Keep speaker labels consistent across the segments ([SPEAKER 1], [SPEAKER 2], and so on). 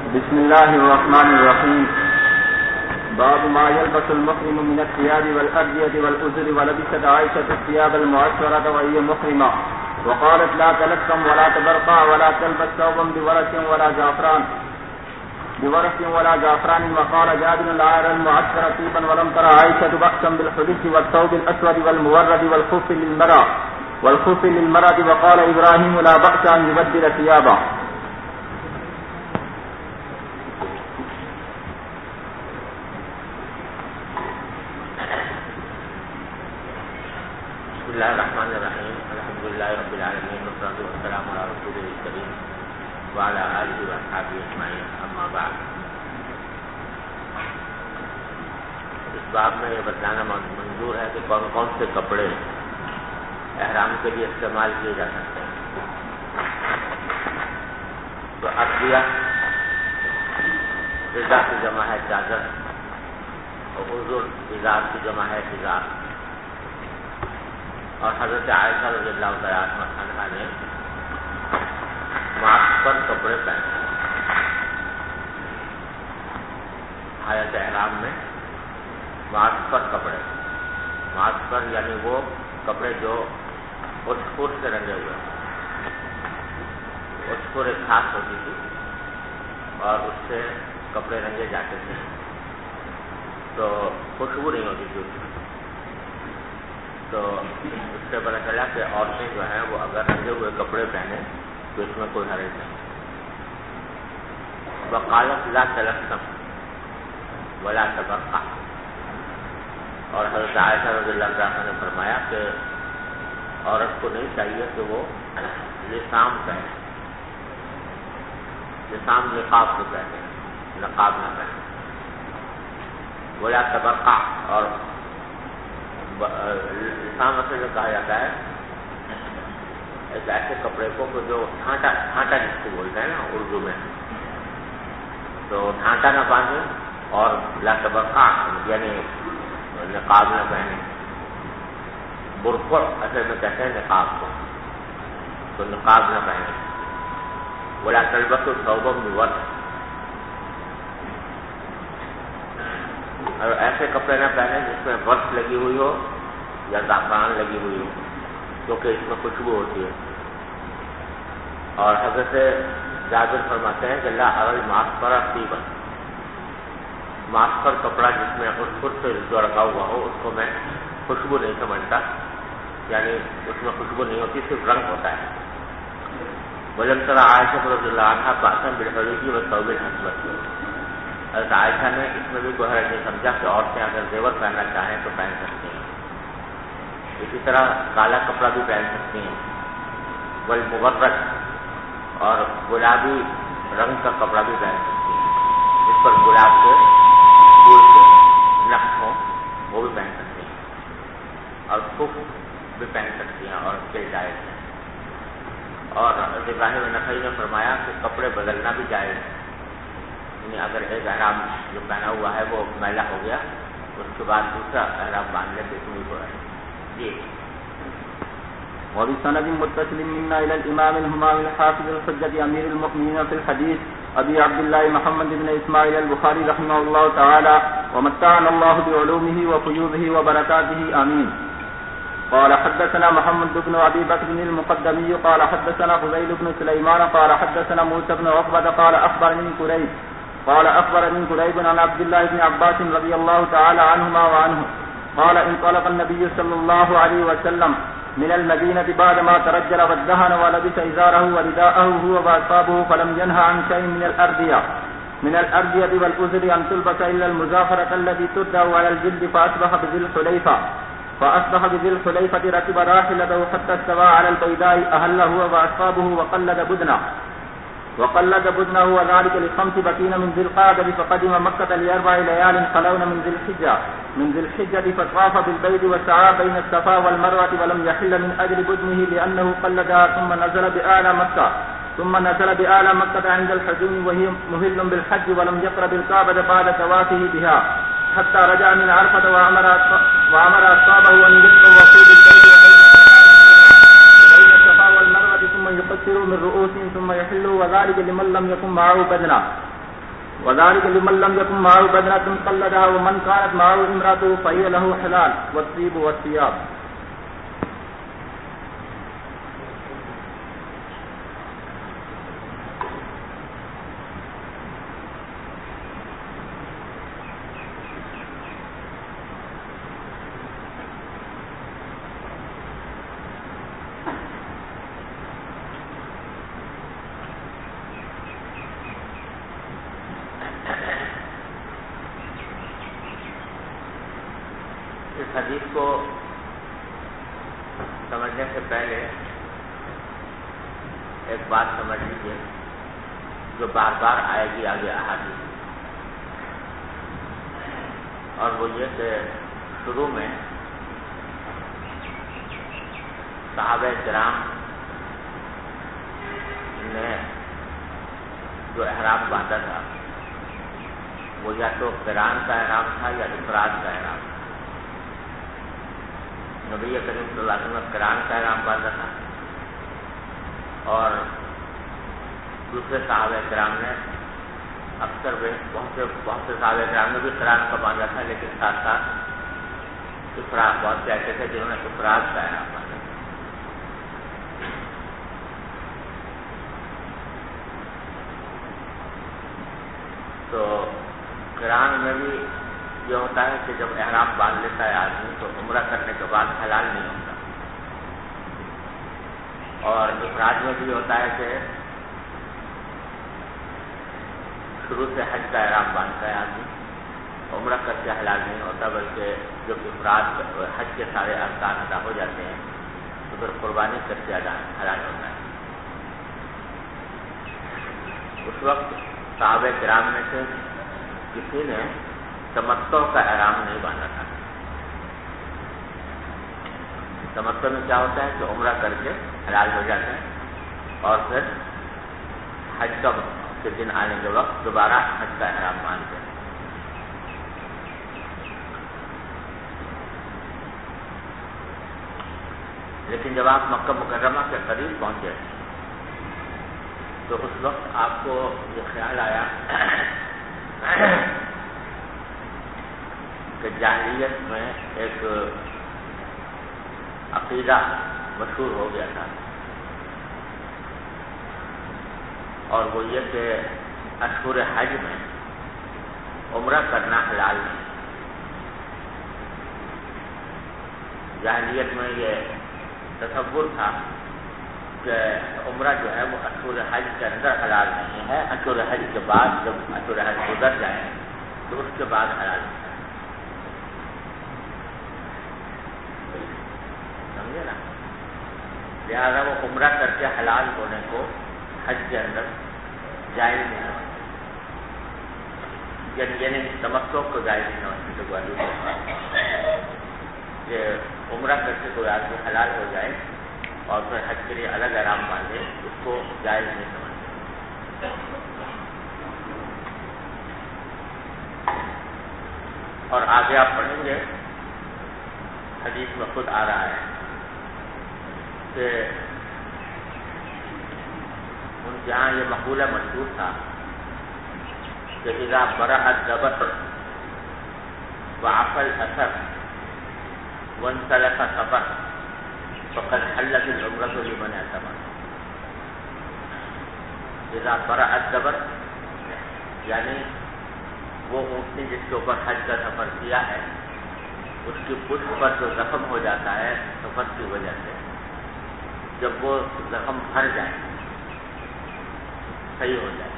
[SPEAKER 1] بسم الله الرحمن الرحيم. باب ما يلبس المحرم من الثياب والأردية والأزر. ولبست عائشة الثياب المعشرة وهي محرمة وقالت لا تلثم ولا تبرقع ولا تلبس ثوبا بورق ولا زعفران. وقال جابر لا يرى المعشر طيبا ولم ترى عائشة بأسا بالحدث والثوب الأسود والمورد والخف للمرأة. وقال إبراهيم لا بأس أن يبدل ثيابه.
[SPEAKER 2] بسم الله الرحمن الرحيم. الحمد لله رب العالمين والصلاة والسلام على رسوله الكريم وعلى آله وأصحابه أجمعين. أما بعد. اس باب میں یہ بتانا منظور ہے کہ کون کون سے کپڑے احرام کے لیے استعمال کیے جا سکتے ہیں. تو اردیہ رضا کی جمع ہے چادر اور عذر ازار کی جمع ہے ازار. اور حضرت عائشہ رضی اللہ تعالیٰ عنہا نے ماسک پر کپڑے پہنے. حالت احرام میں ماسک پر کپڑے، ماسک پر یعنی وہ کپڑے جو اٹھپور سے رنگے ہوئے. اٹھپور ایک خاص ہوتی تھی اور اس سے کپڑے رنگے جاتے تھے تو خوشبو نہیں ہوتی تھی اس میں. تو اس سے پتہ چلا کہ عورتیں جو ہیں وہ اگر رنگے ہوئے کپڑے پہنے تو اس میں کوئی حرج نہیں. وقالت لا تلثم ولا تبرقع. اور حضرت عائشہ رضی اللہ عنہا نے فرمایا کہ عورت کو نہیں چاہیے کہ وہ لسام پہنے. لسام نقاب کو کہتے ہیں، نقاب نہ پہنے. ولا تبرقع. اور لسام اصل میں کہا جاتا ہے ایک ایسے کپڑے کو جو ڈھانٹا جس کو بولتے ہیں نا اردو میں، تو ڈھانٹا نہ باندھے اور لا تبرقع یعنی نقاب نہ پہنے. برقع اصل میں کہتے ہیں نقاب کو، تو نقاب نہ پہنے. ولا تلبس ثوبا بورق. اور ایسے کپڑے نہ پہنے جس میں ورق لگی ہوئی ہو یا زعفران لگی ہوئی ہو کیونکہ اس میں خوشبو ہوتی ہے. اور حضرت جابر فرماتے ہیں کہ لا ارى المعصفر طيبا. معصفر کپڑا جس میں خود سے جو رکھا ہوا ہو اس کو میں خوشبو نہیں سمجھتا، یعنی اس میں خوشبو نہیں ہوتی، صرف رنگ ہوتا ہے. ولم ترى عائشة رضی اللہ عنہا بأسا بالحلي والثوب الأسود. حضرت عائشہ نے اس میں بھی کوئی حرج نہیں سمجھا کہ عورتیں اگر زیور پہننا چاہیں تو پہن سکتی ہیں. اسی طرح کالا کپڑا بھی پہن سکتی ہیں. والمبرق. اور گلابی رنگ کا کپڑا بھی پہن سکتی ہیں جس پر گلاب کے پھول کے نقش ہوں وہ بھی پہن سکتی ہیں. اور خف بھی پہن سکتی ہیں اور اس کے جائز ہیں. اور ابراہیم نخعی نے فرمایا کہ کپڑے بدلنا بھی جائز ہے. یعنی اگر ایک احرام جو پہنا ہوا ہے وہ میلا ہو گیا اس کے بعد دوسرا احرام باندھنے سے کوئی ہو رہا ہے. جی.
[SPEAKER 1] وبسند متصل منا الى الامام الهمام الحافظ الحجة امير المؤمنين في الحديث ابي عبد الله محمد بن اسماعيل البخاري رحمه الله تعالى ومتعنا الله بعلومه وفيوضه وبركاته امين. قال حدثنا محمد بن ابي بكر المقدمي قال حدثنا فضيل بن سليمان قال حدثنا موسى بن عقبة قال اخبرني كريب عن عبد الله بن عباس رضي الله تعالى عنهما وعنه قال انطلق النبي صلى الله عليه وسلم من المدينة بعدما ترجل وادهن ولبس ازاره ورداءه هو واصحابه فلم ينهى عن شيء من الأردية والأزر أن تلبس إلا المزافرة التي تدع على الجلد. فأصبح بذي الحليفة ركب راحلته حتى استوى على البيداء أهل هو وأصحابه وقلد بدنه وذلك ل5 بكين من ذي القعدة. فقدم مكة ل4 ليال خلون من ذي الحجة فطاف بالبيت وسعى بين الصفا والمروة ولم يحل من أجل بدنه لأنه قلدها ثم نزل بأعلى مكة عند الحجون وهي مهل بالحج ولم يقرب الكعبة بعد توافه بها حتى رجع من عرفة وأمر أصحابه أن يلقوا وقود البيت بين الصفا والمروة ثم يقصروا من رؤوسهم ثم يحلوا وذلك لمن لم يكن معه بدنا. وذلك لمن لم يكن معه بدنة قلدها ومن كانت معه امرأته فهي له حلال والطيب والثياب.
[SPEAKER 2] اس حدیث کو سمجھنے سے پہلے ایک بات سمجھ لیجیے جو بار بار آئے گی آگے احادیث، اور وہ یہ کہ شروع میں صحابہ کرام نے جو احرام باندھا تھا وہ یا تو قران کا احرام تھا یا افراد کا احرام تھا۔ نبی کریم صلی اللہ علیہ وسلم نے قران کا احرام باندھا تھا، اور دوسرے صحابہ کرام نے اکثر بہت سے صحابہ کرام نے بھی قران کا باندھا تھا، لیکن ساتھ ساتھ افراد، بہت سے ایسے تھے جنہوں نے افراد کا احرام باندھا تھا۔ تو قران میں بھی یہ ہوتا ہے کہ جب احرام باندھ لیتا ہے آدمی تو عمرہ کرنے کے بعد حلال نہیں ہوتا، اور افراد میں بھی ہوتا ہے کہ شروع سے حج کا احرام باندھتا ہے آدمی، عمرہ کر کے حلال نہیں ہوتا، بلکہ جب افراد حج کے سارے ارکان ادا ہو جاتے ہیں تو پھر قربانی کر کے حلال ہوتا ہے۔ اس وقت صحابہ کرام میں سے کسی نے تمتع کا احرام نہیں باندھا تھا۔ تمتع میں کیا ہوتا ہے کہ عمرہ کر کے حلال ہو جاتا ہے اور پھر حج کے دن آنے کے وقت دوبارہ حج کا احرام باندھتے ہیں۔ لیکن جب آپ مکہ مکرمہ کے قریب پہنچے تو اس وقت آپ کو یہ خیال آیا کہ جاہلیت میں ایک عقیدہ مشہور ہو گیا تھا، اور وہ یہ کہ اشہر حج میں عمرہ کرنا حلال نہیں۔ جاہلیت میں یہ تصور تھا کہ عمرہ جو ہے وہ اشہر حج کے اندر حلال نہیں ہے، اشہر حج کے بعد جب اشہر حج گزر جائیں تو اس کے بعد حلال ہوتا ہے۔ سمجھے نا؟ لہٰذا وہ عمرہ کر کے حلال ہونے کو حج کے اندر جائز نہیں ہے، یعنی تمتع کو جائز نہیں ہے کہ عمرہ کر کے کوئی آدمی حلال ہو جائے اور پھر حج کے لیے الگ احرام باندھے، اس کو جائز نہیں سمجھتے۔ اور آگے آپ پڑھیں گے حدیث میں خود آ رہا ہے کہ ان کے یہاں یہ مقولہ مشہور تھا کہ اذا برأ الدبر وعفى الاثر وانسلخ السفر فقد حلت العمرة لمن اعتمر۔ اذا برأ الدبر یعنی وہ اونٹنی جس کے اوپر حج کا سفر کیا ہے اس کی پشت پر جو زخم ہو جاتا ہے سفر کی وجہ سے، جب وہ زخم بھر جائے، صحیح ہو جائے،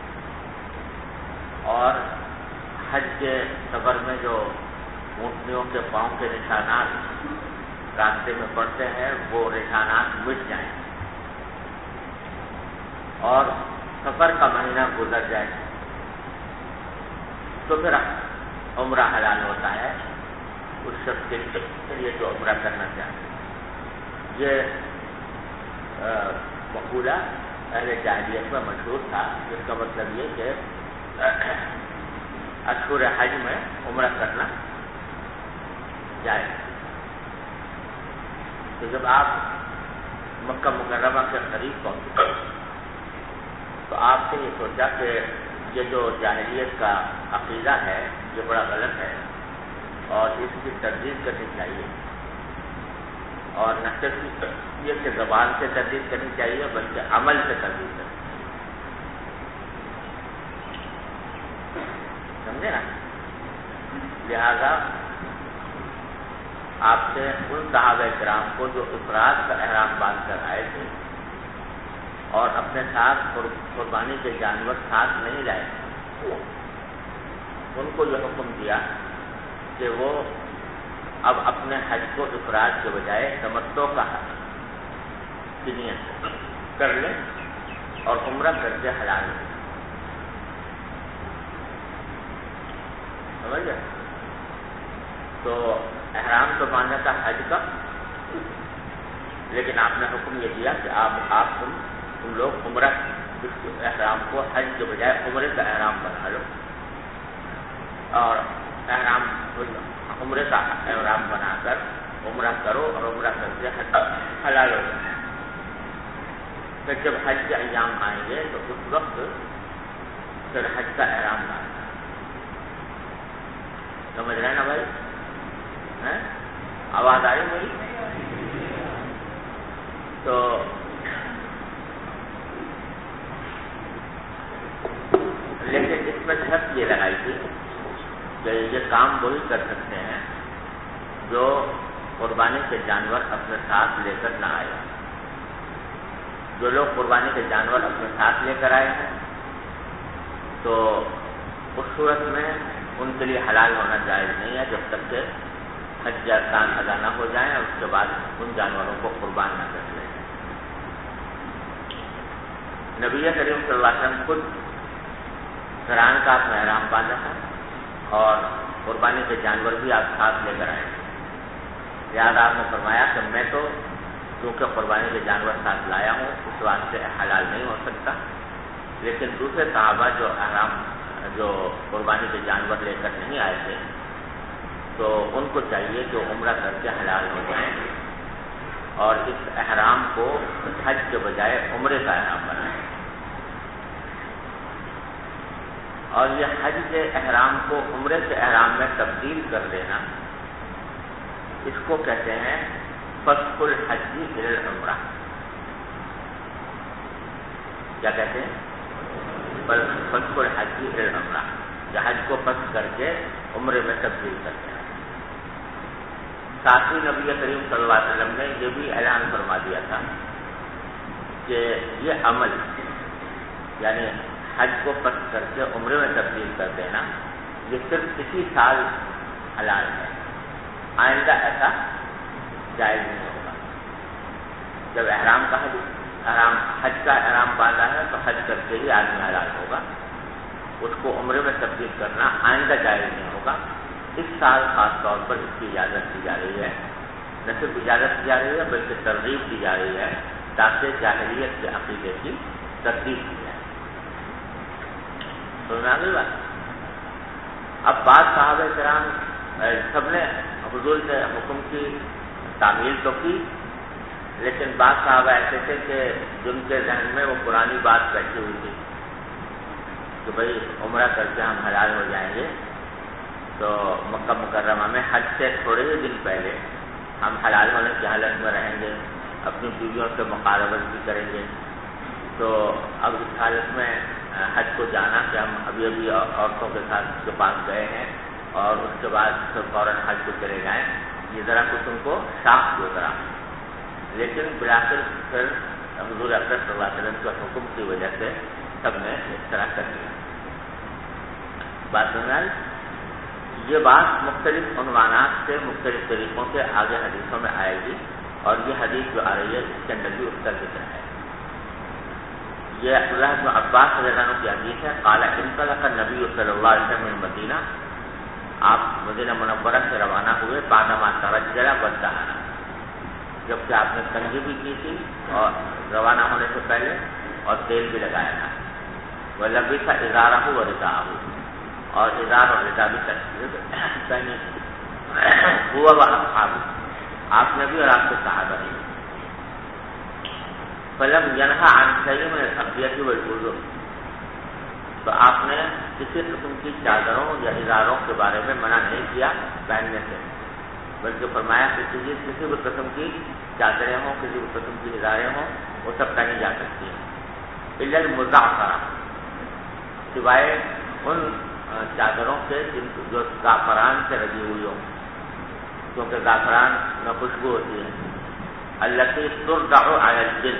[SPEAKER 2] اور حج کے سفر میں جو اونٹنیوں کے پاؤں کے نشانات راستے میں پڑتے ہیں وہ نشانات مٹ جائیں اور سفر کا مہینہ گزر جائے تو پھر عمرہ حلال ہوتا ہے اس شخص کے لیے جو عمرہ کرنا چاہتے ہیں۔ یہ مقولہ اہل جاہلیت میں مشہور تھا، جس کا مطلب یہ کہ اشہر حج میں عمرہ کرنا جائز۔ تو جب آپ مکہ مکرمہ کے قریب پہنچے تو آپ سے یہ سوچا کہ یہ جو جاہلیت کا عقیدہ ہے یہ بڑا غلط ہے اور اس کی تردید کرنی چاہیے، اور نہ صرف یہ کہ زبان سے تردید کرنی چاہیے بلکہ عمل سے تردید کرنی چاہیے، سمجھے نا؟ لہذا آپ سے ان صحابہ کرام کو جو افراد کا احرام باندھ کر آئے تھے اور اپنے ساتھ قربانی کے جانور ساتھ نہیں لائے، ان کو یہ حکم دیا کہ وہ اب اپنے حج کو افراد کے بجائے تمتع کا حج کی نیت کر لیں اور عمرہ کر کے حلال لیں، سمجھ گئے؟ تو احرام تو باندھا تھا حج کا، لیکن آپ نے حکم یہ دیا کہ تم لوگ عمرہ احرام کو حج کے بجائے عمرے کا احرام بنا لو، اور عمرے کا احرام بنا کر عمرہ کرو اور عمرہ کر کے حج حلال ہو جائے۔ پھر جب حج کے ایام آئیں گے تو اس وقت پھر حج کا احرام لانا، سمجھ رہے نا بھائی؟ آواز آئی میری؟ تو لیکن اس میں شرط یہ لگائی تھی کہ یہ کام وہی کر سکتے ہیں جو قربانی کے جانور اپنے ساتھ لے کر نہ آئے۔ جو لوگ قربانی کے جانور اپنے ساتھ لے کر آئے ہیں تو اس صورت میں ان کے لیے حلال ہونا جائز نہیں ہے جب تک کہ حج ارکان ادا نہ ہو جائیں اور اس کے بعد ان جانوروں کو قربان نہ کر لیں۔ نبی کریم صلی اللہ علیہ وسلم خود قران کا اپنا احرام باندھا تھا اور قربانی کے جانور بھی آپ ساتھ لے کر آئے تھے، لہٰذا آپ نے فرمایا کہ میں تو کیونکہ قربانی کے جانور ساتھ لایا ہوں اس واسطے حلال نہیں ہو سکتا، لیکن دوسرے صحابہ جو قربانی کے جانور لے کر نہیں آئے تھے تو ان کو چاہیے کہ عمرہ کر کے حلال ہو جائیں اور اس احرام کو حج کے بجائے عمرے کا احرام بنائیں۔ اور یہ حج کے احرام کو عمرے کے احرام میں تبدیل کر دینا، اس کو کہتے ہیں فسخ الحج الی العمرہ۔ کیا کہتے ہیں؟ فسخ الحج الی العمرہ، کہ حج کو فسخ کر کے عمرے میں تبدیل کر دیا۔ ساتھ ہی نبی کریم صلی اللہ علیہ وسلم نے یہ بھی اعلان فرما دیا تھا کہ یہ عمل یعنی حج کو فسخ کر کے عمرے میں تبدیل کر دینا یہ صرف اسی سال حلال ہے، آئندہ ایسا جائز نہیں ہوگا۔ جب حج کا احرام باندھا ہے تو حج کر کے ہی آدمی حلال ہوگا، اس کو عمرے میں تبدیل کرنا آئندہ جائز نہیں ہوگا۔ اس سال خاص طور پر اس کی اجازت دی جا رہی ہے، نہ صرف اجازت دی جا رہی ہے بلکہ ترغیب دی جا رہی ہے تاکہ جاہلیت کے عقیدے کی تردید کی جائے۔ سننا بھی بات۔ اب بعض صحابہ کرام سب نے حضور کے حکم کی تعمیل تو کی، لیکن بعض صحابہ ایسے تھے کہ جن کے ذہن میں وہ پرانی بات بیٹھی ہوئی تھی کہ بھائی عمرہ کر کے ہم حلال ہو جائیں گے تو مکہ مکرمہ میں حج سے تھوڑے ہی دن پہلے ہم حلال ہونے کی حالت میں رہیں گے، اپنی بیویوں سے مقاربت بھی کریں گے۔ تو اب اس حالت میں حج کو جانا کہ ہم ابھی عورتوں کے ساتھ اس کے پاس گئے ہیں اور اس کے بعد فوراً حج کو چلے جائیں، یہ ذرا کچھ ان کو شاق گزرا، لیکن بالآخر پھر حضور اکرم صلی اللہ علیہ وسلم کے حکم کی وجہ سے سب نے اس طرح کر دیا۔ بات سمجھ؟ یہ بات مختلف عنوانات سے مختلف طریقوں سے آگے حدیثوں میں آئے گی، اور یہ حدیث جو آ رہی ہے اس کے اندر بھی اس کا ذکر ہے۔ یہ عبداللہ بن عباس رضی اللہ عنہ کی حدیث ہے، قال انطلق النبی صلی اللہ علیہ وسلم من مدینہ، آپ مدینہ منورہ سے روانہ ہوئے، بعدما ترجل ودہنا، جبکہ آپ نے کنگھی بھی کی تھی اور روانہ ہونے سے پہلے اور تیل بھی لگایا تھا، ولبس ازارہ ورداءہ، اور ازار اور ردا بھی پہنی ہوا واصحاب، آپ نے بھی اور آپ کے صحابہ نے۔ فلم ینہا عن شیء من الأحذیة والوضوء، تو آپ نے کسی قسم کی چادروں یا اداروں کے بارے میں منع نہیں کیا پہننے سے، بلکہ فرمایا کہ کسی بھی قسم کی چادریں ہوں، کسی بھی قسم کی اداریں ہوں، وہ سب پہنی جا سکتی ہیں، الا المزعفرہ، سوائے ان چادروں کے جو زعفران سے لگی ہوئی ہوں، کیونکہ زعفران میں خوشبو ہوتی ہے، التي ترضع على الجلد،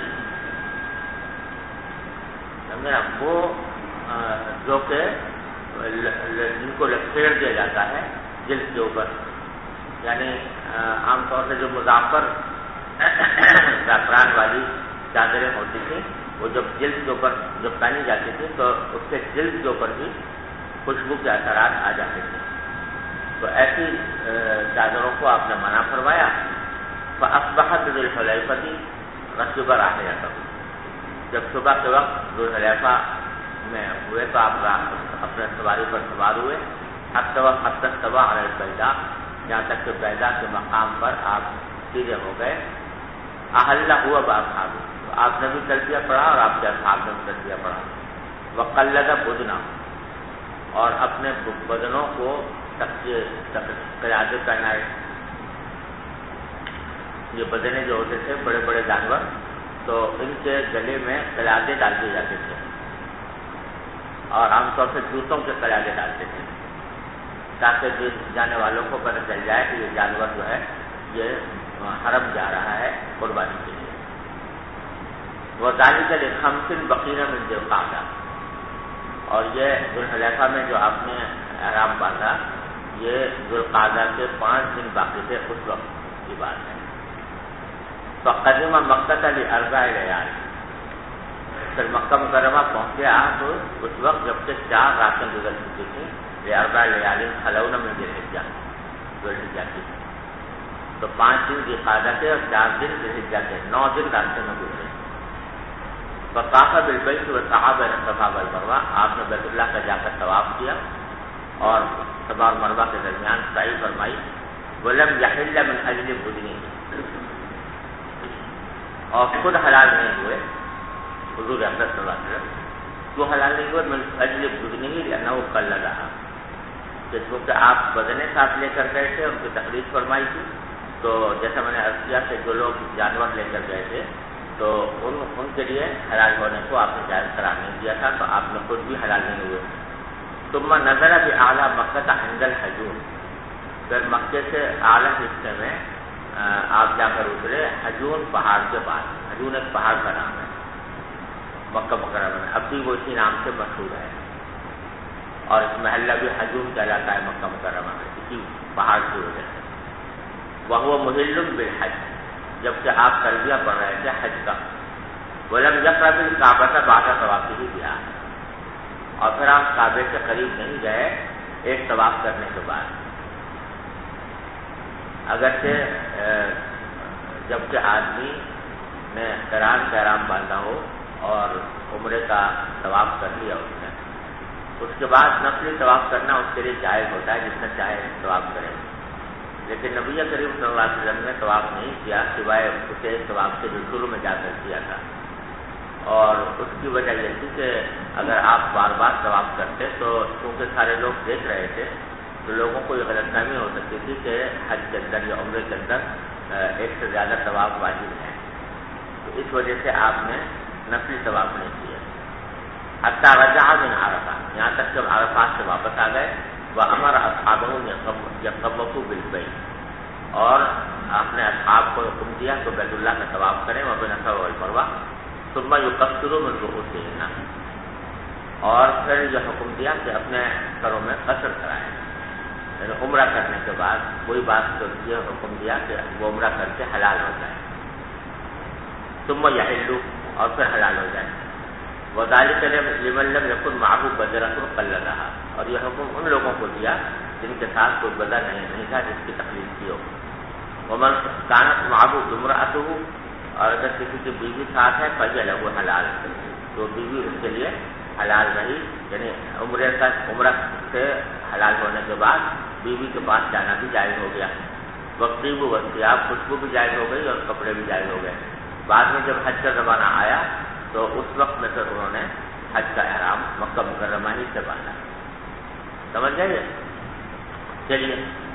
[SPEAKER 2] وہ جو کہ جن کو لکیر دیا جاتا ہے جلد کے اوپر، یعنی عام طور سے جو مزعفر زعفران والی چادریں ہوتی تھیں وہ جب جلد کے اوپر جب پہنی جاتی تھی تو اس سے جلد کے اوپر بھی خوشبو کے اثرات آ جاتے تھے، تو ایسی چادروں کو آپ نے منع فرمایا۔ فأصبحت ذو الحلیفہ رکب راحلتہ، جب صبح کے وقت ذو الحلیفہ میں ہوئے تو آپ اپنے سواری پر سوار ہوئے، حتی استوى علی البیضاء، یہاں تک کہ بیضاء کے مقام پر آپ سیدھے ہو گئے۔ احل هو باصحابہ، تو آپ نے بھی تلبیہ پڑھا اور آپ کے اصحاب نے بھی تلبیہ پڑھا۔ وقلد بدنہ، اور اپنے بدنوں کو قیادے پہنائے، یہ بدنے جو ہوتے تھے بڑے بڑے جانور، تو ان کے گلے میں قیادے ڈال دیے جاتے تھے، اور عام طور سے جوتوں کے قیادے ڈالتے تھے تاکہ جانے والوں کو پتہ چل جائے کہ یہ جانور جو ہے یہ حرم جا رہا ہے قربانی کے لیے۔ وذالک لخمس بقین من ذی القعدہ، اور یہ ذو الحلیفہ میں جو آپ نے احرام باندھا یہ ذو القعدہ کے 5 دن باقی تھے اس وقت کی بات ہے۔ فقدم مکہ لاربع لیال، پھر مکہ مکرمہ پہنچے آپ اس وقت جبکہ 4 راتیں گزر چکی تھیں، لاربع لیال خلون من ذی الحجہ، ذو الحجہ کی، تو 5 دن ذی القعدہ کے اور 4 دن ذی الحجہ کے، 9 دن راستے میں گزرے۔ فطاف بالبیت وسعی بین الصفا والمروہ، آپ نے بیت اللہ کا جا کر طواف کیا اور صفا اور مروہ کے درمیان سعی فرمائی۔ ولم یحل من اجل بدنہ، اور خود حلال نہیں ہوئے حضور اکرم صلی اللہ علیہ وسلم، کیوں حلال نہیں ہوئے؟ من اجل بدنہ لانہ قلدھا، کیونکہ آپ بدنے ساتھ لے کر گئے تھے، ان کی تقلید فرمائی تھی، تو جیسا میں نے عرض کیا کہ جو لوگ جانور لے کر گئے تھے تو ان کے لیے حلال ہونے کو آپ نے جائز قرار نہیں دیا تھا، تو آپ نے خود بھی حلال نہیں ہوئے۔ ثم نظر باعلی مکہ عند الحجون، پھر مکے سے اعلیٰ حصے میں آپ جا کر اترے حجون پہاڑ کے پاس، حجون ایک پہاڑ کا نام ہے مکہ مکرمہ میں، اب بھی وہ اسی نام سے مشہور ہے، اور اس محلہ بھی حجون کہلاتا ہے مکہ مکرمہ میں اسی پہاڑ کی وجہ سے۔ وهو محل بالحج، جبکہ آپ تلبیہ پڑھ رہے تھے حج کا۔ ولم يقرب الكعبة بعد طوافه بها، اور پھر آپ کعبے کے قریب نہیں گئے ایک طواف کرنے کے بعد، اگرچہ جبکہ آدمی نے قران کا احرام باندھا ہو اور عمرے کا طواف کر لیا اس کے بعد نفلی طواف کرنا اس کے لیے جائز ہوتا ہے، جتنا چاہے طواف کرے، لیکن نبی کریم صلی اللہ علیہ وسلم نے طواف نہیں کیا سوائے اسے طواف کے جو شروع میں جا کر کیا تھا، اور اس کی وجہ یہ تھی کہ اگر آپ بار بار طواف کرتے تو چونکہ سارے لوگ دیکھ رہے تھے تو لوگوں کو یہ غلط فہمی ہو سکتی تھی کہ حج کے اندر یا عمرے کے اندر ایک سے زیادہ طواف واجب ہے، تو اس وجہ سے آپ نے نفلی طواف نہیں کیا حتی رجع من عرفہ، یہاں تک جب عرفات سے واپس آ گئے، وامر اصحابہ یطوفوا بالبیت، اور آپ نے اصحاب کو حکم دیا تو بیت اللہ کا طواف کریں وبین الصفا والمروہ، ثم یقصروا من رؤوسہن، اور پھر یہ حکم دیا کہ اپنے سروں میں قصر کرائیں، یعنی عمرہ کرنے کے بعد کوئی بات تو یہ حکم دیا کہ وہ عمرہ کر کے حلال ہو جائے، ثم یحلوا، اور پھر حلال ہو جائے، وذالک لمن لم یکن معه بدنۃ قلدھا، اور یہ حکم ان لوگوں کو دیا جن کے ساتھ کوئی بدن نہیں تھا جس کی تقلید کی ہو، ومن كانت معه امرأته، اور اگر کسی کی بیوی ساتھ ہے فجأ له حلال، تو بیوی اس کے لیے حلال رہی، یعنی عمرہ سے حلال ہونے کے بعد بیوی کے پاس جانا بھی جائز ہو گیا، والطیب والثیاب، خوشبو بھی جائز ہو گئی اور کپڑے بھی جائز ہو گئے۔ بعد میں جب حج کا زمانہ آیا تو اس وقت میں پھر انہوں نے حج کا احرام مکہ مکرمہ ہی سے باندھا۔ سمجھ جائیے. چلیے.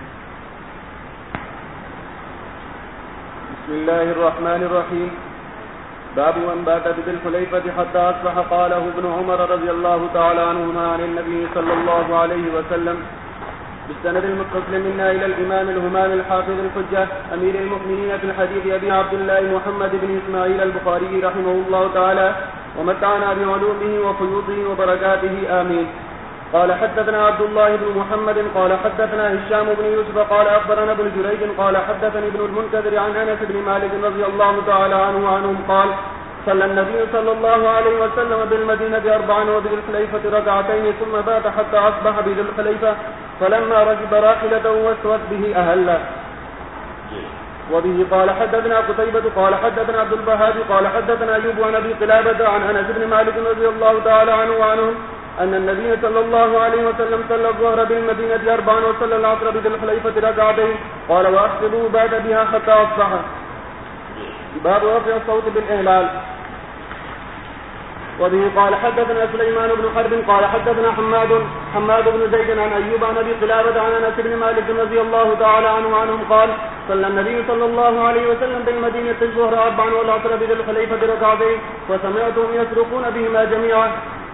[SPEAKER 3] بسم الله الرحمن الرحيم. باب من بات بذي الحليفة حتى أصبح. قاله ابن عمر رضي الله تعالى عنهما عن النبي صلى الله عليه وسلم بالسند المتصل منا إلى الإمام الهمام الحافظ الحجة أمير المؤمنين في الحديث أبي عبد الله محمد بن إسماعيل البخاري رحمه الله تعالى ومتعنا بعلومه وفيوضه وبركاته آمين. قال حدثنا عبد الله بن محمد قال حدثنا هشام بن يوسف قال أخبرنا ابن جريج قال حدثني ابن المنكدر عن أنس بن مالك رضي الله تعالى عنه وعنهم قال صلى النبي صلى الله عليه وسلم بالمدينة 4 وبذي الحليفة ركعتين ثم بات حتى أصبح بذي الحليفة فلما ركب راحلته واستوت به أهله. وبه قال حدثنا قتيبة قال حدثنا عبد الوهاب قال حدثنا أيوب عن أبي قلابة عن أنس بن مالك رضي الله تعالى عنه وعنهم أن النبي صلى الله عليه وسلم صلى الظهر بالمدينة 4 وصلى العصر بذي الحليفة ركعتين قال وأخذوا بعد بها حتى أصبح. باب رفع الصوت بالإهلال. وبه قال حدثنا سليمان بن حرب قال حدثنا حماد بن زيد عن أيوب عن أبي قلابة عن أنس بن مالك رضي الله تعالى عنه وعنهم قال صلى النبي صلى الله عليه وسلم بالمدينة الظهر 4 والعصر بذي الحليفة ركعتين وسمعتهم يصرخون بهما جميعا.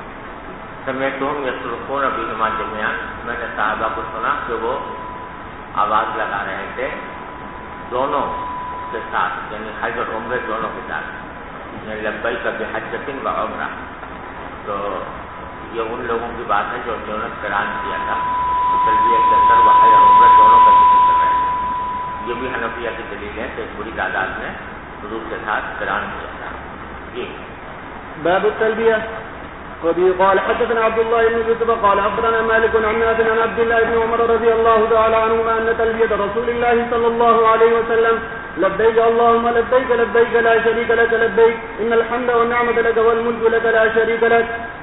[SPEAKER 2] سمعتهم يصرخون بهما جميعا. میں نے صحابہ کو سنا کہ وہ آواز لگا رہے تھے دونوں کے ساتھ, یعنی حج اور عمرے دونوں کے ساتھ, یعنی لبیک بحجۃ و عمرہ. تو یہ ان لوگوں کی بات ہے جو انہوں نے قران کیا تھا, تلبیہ کے اندر وہ حج اور عمرہ دونوں کا ذکر کر رہے ہیں. یہ بھی حنفیہ کی دلیل ہے کہ بڑی تعداد میں حضور کے ساتھ قران کیا تھا. جی.
[SPEAKER 3] باب التلبیہ. وبه قال حدثنا عبد الله بن يوسف قال أخبرنا مالك عن نافع عن عبد الله بن عمر رضي الله تعالى عنهما أن تلبية رسول الله صلى الله عليه وسلم لبيك اللهم لبيك لبيك لا شريك لك لبيك إن الحمد والنعمة لك والملك لك لا شريك لك.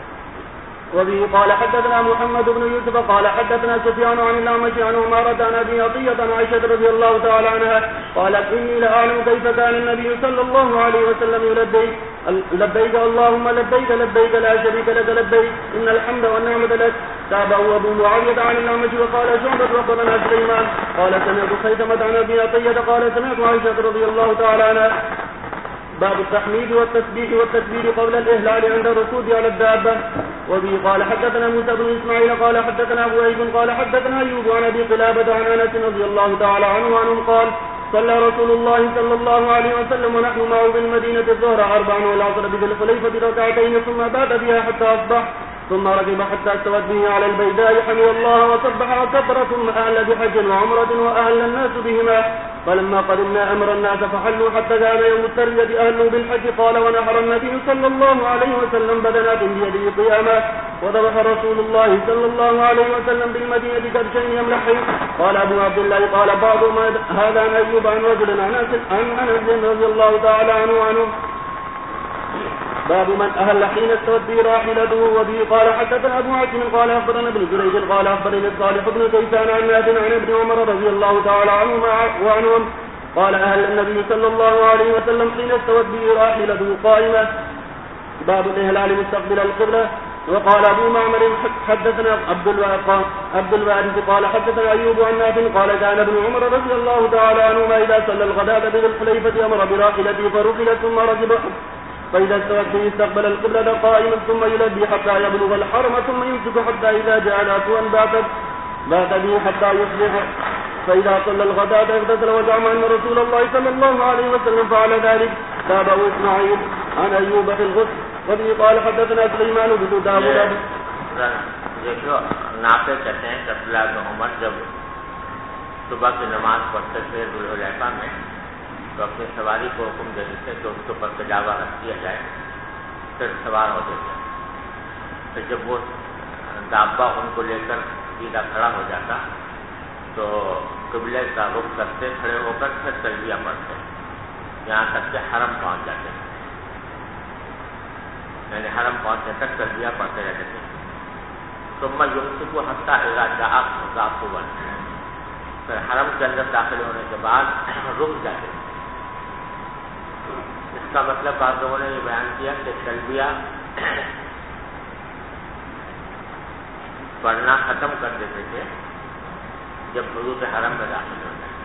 [SPEAKER 3] وبه قال حدثنا محمد بن يوسف قال حدثنا سفيان عن الأعمش عن عمارة عن أبي عطية عن عائشة رضي الله تعالى عنها قالت إني لأعلم كيف كان النبي صلى الله عليه وسلم يلبيك لبيك اللهم لبيك لبيك لا شريك لك لبيك إن الحمد والنعمة لك. تابعه أبو معاوية عن الأعمش وقال شعبة أخبرنا سليمان قال سمعت خيثمة عن أبي عطية قال سمعت عائشة رضي الله تعالى عنها. باب التحميد والتسبيح والتكبير قبل الإهلال عند الركوب على الدابة. وبه قال حدثنا موسى بن إسماعيل قال حدثنا أبو أيوب قال حدثنا أيوب عن أبي قلابة عن أنس رضي الله تعالى عنه وعنهم قال صلى رسول الله صلى الله عليه وسلم ونحن معه بالمدينة الظهر 4 والعصر بذي الحليفة ركعتين ثم بات بها حتى أصبح ثم ركب حتى استوت به على البيداء حمد الله وسبح وكبر ثم أهل بحج وعمرة وأهل الناس بهما. فلما قدمنا أمر الناس فحلوا حتى كان يوم التروية أهلوا بالحج. قال ونحر النبي صلى الله عليه وسلم بدنات بيده قياما وذبح رسول الله صلى الله عليه وسلم بالمدينة كبشين يملحين. قال أبو عبد الله قال بعضهم هذا عن أيوب عن رجل عن أنس رضي الله تعالى عنه. باب من أهل حين استوت به راحلته. وبه قال حدثنا أبو عاصم قال أخبرنا ابن جريج قال أخبرني الصالح بن كيسان عن نافع عن ابن عمر رضي الله تعالى عنهما وعنهم قال أهل النبي صلى الله عليه وسلم حين استوت به راحلته قائمة. باب الإهلال مستقبل القبلة. وقال أبو معمر حدثنا عبد الوارث قال حدثنا أيوب عن نافع قال كان ابن عمر رضي الله تعالى عنهما إذا صلى الغداة بذي الحليفة أمر براحلته فرحلت ثم ركب فإذا استوت به استقبل القبلة قائما ثم يلبي حتى يبلغ الحرم ثم يمسك حتى إذا جاء العفو بات به حتى يصبح. فإذا صلى الغداة اغتسل وزعم أن رسول الله صلى الله عليه وسلم فعل ذلك. تابعه إسماعيل عن أيوب في الغسل. وبه قال حدثنا سليمان بن داود.
[SPEAKER 2] دیکھو نافع کہتے ہیں کہ عبداللہ بن عمر جب صبح کی نماز پڑھتے تھے ذوالحلیفہ میں تو اپنی سواری کو حکم دیتے تھے کہ اس کے اوپر کجاوا رکھ دیا جائے, پھر سوار ہو جاتے. پھر جب وہ دابہ ان کو لے کر سیدھا کھڑا ہو جاتا تو قبلے کا رخ کرتے کھڑے ہو کر پھر تلبیہ پڑھتے یہاں تک کہ حرم پہنچ جاتے, یعنی حرم پہنچنے تک تلبیہ پڑھتے رہتے تھے. ثم يمسك حتى إذا جاء غافوا, پھر حرم کے اندر داخل ہونے کے بعد رک جاتے. اس کا مطلب بعض لوگوں نے یہ بیان کیا کہ تلبیہ پڑھنا ختم کر دیتے تھے جب حدود حرم میں داخل ہوتے ہیں.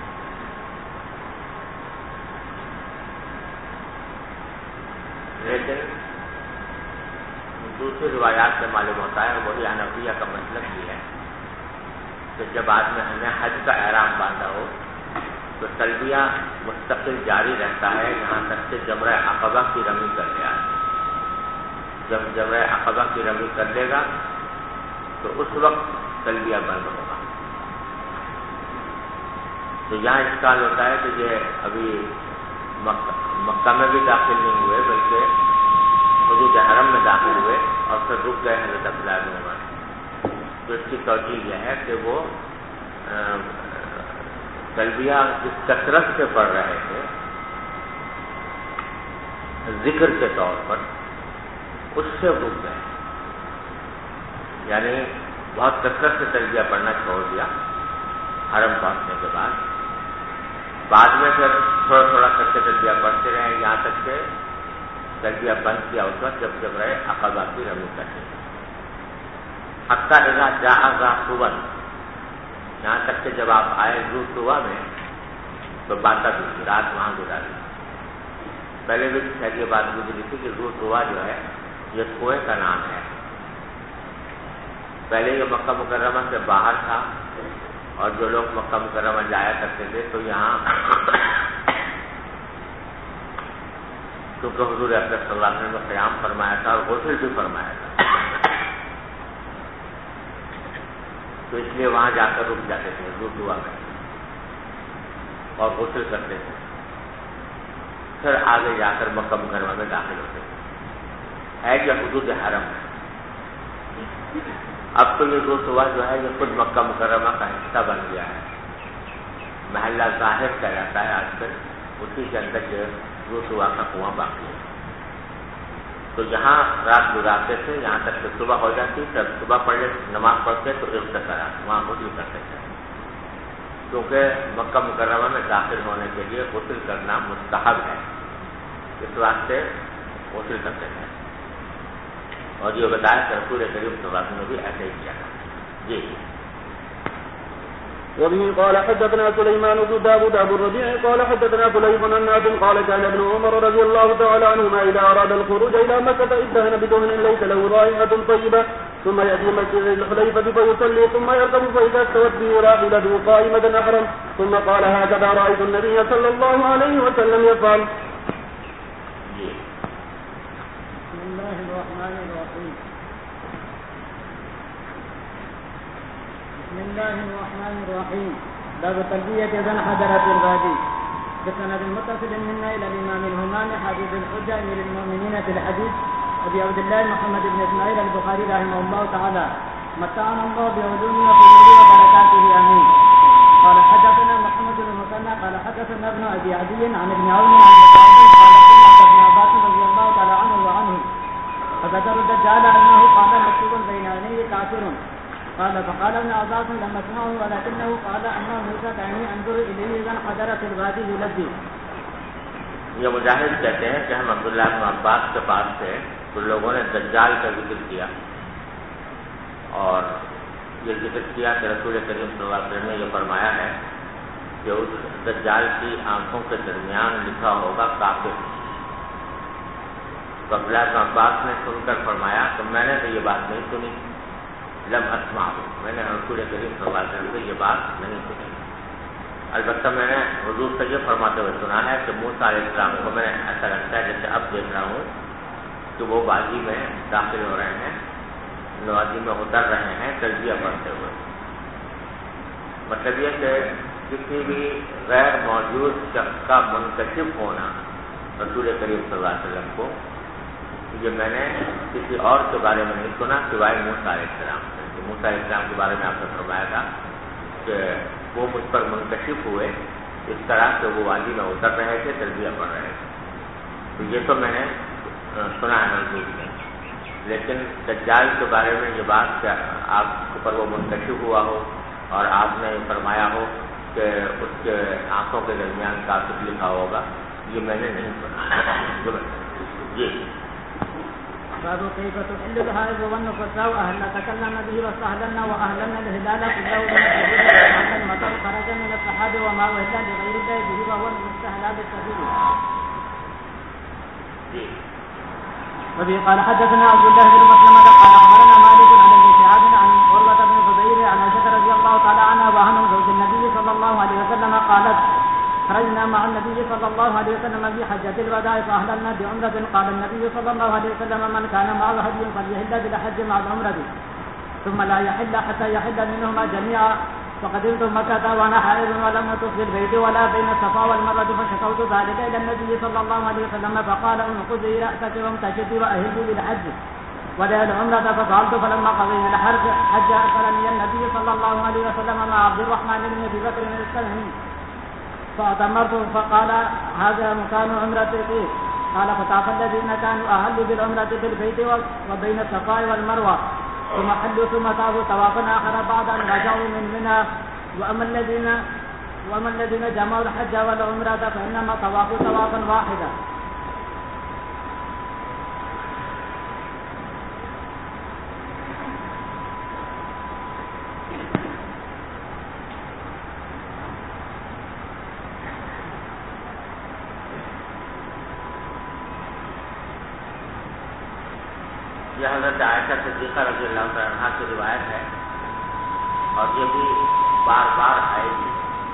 [SPEAKER 2] لیکن دوسری روایات سے معلوم ہوتا ہے، وہی حنفیہ کا مسلک بھی ہے، کہ جب آدمی نے حج کا احرام باندھا ہو تو تلبیہ مستقل جاری رہتا ہے یہاں تک کہ جمرہ عقبہ کی رمی کر لے آئے. جب جمرہ عقبہ کی رمی کر لے گا تو اس وقت تلبیہ بند ہوگا. تو یہاں اشکال ہوتا ہے کہ یہ ابھی مکہ میں بھی داخل نہیں ہوئے بلکہ حدود حرم میں داخل ہوئے اور پھر رک گئے حضرت عبداللہ بن عمر. تو اس کی توجیہ یہ ہے کہ وہ تلبیہ جس کثرت سے پڑھ رہے تھے ذکر کے طور پر اس سے رک گئے، یعنی بہت کثرت سے تلبیہ پڑھنا چھوڑ دیا حرم پہنچنے کے بعد میں پھر تھوڑا تھوڑا کر کے تلبیہ پڑھتے رہے یہاں تک کہ تلبیہ بند کیا اس وقت جب جمرہ عقبہ کی رمی کرتے حتی اذا جاء ذا طوى، یہاں تک کہ جب آپ آئے ذو طوى میں تو باتا بھی رات وہاں گزاری. پہلے بھی شاید یہ بات گزری تھی کہ ذو طوى جو ہے یہ کنویں کا نام ہے. پہلے یہ مکہ مکرمہ سے باہر تھا اور جو لوگ مکہ مکرمہ جایا کرتے تھے تو یہاں کیونکہ حضور اکرم صلی اللہ علیہ وسلم نے قیام فرمایا تھا اور غسل بھی فرمایا تھا تو اس لیے وہاں جا کر رک جاتے تھے ذو طوى میں اور غسل کرتے تھے، پھر آگے جا کر مکہ مکرمہ میں داخل ہوتے تھے. ہے کہ حدود حرم ہے. اب تو یہ ذو طوى جو ہے یہ خود مکہ مکرمہ کا حصہ بن گیا ہے. محلہ ظاہر کہلاتا ہے آج کل، اسی کے اندر جو ذو طوى کا کنواں باقی ہے. تو جہاں رات گزارتے تھے یہاں تک کہ صبح ہو جاتی، تب صبح پڑھے نماز پڑھتے تو اغتسالات وہاں غسل کرتے تھے، کیونکہ مکہ مکرمہ میں داخل ہونے کے لیے غسل کرنا مستحب ہے، اس واسطے غسل کرتے تھے. اور یہ بتایا کہ رسول کریم صلی اللہ علیہ وسلم نے بھی ایسے ہی کیا تھا. جی.
[SPEAKER 3] وبه قال حدثنا سليمان بن داود أبو الربيع قال حدثنا فليح عن نافع قال كان ابن عمر رضي الله تعالى عنهما إذا أراد الخروج إلى مكة ادهن بدهن ليس له رائحة طيبة ثم يأتي مسجد الخليفة فيصلي ثم يركب فإذا استوت به راحلته قائمة أحرم ثم قال هكذا رأيت النبي صلى الله عليه وسلم يفعل.
[SPEAKER 4] بسم الله الرحمن الرحيم. بسم الله الرحمن الرحيم. باب تلبية ذي الحجرة الغادي. بسند متصل منا إلى الإمام الهمام حديث الحجة أمير المؤمنين في الحديث أبي عبد الله محمد بن إسماعيل البخاري رحمه الله تعالى متعنا الله بعلومه وفضله وبركاته آمين. قال حدثنا محمد بن المثنى قال حدثنا ابن أبي عدي عن ابن عون عن مسعود قال سمعت ابن عباس رضي الله تعالى عنه وعنه فذكر الدجال أنه قال مكتوب بين عينيه كافر. قال فقال ابن عباس لم اسمعه ولكنه قال انه موسى كاني انظر اليه اذا حضرت الغادي يلبي.
[SPEAKER 2] یہ مجاہد کہتے ہیں کہ ہم عبداللہ بن عباس کے پاس تھے تو لوگوں نے دجال کا ذکر کیا اور یہ ذکر کیا کہ رسول کریم صلی اللہ علیہ وسلم نے یہ فرمایا ہے کہ اس دجال کی آنکھوں کے درمیان لکھا ہوگا کافر. تو عبداللہ بن عباس نے سن کر فرمایا کہ میں نے تو یہ بات نہیں سنی، لم اسمع، میں نے رسول کریم صلی اللہ علیہ وسلم سے یہ بات نہیں سنی. البتہ میں نے حضور سے یہ فرماتے ہوئے سنا ہے کہ موسیٰ علیہ السلام کو میں ایسا لگتا ہے جیسے اب دیکھ رہا ہوں کہ وہ وادی میں داخل ہو رہے ہیں، وادی میں اتر رہے ہیں تلبیہ پڑھتے ہوئے. مطلب یہ کہ کسی بھی غیر موجود شخص کا منکشف ہونا رسول کریم صلی اللہ علیہ وسلم کو یہ میں نے کسی اور کے بارے میں نہیں سنا سوائے موسیٰ علیہ السلام سے. موسیٰ علیہ السلام کے بارے میں آپ نے فرمایا تھا کہ وہ مجھ پر منکشف ہوئے اس طرح کہ وہ وادی میں اتر رہے تھے تلبیہ پڑھ رہے تھے. تو یہ تو میں نے سنا ہے نزدیک میں، لیکن دجال کے بارے میں یہ بات کہ آپ پر وہ منکشف ہوا ہو اور آپ نے فرمایا ہو کہ اس کے آنکھوں کے درمیان کافر لکھا ہوگا، یہ میں نے نہیں سنا. جی
[SPEAKER 4] باب كيف تحل الحائض والنفساء أهل تكلم به واستهللنا وأهللنا الهلال كله من الشهود وأن المطر خرج من السحاب وما أهل بغير الله به وهو المستهلال السبيل. وبه قال حدثنا عبد الله بن مسلمة قال أخبرنا مالك عن ابن شهاب عن عروة بن الزبير عن عائشة رضي الله تعالى عنها وعن زوج النبي صلى الله عليه وسلم قالت خرجنا مع النبي صلى الله عليه وسلم في حجة الوداع فأهللنا بعمرة قال النبي صلى الله عليه وسلم من كان معه هدي فليحل بالحج مع العمرة ثم لا يحل حتى يحل منهما جميعا. فقدمت مكة وأنا حائض ولم أطف في البيت ولا بين الصفا والمروة فشكوت ذلك إلى النبي صلى الله عليه وسلم فقال انقضي رأسك وامتشطي وأهلي بالحج ودع العمرة ففعلت فلما قضينا الحج أرسلني النبي صلى الله عليه وسلم مع عبد الرحمن بن أبي بكر السلمي فأتمرت فقال هذا مكان عمرتك. قال فطاف الذين كانوا أهلوا بالعمرة بالبيت وبين الصفا والمروة ثم حلوا ثم طافوا طوافا آخر بعد أن رجعوا من منى. وأما الذين جمعوا الحج والعمرة فإنما طوافوا طوافا واحدا.
[SPEAKER 2] یہ حضرت عائشہ صدیقہ رضی اللہ تعالیٰ عنہ کی روایت ہے اور یہ بھی بار بار آئے گی.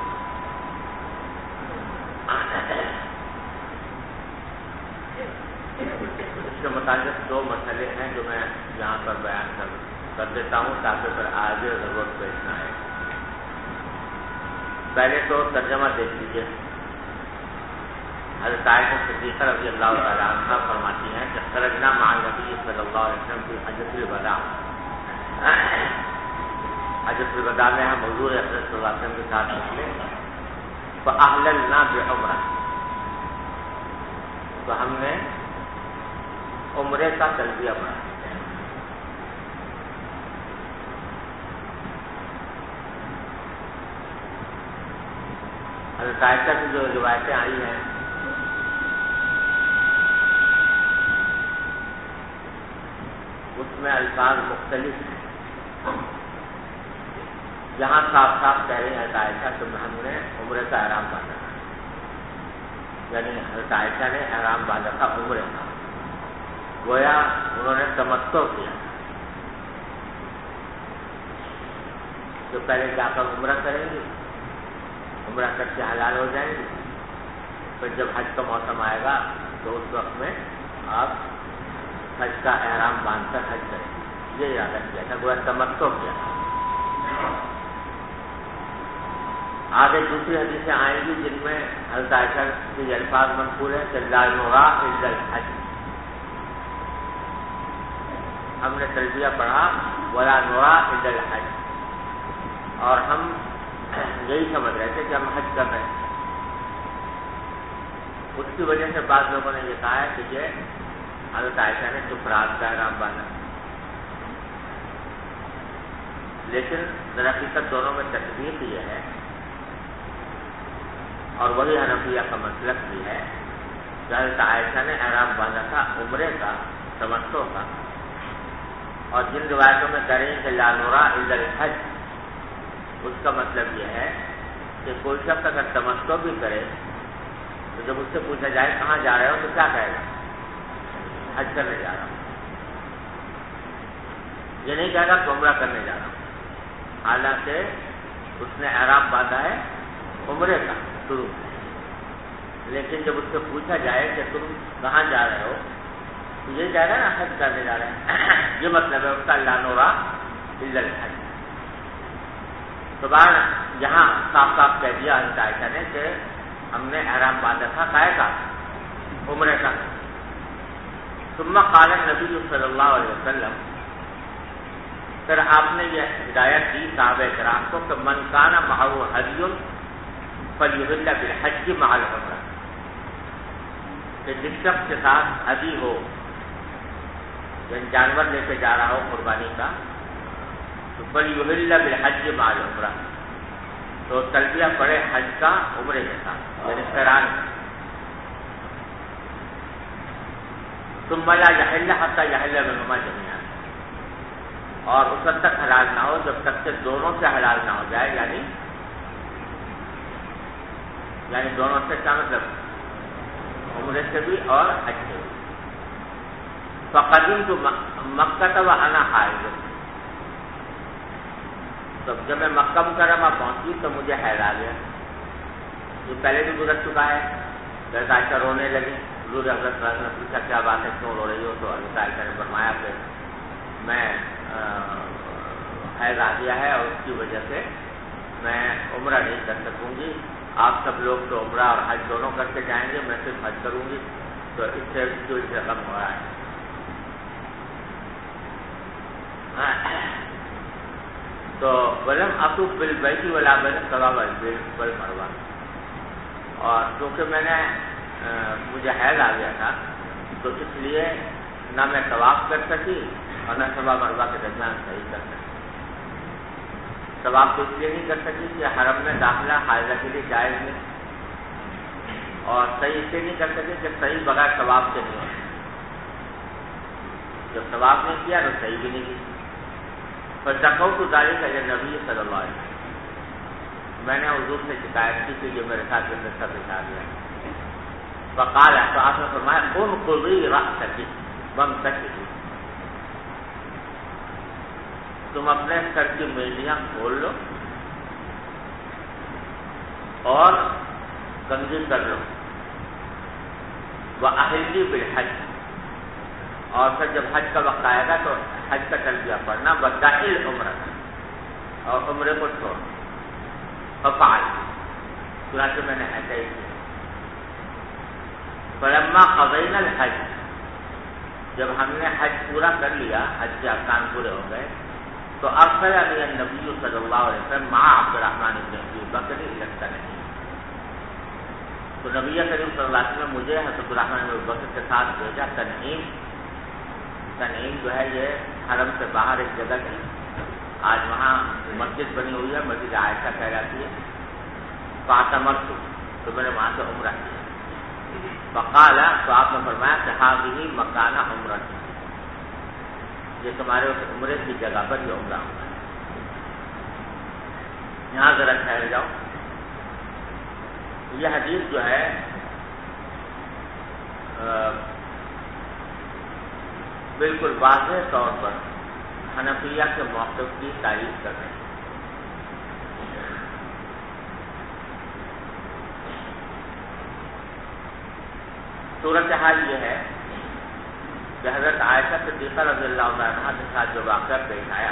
[SPEAKER 2] اس کے متعلق دو مسئلے ہیں جو میں یہاں پر بیان کر دیتا ہوں تاکہ پھر آگے ضرورت پیش نہ آئے. پہلے تو ترجمہ دیکھ لیجیے. حضرت عائشہ صدیقہ رضی اللہ تعالیٰ عنہ فرماتی ہیں کہ خرجنا مع النبی صلی اللہ علیہ وسلم کی حجۃ الوداع. حجۃ الوداع میں ہم حضور اکرم صلی اللہ علیہ وسلم کے ساتھ نکلے فأحللنا بعمرہ، تو ہم نے عمرے کا تلبیہ پڑھا. حضرت عائشہ کی جو روایتیں آئی ہیں اس میں الفاظ مختلف ہیں. یہاں صاف صاف کہہ رہی ہیں حضرت عائشہ کہ ہم نے عمرے کا احرام باندھا تھا، یعنی حضرت عائشہ نے احرام باندھا تھا عمرے کا. گویا انہوں نے تمتع کیا تو پہلے جا کر عمرہ کریں گے، عمرہ کر کے حلال ہو جائیں گے، پھر جب حج کا موسم آئے گا تو اس وقت میں آپ حج کا احرام باندھ کر حج کریں. یہ ارادہ کیا تھا، گویا تمتع کیا. آگے دوسری حدیثیں آئیں گی جن میں حضرت عائشہ کے الفاظ منقول ہیں کہ لا نرا الا الحج. ہم نے تلبیہ پڑھا ولا نرا الا الحج، اور ہم یہی سمجھ رہے تھے کہ ہم حج کر رہے ہیں. اس کی وجہ سے بعض لوگوں نے یہ کہا ہے کہ یہ حضرت عائشہ نے افراد کا احرام باندھا، لیکن در حقیقت دونوں میں تطبیق یہ ہے اور وہی حنفیہ کا مسلک بھی ہے کہ حضرت عائشہ نے احرام باندھا تھا عمرے کا، تمتع کا. اور جن روایتوں میں کہہ رہی ہیں کہ لا نرا الا الحج، اس کا مطلب یہ ہے کہ کوئی شخص اگر تمتع بھی کرے تو جب اس سے پوچھا جائے کہاں جا رہے ہو تو کیا کہے گا؟ حج کرنے جا رہا ہوں. یہ نہیں کہے گا کہ عمرہ کرنے جا رہا ہوں، حالانکہ اس نے احرام باندھا ہے عمرے کا شروع. لیکن جب اس سے پوچھا جائے کہ تم کہاں جا رہے ہو تو یہ کہہ رہا ہے نا حج کرنے جا رہے ہیں. یہ مطلب ہے اس کا لا نرا الا الحج. تو بار یہاں صاف صاف کہہ دیا حضرت عائشہ نے کہ ہم نے احرام باندھا تھا کائے کا؟ عمرے کا. ثم قال النبی صلی اللہ علیہ وسلم، پھر آپ نے یہ ہدایت دی صحابہ کرام کو کہ من کان معه هدی فلیحل بالحج مع العمرہ، کہ جس شخص کے ساتھ ہدی ہو، یعنی جانور لے کے جا رہا ہو قربانی کا، تو فلیحل بالحج مع العمرہ، تو تلبیہ پڑے حج کا عمرے کے ساتھ، یعنی قران. ثم لا یحل حتی یحل منہما جمیعا، اور اس وقت تک حلال نہ ہو جب تک کہ دونوں سے حلال نہ ہو جائے، یعنی دونوں سے کیا مطلب؟ عمرے سے بھی اور حج سے بھی۔ فقدمت مکہ وانا حائض، تو جب میں مکہ مکرمہ پہنچی تو مجھے حیض آ گیا، یہ پہلے بھی گزر چکا ہے۔ حضرت عائشہ رونے لگی، حضور حضرت صلی اللہ علیہ وسلم نے پوچھا کیا بات ہے، کیوں رو رہی ہو؟ تو حضرت عائشہ نے فرمایا کہ میں حیض آ گیا ہے اور اس کی وجہ سے میں عمرہ نہیں کر سکوں گی، آپ سب لوگ تو عمرہ اور حج دونوں کر کے جائیں گے، میں صرف حج کروں گی، تو اس سے غم ہو رہا ہے۔ تو ولم اطوف بالبیت ولا بین الصفا والمروہ، اور کیونکہ میں نے مجھے حیض آ گیا تھا تو اس لیے نہ میں طواف کر سکی اور نہ صفا مروہ کے درمیان صحیح کر سکی۔ طواف تو اس لیے نہیں کر سکی کہ حرم میں داخلہ حائضہ کے لیے جائز نہیں، اور صحیح اس لیے نہیں کر سکی کہ صحیح بغیر طواف کے نہیں ہوتا، جب طواف نہیں کیا تو صحیح بھی نہیں کی۔ فشکوت ذلک الی النبی صلی اللہ علیہ وسلم، میں نے حضور سے شکایت کی کہ یہ میرے ساتھ جو قصہ پیش آ گیا۔ فقال، تو آپ نے فرمایا انقضی رأسک وامسکی، تم اپنے سر کی میلیاں کھول لو اور کنگھی کر لو، وأحلی بالحج، اور پھر جب حج کا وقت آئے گا تو حج کا تلبیہ پڑھنا، بداخل عمرہ، اور عمرے کو چھوڑ۔ ففعل، چنانچہ میں نے ایسا ہی کیا۔ فلما قضینا الحج، جب ہم نے حج پورا کر لیا، حج کے ارکان پورے ہو گئے، تو ارسلنی النبی صلی اللہ علیہ وسلم مع عبد الرحمن بن ابی بکر الی التنعیم، تو نبی کریم صلی اللہ علیہ وسلم نے مجھے حضرت عبد الرحمن بن ابی بکر کے ساتھ بھیجا تنعیم۔ تنعیم جو ہے یہ حرم سے باہر ایک جگہ تھی، آج وہاں مسجد بنی ہوئی ہے، مسجد عائشہ کہلاتی ہے۔ فاعتمرت، تو میں نے وہاں سے عمرہ کیا۔ فقال، تو آپ نے فرمایا کہ هذه مکان عمرہ، یہ تمہارے اس عمرے کی جگہ پر یہ عمرہ ہوگا، یہاں ذرا ٹھہر جاؤ۔ یہ حدیث جو ہے بالکل واضح طور پر حنفیہ کے موقف کی تعریف کر رہے ہیں۔ صورتحال یہ ہے کہ حضرت عائشہ صدیقہ رضی اللہ عنہا کے ساتھ جو واقعہ پیش آیا،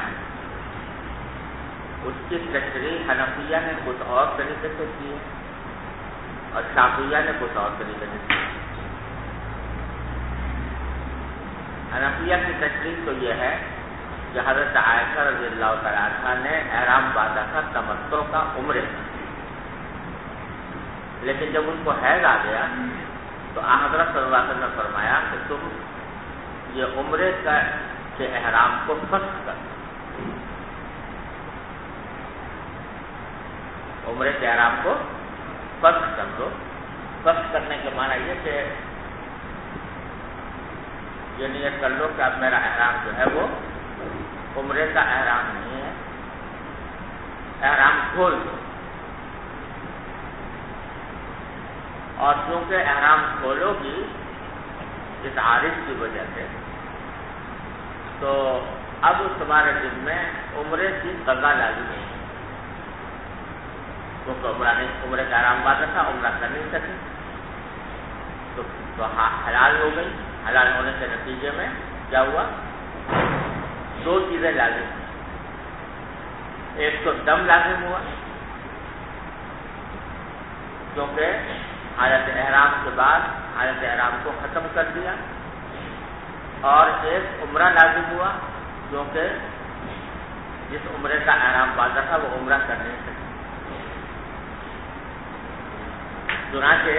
[SPEAKER 2] اس کی تشریح حنفیہ نے کچھ اور طریقے سے کی ہے اور شافعیہ نے کچھ اور طریقے سے کی ہے۔ حنفیہ کی تشریح تو یہ ہے کہ حضرت عائشہ رضی اللہ تعالیٰ عنہا نے احرام باندھا تھا تمتع کا عمرے کا، لیکن جب ان کو حیض آ گیا تو حضرت صلی اللہ علیہ وسلم نے فرمایا کہ تم یہ عمرے کے احرام کو فسخ کر، عمرے کے احرام کو فسخ کر دو۔ فسخ کرنے کے معنی یہ کہ یہ نیت کر لو کہ اب میرا احرام جو ہے وہ عمرے کا احرام نہیں ہے، احرام کھول دو۔ اور کیونکہ احرام کھولو گی اس عارض کی وجہ سے، تو اب تمہارے دل میں عمرے کی قضا لازم ہے، کیونکہ عمرے کا احرام باندھا تھا، عمرہ کر نہیں سکی، تو حلال ہو گئی۔ حلال ہونے کے نتیجے میں کیا ہوا؟ دو چیزیں لازم ہوئی، ایک تو دم لازم ہوا کیونکہ حالت احرام کے بعد حالت احرام کو ختم کر دیا، اور ایک عمرہ لازم ہوا کیونکہ جس عمرے کا احرام باندھا تھا وہ عمرہ کر نہیں سکے۔ چنانچہ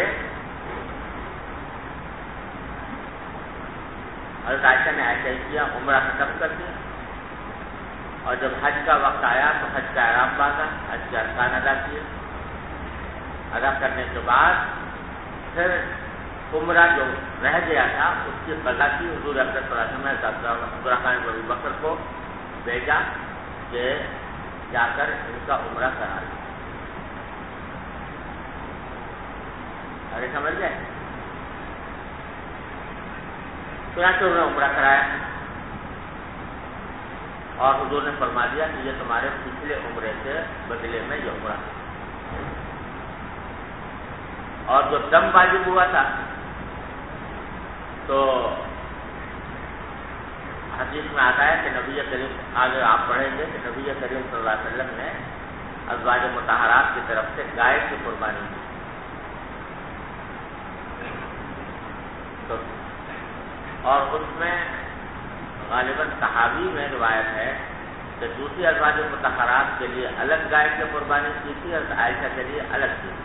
[SPEAKER 2] حضرت عائشہ نے ایسا ہی کیا، عمرہ ختم کر دیا، اور جب حج کا وقت آیا تو حج کا احرام باندھا، حج کے ارکان ادا کیے، ادا کرنے کے بعد پھر عمرہ جو رہ گیا تھا اس کی قضا کی حضور اکرم صلی اللہ علیہ وسلم نے عبدالرحمن بن ابی بکر کو بھیجا کہ جا کر ان کا عمرہ کرا لیں. ارے سمجھ گئے؟ چنانچہ انہوں نے عمرہ کرایا اور حضور نے فرما دیا کہ یہ تمہارے پچھلے عمرے کے بدلے میں یہ عمرہ ہے. اور جو دم واجب ہوا تھا تو حدیث میں آتا ہے کہ نبی کریم، آگے آپ پڑھیں گے کہ نبی کریم صلی اللہ علیہ وسلم نے ازواج مطہرات کی طرف سے گائے کی قربانی کی. اور اس میں غالباً صحابی میں روایت ہے کہ دوسری ازواج مطہرات کے لیے الگ گائے کی قربانی کی تھی اور عائشہ کے لیے الگ کی.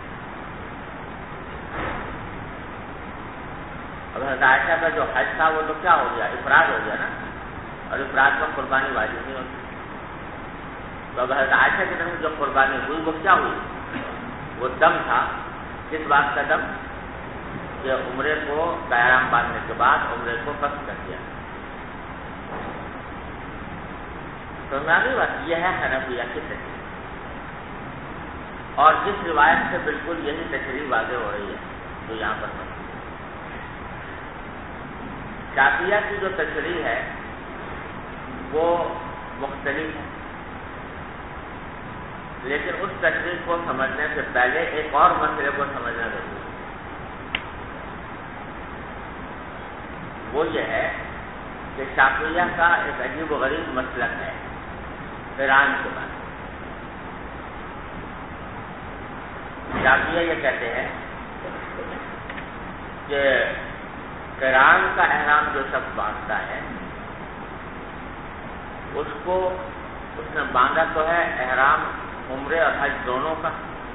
[SPEAKER 2] اب حضرت عائشہ کا جو حج تھا وہ تو کیا ہو گیا، افراد ہو گیا نا، اور افراد میں قربانی واجب نہیں ہوتی. تو اب حضرت عائشہ کی طرف جو قربانی ہوئی وہ کیا ہوئی؟ وہ دم تھا. کس بات کا دم؟ کہ عمرے کو قیام باندھنے کے بعد عمرے کو فسخ کر دیا. تو میری بات یہ ہے حنفیہ کی تشریح، اور جس روایت سے بالکل یہی تشریح واضح ہو رہی ہے تو یہاں پر شافعیہ کی جو تشریح ہے وہ مختلف ہے، لیکن اس تشریح کو سمجھنے سے پہلے ایک اور مسئلے کو سمجھنا ضروری ہے. وہ یہ ہے کہ شافعیہ کا ایک عجیب و غریب مسلک ہے قران کے بعد. شافعیہ یہ کہتے ہیں کہ قران کا احرام جو شخص باندھتا ہے اس نے باندھا تو ہے احرام عمرے اور حج دونوں کا،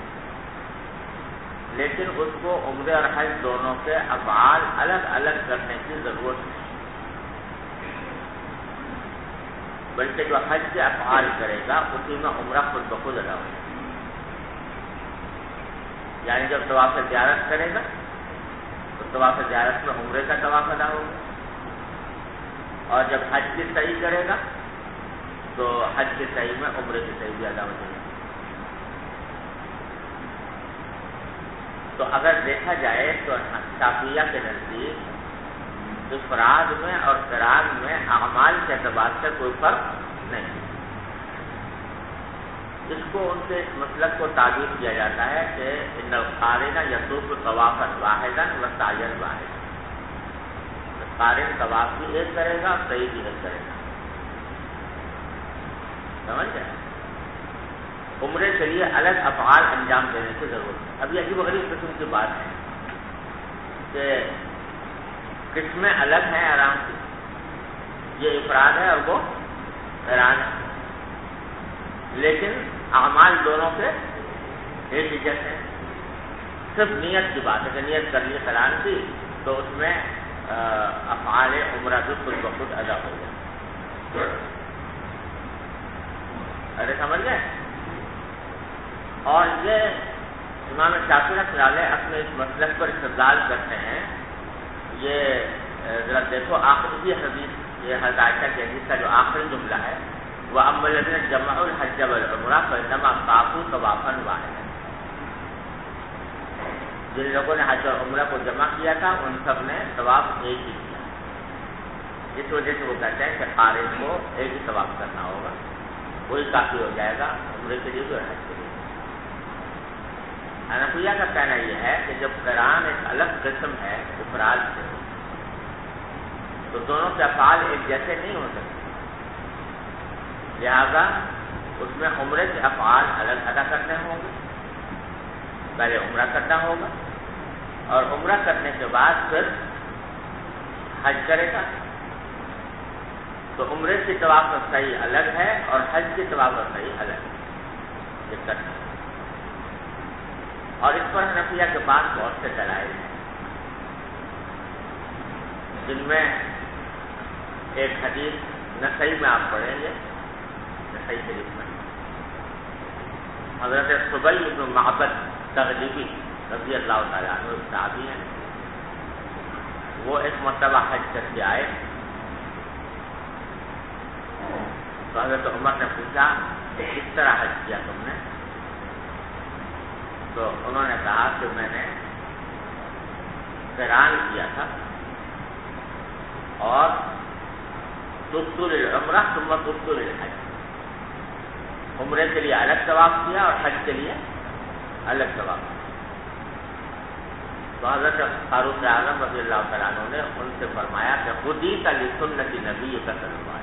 [SPEAKER 2] لیکن اس کو عمرے اور حج دونوں کے افعال الگ الگ کرنے کی ضرورت نہیں، بلکہ جو حج کے افعال کرے گا اسی میں عمرہ خود بخود ادا ہوگا. یعنی جب طواف زیارت کرے گا تو طواف زیارت میں عمرے کا طواف ادا ہوگا، اور جب حج کی صحیح کرے گا تو حج کی صحیح میں عمرے کی صحیح بھی ادا ہو جائے گی. تو اگر دیکھا جائے تو شافعیہ کے نزدیک افراد میں اور قران میں اعمال کے اعتبار سے کوئی فرق نہیں. اس کو ان کے اس مسلک کو تعبیر کیا جاتا ہے کہ ان القارن یطوف طوافا واحدا وسعیا واحدا. قارن طواف بھی ایک کرے گا اور سعی بھی ایک کرے گا. سمجھ گئے؟ عمرے کے لیے الگ افعال انجام دینے کی ضرورت ہے. اب یہ عجیب و غریب قسم کی بات ہے کہ قسمیں الگ ہیں احرام کی، یہ افراد ہے اور وہ قران ہے، لیکن اعمال دونوں کے ایک ہی جیسے ہیں. صرف نیت کی بات ہے کہ نیت کر لی قران کی تو اس میں افعال عمرہ بھی خود بخود ادا ہو گیا. ارے سمجھ گئے؟ اور یہ امام شافعی رحمۃ اللہ علیہ اپنے اس مسلک پر استدلال کرتے ہیں. یہ ذرا دیکھو آخری حدیث، یہ حضرت عائشہ کی حدیث کا جو آخری جملہ ہے وہ اما الذین جمعوا الحج والعمرہ فانما طافوا طوافا واحدا. جن لوگوں نے حج اور عمرہ کو جمع کیا تھا ان سب نے طواف ایک ہی کیا. اس وجہ سے وہ کہتے ہیں کہ قارن کو ایک ہی طواف کرنا ہوگا، وہی کافی ہو جائے گا عمرے کے لیے بھی اور حج کے لیے. حنفیہ کا کہنا یہ ہے کہ جب قران ایک الگ قسم ہے افراد سے تو دونوں کے افعال ایک جیسے نہیں ہو سکتے، لہذا اس میں عمرے کے افعال الگ ادا کرنے ہوں گے. پہلے عمرہ کرنا ہوگا اور عمرہ کرنے کے بعد پھر حج کرے گا. تو عمرے کی طواف صحیح الگ ہے اور حج کی طواف صحیح الگ ہے. دقت ہے. اور اس پر حنفیہ کے پاس بہت سے دلائل ہیں، جن میں ایک حدیث نسائی میں آپ پڑھیں گے، نسائی شریف میں حضرت صبی بن معبد تغلیبی رضی اللہ تعالیٰ عنہ صحابی ہیں. وہ ایک مرتبہ حج کر کے آئے تو حضرت عمر نے پوچھا کہ کس طرح حج کیا تم نے؟ تو انہوں نے کہا کہ میں نے قران کیا تھا اور تبتل العمرہ ثم تبتل الحج، عمرے کے لیے الگ طواف کیا اور حج کے لیے الگ طواف کیا۔ تو حضرت فاروق اعظم رضی اللہ تعالیٰ عنہ نے ان سے فرمایا کہ خودیت لسنت نبی کا ترجمہ،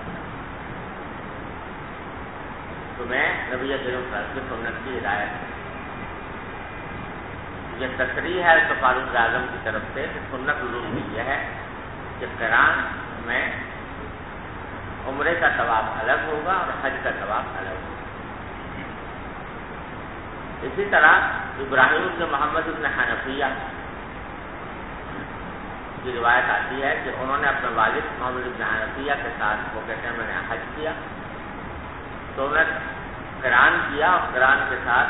[SPEAKER 2] تمہیں نبی کریم صلی اللہ علیہ وسلم کی سنت کی ہدایت ہے۔ یہ تصریح ہے تو فاروق اعظم کی طرف سے سنت حضور کی یہ ہے کہ قران میں عمرے کا طواف الگ ہوگا اور حج کا طواف الگ ہوگا۔ اسی طرح ابراہیم بن محمد بن حنفیہ کی روایت آتی ہے کہ انہوں نے اپنے والد محمد بن حنفیہ کے ساتھ، وہ کہتے ہیں میں نے حج کیا تو انہوں نے قران کیا اور قران کے ساتھ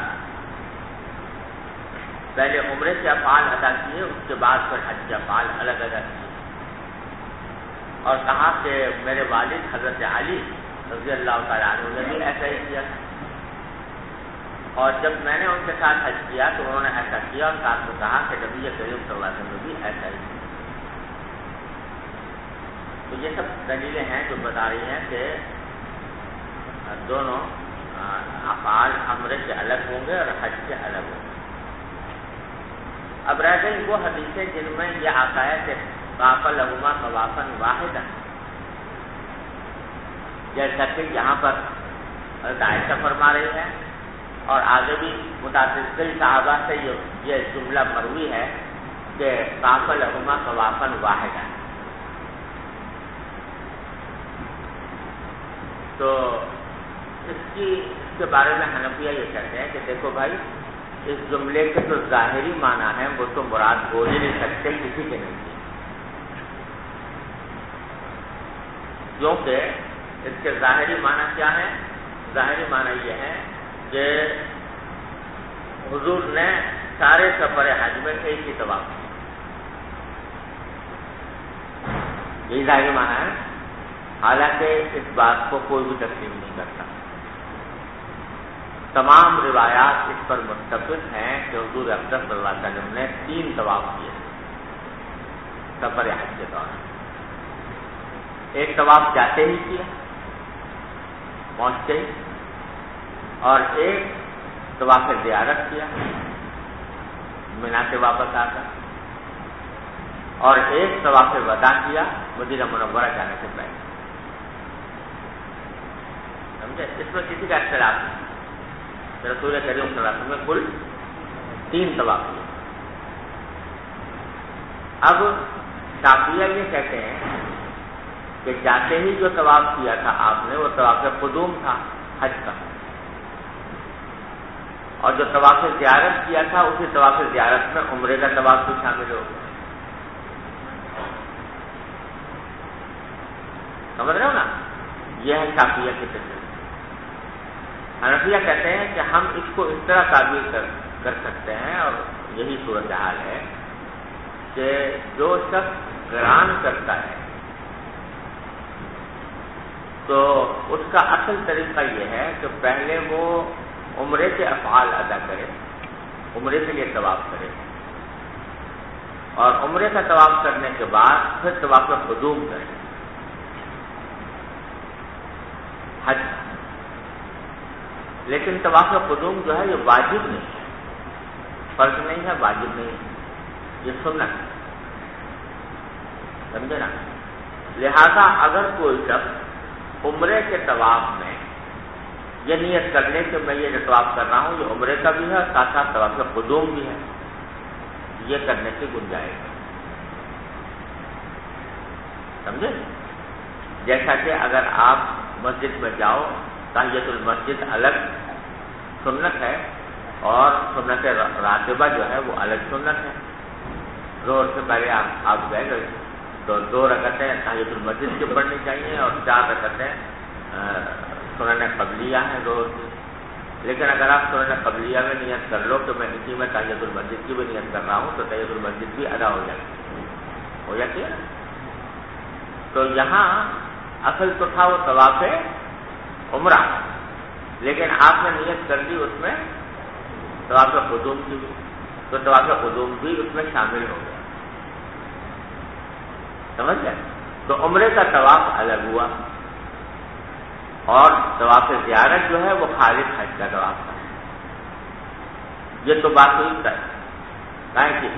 [SPEAKER 2] پہلے عمرے کے افعال ادا کیے، اس کے بعد پھر حج کے افعال الگ ادا کیے، اور کہا کہ میرے والد حضرت علی رضی اللہ تعالیٰ عنہ نے بھی ایسا ہی کیا، اور جب میں نے ان کے ساتھ حج کیا تو انہوں نے ایسا کیا اور ساتھ میں کہا کہ نبی کریم صلی اللہ علیہ وسلم نے بھی ایسا ہی کیا۔ تو یہ سب دلیلیں ہیں جو بتا رہی ہیں کہ دونوں افعال عمرے کے الگ ہوں گے اور حج کے الگ ہوں گے۔ اب رہ گئی وہ حدیثیں جن میں یہ آتا ہے کہ طاف لهما طوافا واحدا، جیسا کہ یہاں پر عائشہ فرما رہی ہے اور آگے بھی متعدد صحابہ سے یہ جملہ مروی ہے کہ طاف لهما طوافا واحدا۔ تو اس کے بارے میں حنفیہ یہ کہتے ہیں کہ دیکھو بھائی، اس جملے کے جو ظاہری معنی ہیں وہ تو مراد ہو ہی نہیں سکتے کسی کے نہیں، کیونکہ اس کے ظاہری معنی کیا ہے؟ ظاہری معنی یہ ہے کہ حضور نے سارے سفر حج میں ایک ہی طواف کیا، یہی ظاہری معنی ہے، حالانکہ اس بات کو کوئی بھی تسلیم نہیں کرتا۔ تمام روایات اس پر متفق ہیں کہ حضور اقدس صلی اللہ علیہ وسلم نے 3 طواف کیے سفر حج کے دوران۔ ایک طواف جاتے ہی کیا پہنچتے ہی، اور ایک طواف زیارت کیا مینا سے واپس آ کر، اور ایک طواف وداع کیا مدینہ منورہ جانے سے پہلے۔ سمجھے؟ اس میں کسی کا اختلاف نہیں، رسول کریم صلی اللہ علیہ وسلم میں کل 3 طواف کیے۔ اب شافعیہ یہ کہتے ہیں کہ جاتے ہی جو طواف کیا تھا آپ نے وہ طواف قدوم تھا حج کا، اور جو طواف زیارت کیا تھا اسی طواف زیارت میں عمرے کا طواف بھی شامل ہو گیا۔ سمجھ رہے ہو نا؟ یہ ہے شافعیہ کی تشریح۔ حنفیہ کہتے ہیں کہ ہم اس کو اس طرح تعبیر کر سکتے ہیں، اور یہی صورتحال ہے کہ جو شخص قران کرتا ہے تو اس کا اصل طریقہ یہ ہے کہ پہلے وہ عمرے کے افعال ادا کرے، عمرے کے لیے طواف کرے، اور عمرے کا طواف کرنے کے بعد پھر طواف قدوم کرے حج۔ لیکن طواف قدوم جو ہے یہ واجب نہیں ہے، فرض نہیں ہے، واجب نہیں ہے، یہ سنت ہے، سمجھے نا؟ لہذا اگر کوئی شخص عمرے کے طواف میں یہ نیت کر لے کہ میں یہ جو طواف کر رہا ہوں یہ عمرے کا بھی ہے اور ساتھ ساتھ طواف قدوم بھی ہے، یہ کرنے کی گنجائش ہے، سمجھے؟ جیسا کہ اگر آپ مسجد میں جاؤ، تحیۃ المسجد الگ سنت ہے اور سنت راتبہ جو ہے وہ الگ سنت ہے۔ ظہر سے پہلے آپ گئے تو 2 رکعتیں تحیۃ المسجد کی پڑھنی چاہیے اور 4 رکعتیں سنن قبلیہ ہیں ظہر کی۔ لیکن اگر آپ سنن قبلیہ میں نیت کر لو کہ میں اسی میں تحیۃ المسجد کی بھی نیت کر رہا ہوں تو تحیۃ المسجد بھی ادا ہو جائے گی، ہو جاتی ہے نا. تو یہاں اصل تو تھا وہ طواف عمرہ، لیکن آپ نے نیت کر دی اس میں طواف قدوم کی بھی، تو طواف قدوم بھی اس میں شامل ہو گیا. سمجھ گئے؟ تو عمرے کا طواف الگ ہوا، اور طواف زیارت جو ہے وہ خالص حج کا طواف تھا. یہ تو بات ہوئی کہیں کی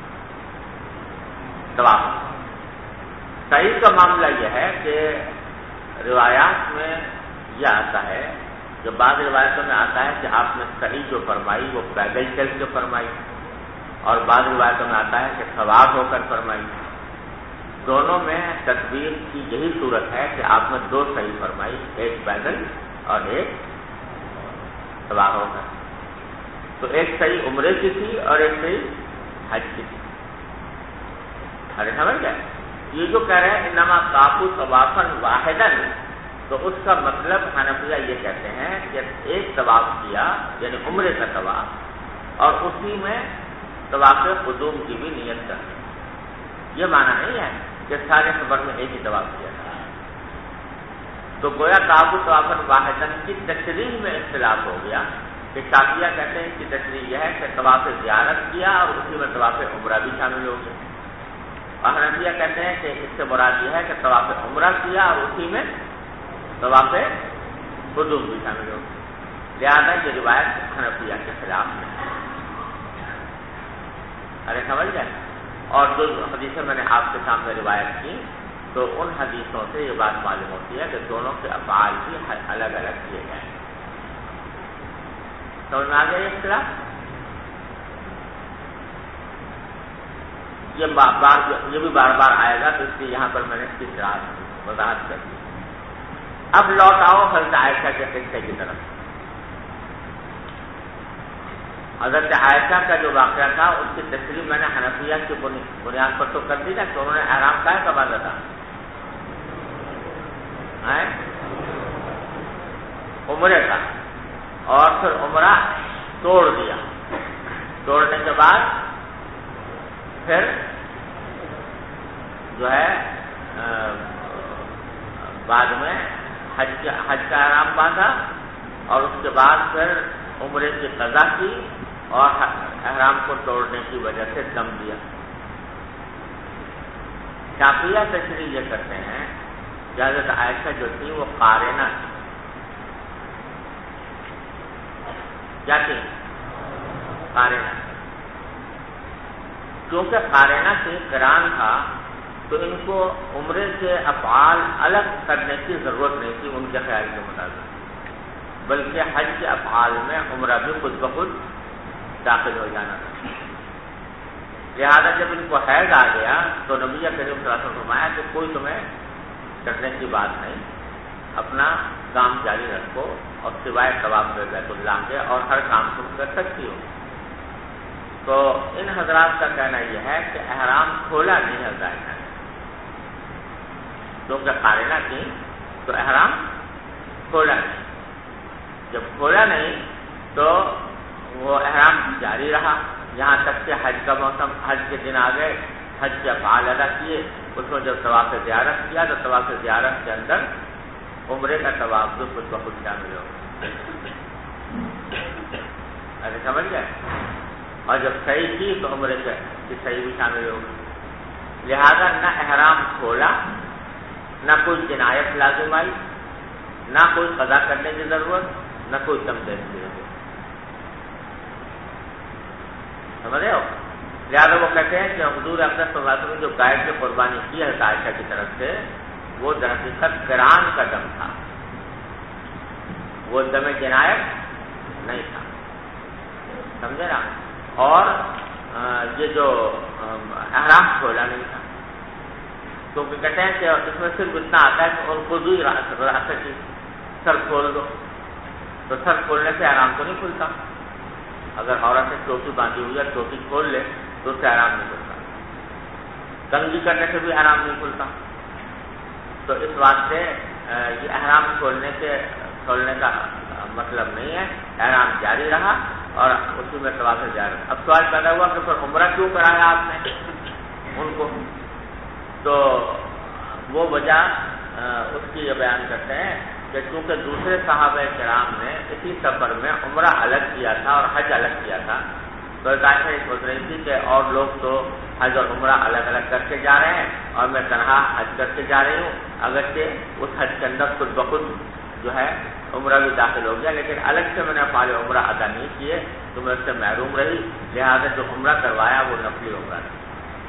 [SPEAKER 2] طواف. صحیح کا معاملہ یہ ہے کہ روایات میں یہ آتا ہے کہ بعض روایتوں میں آتا ہے کہ آپ نے صحیح جو فرمائی وہ پیدل چل کے فرمائی، اور بعض روایتوں میں آتا ہے کہ سوار ہو کر فرمائی. دونوں میں تکبیر کی یہی صورت ہے کہ آپ نے دو صحیح فرمائی، ایک پیدل اور ایک سوار ہو کر. تو ایک صحیح عمرے کی تھی اور ایک صحیح حج کی تھی. ارے سمجھ گئے؟ یہ جو کہہ رہے ہیں انما کافو طوافا واحدا، تو اس کا مطلب حنفیہ یہ کہتے ہیں کہ ایک طواف کیا یعنی عمرے کا طواف، اور اسی میں طواف قدوم کی بھی نیت کر. یہ معنی نہیں ہے کہ سارے سفر میں ایک ہی طواف کیا تھا. تو گویا کافو طوافا واحدا کی تشریح میں اختلاف ہو گیا کہ شافعیہ کہتے ہیں کہ تشریح یہ ہے کہ طواف زیارت کیا اور اسی میں طواف عمرہ بھی شامل ہو گیا، اور حنفیہ کہتے ہیں کہ اس سے مراد یہ ہے کہ طواف عمرہ کیا اور اسی میں طواف قدوم بھی شامل ہو گیا. لہٰذا یہ روایت حنفیہ کے خلاف ہے. ارے سمجھ گئے؟ اور جو حدیثیں میں نے آپ کے سامنے روایت کی تو ان حدیثوں سے یہ بات معلوم ہوتی ہے کہ دونوں کے افعال بھی الگ الگ کیے گئے. سمجھ میں آ گیا یہ اختلاف؟ یہ بھی بار بار آئے گا، تو اس لیے یہاں پر میں نے اس کی وضاحت کر دی. اب لوٹ آؤ حضرت عائشہ کے قصے کی طرف. حضرت عائشہ کا جو واقعہ تھا اس کی تشریح میں نے حنفیہ کی بنیاد پر تو کر دی نا کہ انہوں نے احرام کا کب باندھا تھا؟ عمرے کا، اور پھر عمرہ توڑ دیا. توڑنے کے بعد پھر جو ہے بعد میں حج کا احرام باندھا، اور اس کے بعد پھر عمرے کی قضا کی اور احرام کو توڑنے کی وجہ سے دم دیا. شافعیہ تشریح یہ کرتے ہیں کہ حضرت عائشہ جو تھی وہ قارنہ تھی. کیا تھی؟ قارنہ. کیونکہ قارنہ سے قران تھا تو ان کو عمرے سے افعال الگ کرنے کی ضرورت نہیں تھی ان کے خیال کے مطابق، بلکہ حج کے افعال میں عمرہ بھی خود بخود داخل ہو جانا تھا. لہٰذا جب ان کو حیض آ گیا تو نبی کریم صلی اللہ علیہ وسلم نے فرمایا کہ کوئی تمہیں کرنے کی بات نہیں، اپنا کام جاری رکھو اور سوائے طواف بیت اللہ کے اور ہر کام تم کر سکتی ہو. تو ان حضرات کا کہنا یہ ہے کہ احرام کھولا نہیں ہے ظاہر، کیونکہ قارنہ تھی تو احرام کھولا نہیں. جب کھولا نہیں تو وہ احرام جاری رہا یہاں تک کہ حج کا موسم، حج کے دن آ گئے، حج کے افعال ادا کیے. اس میں جب طواف زیارت کیا تو طواف زیارت کے اندر عمرے کا طواف بھی خود بخود شامل ہو. ایسے سمجھ گئے؟ اور جب صحیح کی تو عمرے کی صحیح بھی شامل ہو. لہذا نہ احرام کھولا، نہ کوئی جنایت لازم آئی، نہ کوئی قضا کرنے کی ضرورت، نہ کوئی تمدید کی ضرورت. سمجھ رہے ہو؟ لہٰذا وہ کہتے ہیں کہ حضور اقدس صلی اللہ علیہ وسلم جو گائے کی قربانی کی ہے عائشہ کی طرف سے وہ در حقیقت قران کا دم تھا، وہ دم جنایت نہیں تھا. سمجھے نا؟ اور یہ جو احرام کھولا نہیں تھا، کیونکہ کہتے ہیں کہ اس میں صرف اتنا آتا ہے کہ ان کو دوئی راستہ کی سر کھول دو، تو سر کھولنے سے احرام کو نہیں کھلتا. اگر عورت نے ٹوپی باندھی ہوئی ہے ٹوپی کھول لے تو اس سے احرام نہیں کھلتا. کنگھی کرنے سے بھی احرام نہیں کھلتا. تو اس واسطے یہ احرام کھولنے کا مطلب نہیں ہے. احرام جاری رہا اور اسی میں طواف جاری. اب سوال پیدا ہوا کہ پھر عمرہ کیوں کرایا آپ نے ان کو؟ تو وہ وجہ اس کی یہ بیان کرتے ہیں کہ چونکہ دوسرے صحابہ کرام نے اسی سفر میں عمرہ الگ کیا تھا اور حج الگ کیا تھا، تو عائشہ یہ سوچ رہی تھی کہ اور لوگ تو حج اور عمرہ الگ الگ کر کے جا رہے ہیں اور میں تنہا حج کر کے جا رہی ہوں، اگرچہ اس حج کے اندر خود بخود جو ہے عمرہ بھی داخل ہو گیا، لیکن الگ سے میں نے افعال عمرہ ادا نہیں کیے تو میں اس سے محروم رہی، لہٰذا جو عمرہ کروایا وہ نفلی عمرہ تھا۔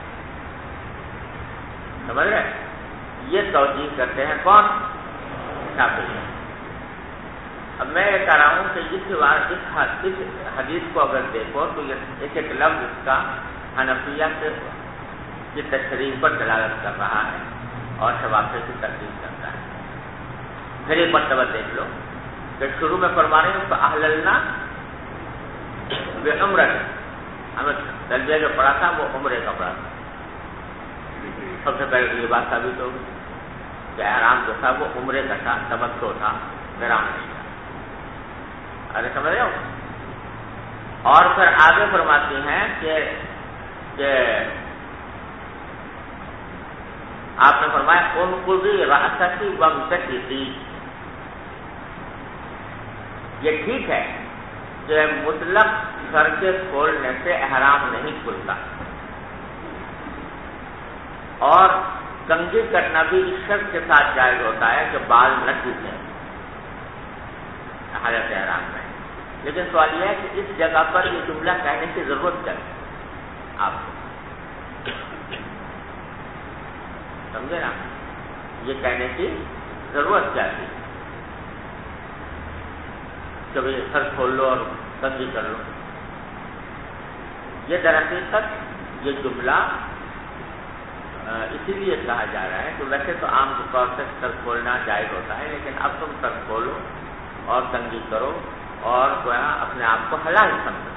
[SPEAKER 2] سمجھ رہے؟ یہ توجیہ کرتے ہیں کون؟ شافعی۔ اب میں یہ کہہ رہا ہوں کہ اس حدیث کو اگر دیکھو تو یہ ایک لفظ اس کا حنفیہ کی تشریح پر دلالت کر رہا ہے اور شوافی کی تردید کرتا ہے۔ پھر ایک مرتبہ دیکھ لو کہ شروع میں فرما رہے ہیں فَأَحْلَلْنَا بِعُمْرَةٍ، ہمیں تلبیہ جو پڑھا تھا وہ عمرے کا پڑھا تھا۔ سب سے پہلے یہ بات ثابت ہوگی کہ احرام جو تھا وہ عمرے کا تھا، تمتع تھا، قران نہیں تھا۔ ارے سمجھ رہے ہو؟ اور پھر آگے فرماتی ہیں کہ آپ نے فرمایا انقضی رأسکی وامتشطی، یہ ٹھیک ہے کہ مطلق سر کے کھولنے سے احرام نہیں کھلتا، اور کنگھی کرنا بھی اس شرط کے ساتھ جائز ہوتا ہے کہ بال نہ ٹوٹیں حالت احرام میں۔ لیکن سوال یہ ہے کہ اس جگہ پر یہ جملہ کہنے کی ضرورت کیا ہے آپ کو؟ سمجھے نا؟ یہ کہنے کی ضرورت کیا تھی؟ کبھی سر کھول لو اور کنگھی کر لو۔ یہ دراصل یہ جملہ اسی لیے کہا جا رہا ہے کہ ویسے تو عام طور سے سر کھولنا جائز ہوتا ہے، لیکن اب تم سر کھولو اور کنگھی کرو اور اپنے آپ کو حلال سمجھو،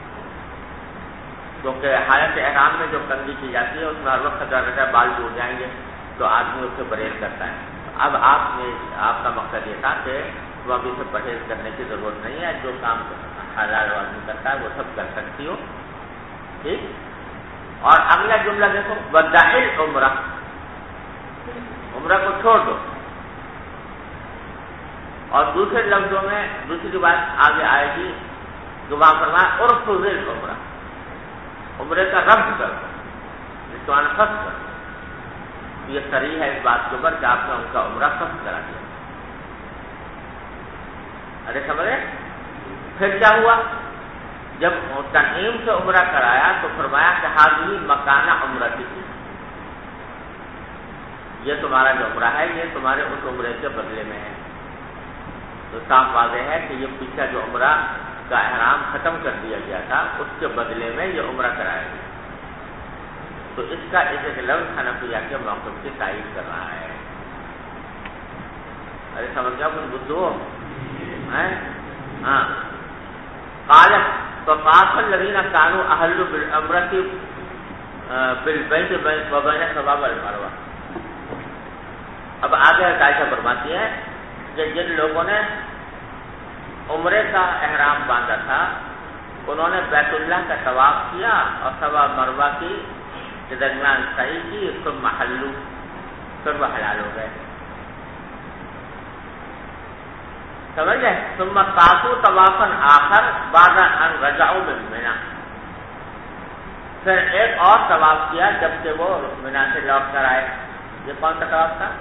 [SPEAKER 2] کیونکہ حالت احرام میں جو کنگھی کی جاتی ہے اس میں ہر وقت خطرہ رہتا ہے بال ٹوٹ جائیں گے تو آدمی اس سے پرہیز کرتا ہے۔ اب آپ کا مقصد یہ تھا کہ وہ ابھی سے پرہیز کرنے کی ضرورت نہیں ہے، جو کام حلال آدمی کرتا ہے وہ سب کر سکتی ہو، ٹھیک۔ اور اگلا جملہ دیکھو وَدَعِ الْعُمْرَةَ، عمرہ کو چھوڑ دو، اور دوسرے لفظوں میں دوسری بات آگے آئے گی جو وہاں فرمایا اُرْفُضِ الْعُمْرَةَ، عمرے کا رفض کر دو، اس کو فسخ کر دو۔ یہ صریح ہے اس بات کے اوپر کہ آپ نے ان کا عمرہ فسخ کرا دیا۔ ارے سمجھ رہے؟ پھر کیا ہوا؟ جب تنعیم سے عمرہ کرایا تو فرمایا کہ حاضری مکانہ عمرتی تھی، یہ تمہارا جو عمرہ ہے یہ تمہارے اس عمرے کے بدلے میں ہے۔ تو صاف واضح ہے کہ یہ پیچھا جو عمرہ کا احرام ختم کر دیا گیا تھا اس کے بدلے میں یہ عمرہ کرایا گیا، تو اس کا ایک لفظ حنفیہ کے موقف کی تائید کر رہا ہے۔ ارے سمجھ گیا کچھ بدھو؟ ہاں قالت فطاف الذين كانوا احلوا بالعمرة بالبيت وبين الصفا والمروہ۔ اب آگے عائشہ فرماتی ہے کہ جن لوگوں نے عمرے کا احرام باندھا تھا انہوں نے بیت اللہ کا طواف کیا اور صفا مروہ کے درمیان سعی کی، ثم حلوا، پھر وہ حلال ہو گئے۔ سمجھ گئے؟ ثم طافوا طوافا آخر بعد ان رجعوا من منى، پھر ایک اور طواف کیا جبکہ وہ منی سے لوٹ کر آئے۔ یہ کون سا طواف تھا؟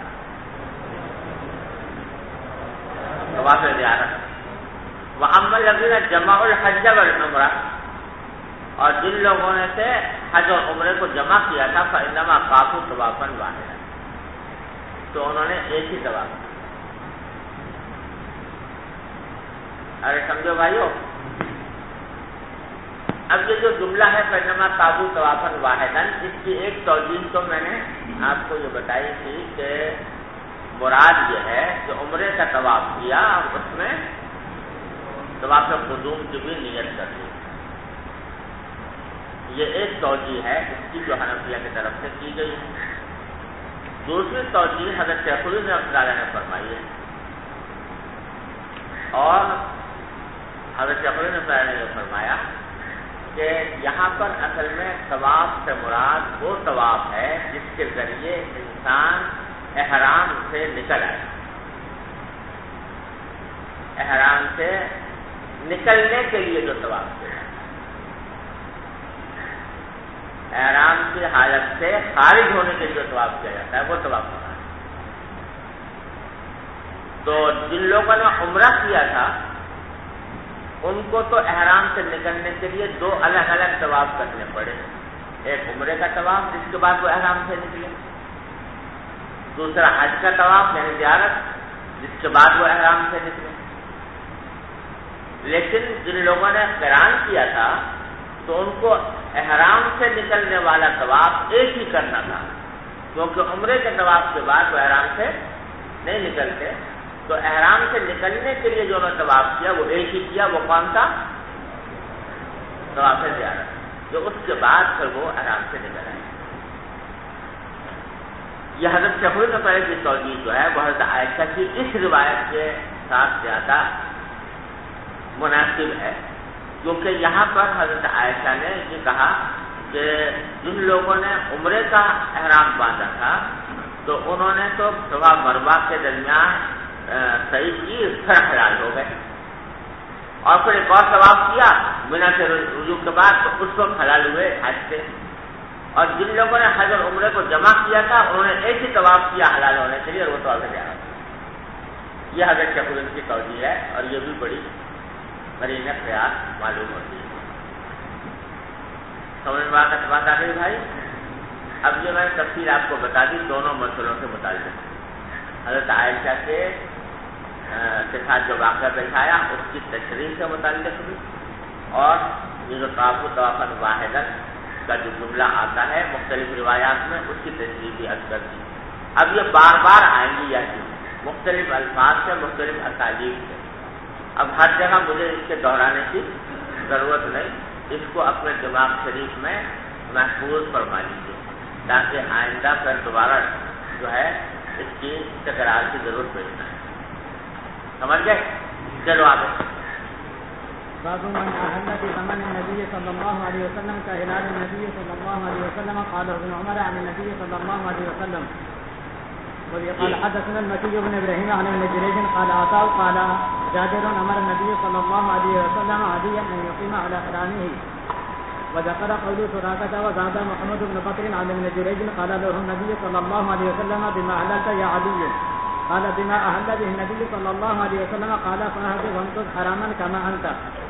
[SPEAKER 2] طواف زیارت۔ واما الذين جمعوا الحج والعمرة، اور جن لوگوں نے سے حج اور عمرے کو جمع کیا تھا فانما طافوا طوافا واحدا، تو انہوں نے ایک ہی طواف کیا۔ ارے سمجھو بھائیو، اب یہ جو جملہ ہے فانما طافوا طوافا واحدا، اس کی ایک توجیہ تو میں نے آپ کو یہ بتائی تھی کہ مراد یہ ہے کہ عمرے کا طواف کیا اور اس میں طواف قدوم کی بھی نیت کر لی، یہ ایک توجیہ ہے اس کی جو حنفیہ کی طرف سے کی گئی ہے۔ دوسری توجیہ حضرت شیخ الہند رحمۃ اللہ نے فرمائی ہے، اور حضرت شیخ الہند نے یہ فرمایا کہ یہاں پر اصل میں طواف سے مراد وہ طواف ہے جس کے ذریعے انسان احرام سے نکل آئے. احرام سے نکلنے کے لیے جو طواف کیا ہے، احرام کی حالت سے خارج ہونے کے لیے جو طواف کیا جاتا ہے وہ طواف ہوتا ہے. تو جن لوگوں نے عمرہ کیا تھا ان کو تو احرام سے نکلنے کے لیے دو الگ الگ طواف کرنے پڑے. ایک عمرے کا طواف جس کے بعد وہ احرام سے نکلے، دوسرا حج کا طواف یعنی زیارت جس کے بعد وہ احرام سے نکلے. لیکن جن لوگوں نے قران کیا تھا تو ان کو احرام سے نکلنے والا طواف ایک ہی کرنا تھا، کیونکہ عمرے کے طواف کے بعد وہ احرام سے نہیں نکلتے. تو احرام سے نکلنے کے لیے جو انہوں نے طواف کیا وہ ایک ہی کیا. وہ کون سا؟ طواف زیارت، جو اس کے بعد پھر وہ احرام سے نکل آئے. یہ حضرت شیخ الاسلام کی توجیہ جو ہے وہ حضرت عائشہ کی اس روایت کے ساتھ زیادہ مناسب ہے، کیونکہ یہاں پر حضرت عائشہ نے یہ کہا کہ جن لوگوں نے عمرے کا احرام باندھا تھا تو انہوں نے تو صفا مروہ کے درمیان صحیح کی، پھر حلال ہو گئے، اور پھر ایک اور طواف کیا منا سے رجوع کے بعد تو اس وقت حلال ہوئے حج سے. اور جن لوگوں نے حج اور عمرے کو جمع کیا تھا انہوں نے ایک ہی طواف کیا حلال ہونے کے لیے، اور وہ طواف زیارت. یہ حضرت شیخ الاسلام کی توجیہ ہے، اور یہ بھی بڑی قرین قیاس معلوم ہوتی ہے. سمجھ میں بات آ گئی بھائی؟ اب یہ میں نے تفصیل آپ کو بتا دی دونوں مسئلوں کے متعلق. حضرت عائشہ کے ساتھ جو واقعہ پیش آیا اس کی تشریح سے متعلق بھی، اور یہ جو طواف واحدہ کا جو جملہ آتا ہے مختلف روایات میں اس کی تشریح بھی عرض کر دی. اب یہ بار بار آئیں گی یا مختلف الفاظ سے، مختلف اسالیب سے. اب ہر جگہ مجھے اس کے دہرانے کی ضرورت نہیں، اس کو اپنے دماغ شریف میں محفوظ فرما لیجیے تاکہ آئندہ پھر دوبارہ جو ہے اس کی تکرار کی ضرورت پیش نہ ہے. سمجھ گئے؟ چلو آگے.
[SPEAKER 4] باب من أهل بزمن النبي صلى الله عليه وسلم كهلال النبي صلى الله عليه وسلم قال ابن عمر عن النبي صلى الله عليه وسلم. وقال حدثنا المكي بن ابراهيم عن ابن جريج قال عطاء قال جابر امر النبي صلى الله عليه وسلم عديا ان يقيم على حرامه. وذكر قول سراقة وزاد محمد بن بكر عن ابن جريج قال له النبي صلى الله عليه وسلم بما أهللت يا علي؟ قال بما أهل به النبي صلى الله عليه وسلم قال فهد وامكث حراما كما أنت.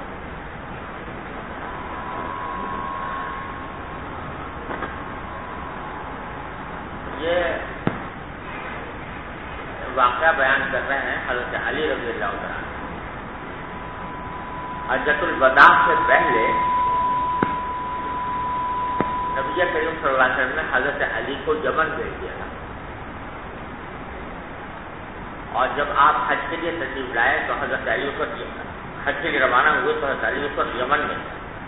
[SPEAKER 2] یہ واقعہ بیان کر رہے ہیں حضرت علی رضی اللہ عنہ. حجۃ الوداع سے پہلے نبی کریم صلی اللہ علیہ وسلم نے حضرت علی کو یمن بھیج دیا تھا، اور جب آپ حج کے لیے تشریف لائے تو حضرت علی اس وقت حج کے لیے روانہ ہوئے تو حضرت علی اس وقت یمن میں.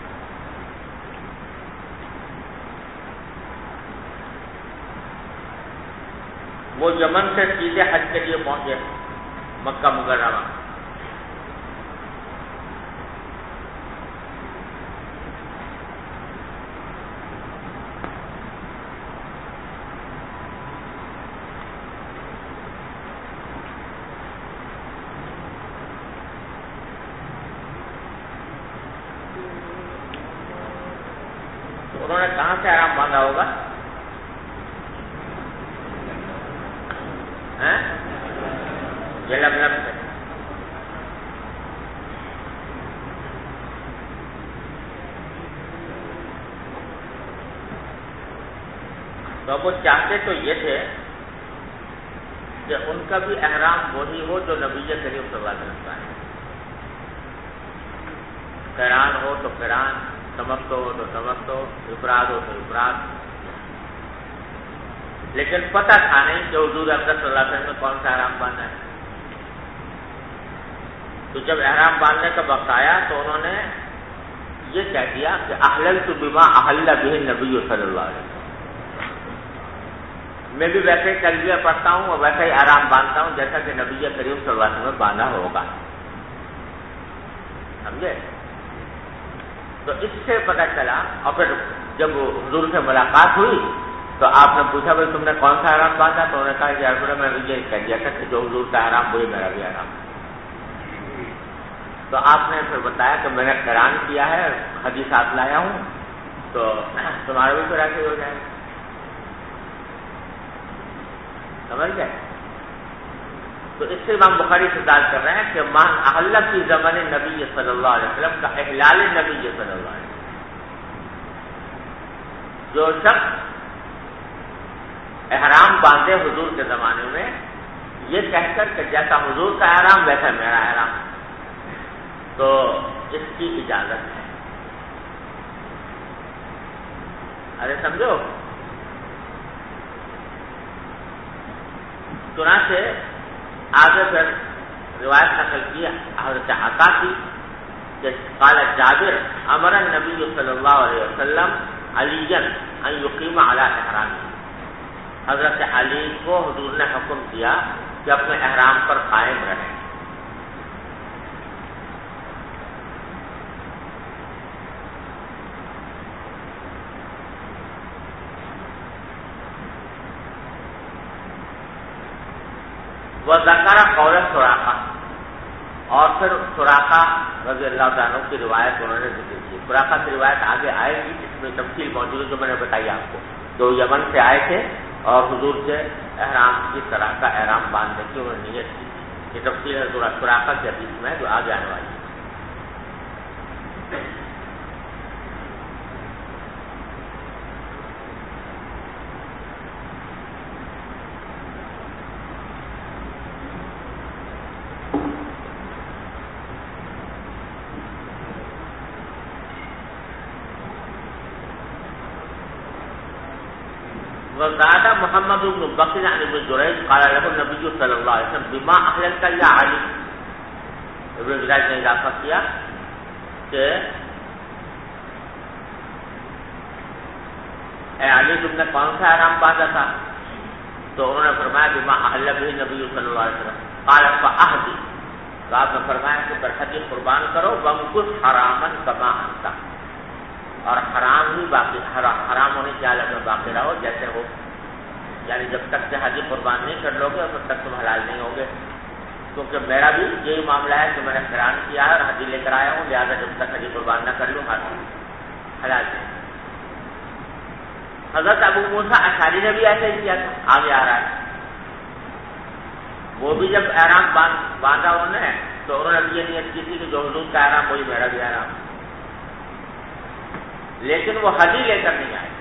[SPEAKER 2] وہ یمن سے سیدھے حج کے لیے پہنچے مکہ مکرمہ. انہوں نے کہاں سے آرام باندھا ہوگا؟ یلملم سے. تو وہ چاہتے تو یہ تھے کہ ان کا بھی احرام وہی ہو جو نبی کریم صلی اللہ علیہ وسلم کا ہے. قران ہو تو قران، تمتع ہو تو تمتع، افراد ہو تو افراد. لیکن پتہ تھا نہیں کہ حضور اقدس صلی اللہ علیہ وسلم نے کون سا احرام باندھا ہے. تو جب احرام باندھنے کا وقت آیا تو انہوں نے یہ کہہ دیا کہ احللت بما احل به النبی صلی اللہ علیہ وسلم. میں بھی ویسے ہی تلبیہ پڑھتا ہوں اور ویسا ہی احرام باندھتا ہوں جیسا کہ نبی کریم صلی اللہ علیہ وسلم نے باندھا ہوگا. سمجھے؟ تو اس سے پتہ چلا، اور پھر جب حضور سے ملاقات ہوئی تو آپ نے پوچھا بھائی تم نے کون سا احرام باندھا؟ تو انہوں نے کہا کہ یا رسول اللہ میں نے یہ کہہ دیا تھا کہ جو حضور کا احرام وہی میرا بھی احرام۔ تو آپ نے پھر بتایا کہ میں نے قران کیا ہے، حدیثات لایا ہوں، تو تمہارا بھی پھر ایسے ہو جائے گا۔ سمجھ گئے؟ تو اس سے امام بخاری استدلال کر رہے ہیں کہ من احل فی زمن نبی صلی اللہ علیہ وسلم کا احلال نبی صلی اللہ علیہ وسلم، جو شخص احرام باندھے حضور کے زمانے میں یہ کہہ کر کہ جیسا حضور کا احرام ویسا میرا احرام، تو اس کی اجازت ہے۔ ارے سمجھو، چنانچہ آگے پھر روایت نقل کی حضرت عطا کی کہ قال جابر امر النبی صلی اللہ علیہ وسلم علی ان یقیم علی احرامہ، حضرت علی کو حضور نے حکم دیا کہ اپنے احرام پر قائم رہیں۔ وہ ذکر قول سراقہ، اور پھر سراقہ رضی اللہ تعالیٰ کی روایت انہوں نے ذکر کی۔ سراقہ کی روایت آگے آئے گی، اس میں تفصیل موجود ہے جو میں نے بتائی آپ کو، جو یمن سے آئے تھے اور حضور سے احرام کی طرح کا احرام باندھنے کی انہوں نے نیت کی تھی۔ یہ تفصیل ہے سراقہ کی حدیث میں جو آگے آنے والی ہے۔ وزاد محمد بن بکر عن ابن جریج قال له النبی صلی اللہ علیہ وسلم بما احللت یا علی، ابن جریج نے اضافہ کیا کہ اے علی تم نے کون سا احرام باندھا تھا؟ تو انہوں نے فرمایا بما احل به نبی صلی اللہ علیہ وسلم قال فاحدی، تو آپ نے فرمایا کہ برحدی قربان کرو وامکث حراما کما انت، اور حرام ہی باقی، حرام ہونے کی حالت میں باقی رہو جیسے ہو، یعنی جب تک کہ حج قربان نہیں کر لو گے تب تک تم حلال نہیں ہوگے، کیونکہ میرا بھی یہی معاملہ ہے کہ میں نے قران کیا ہے اور حج لے کر آیا ہوں، لہٰذا جب تک حج قربان نہ کر لوں حلال نہیں۔ حضرت ابو موسیٰ اشعری نے بھی ایسے ہی کیا تھا، آگے آ رہا ہے، وہ بھی جب احرام باندھا انہوں نے تو انہوں نے یہ نیت کی تھی کہ جو حضور کا احرام وہی میرا بھی احرام، لیکن وہ حج لے کر نہیں آئے۔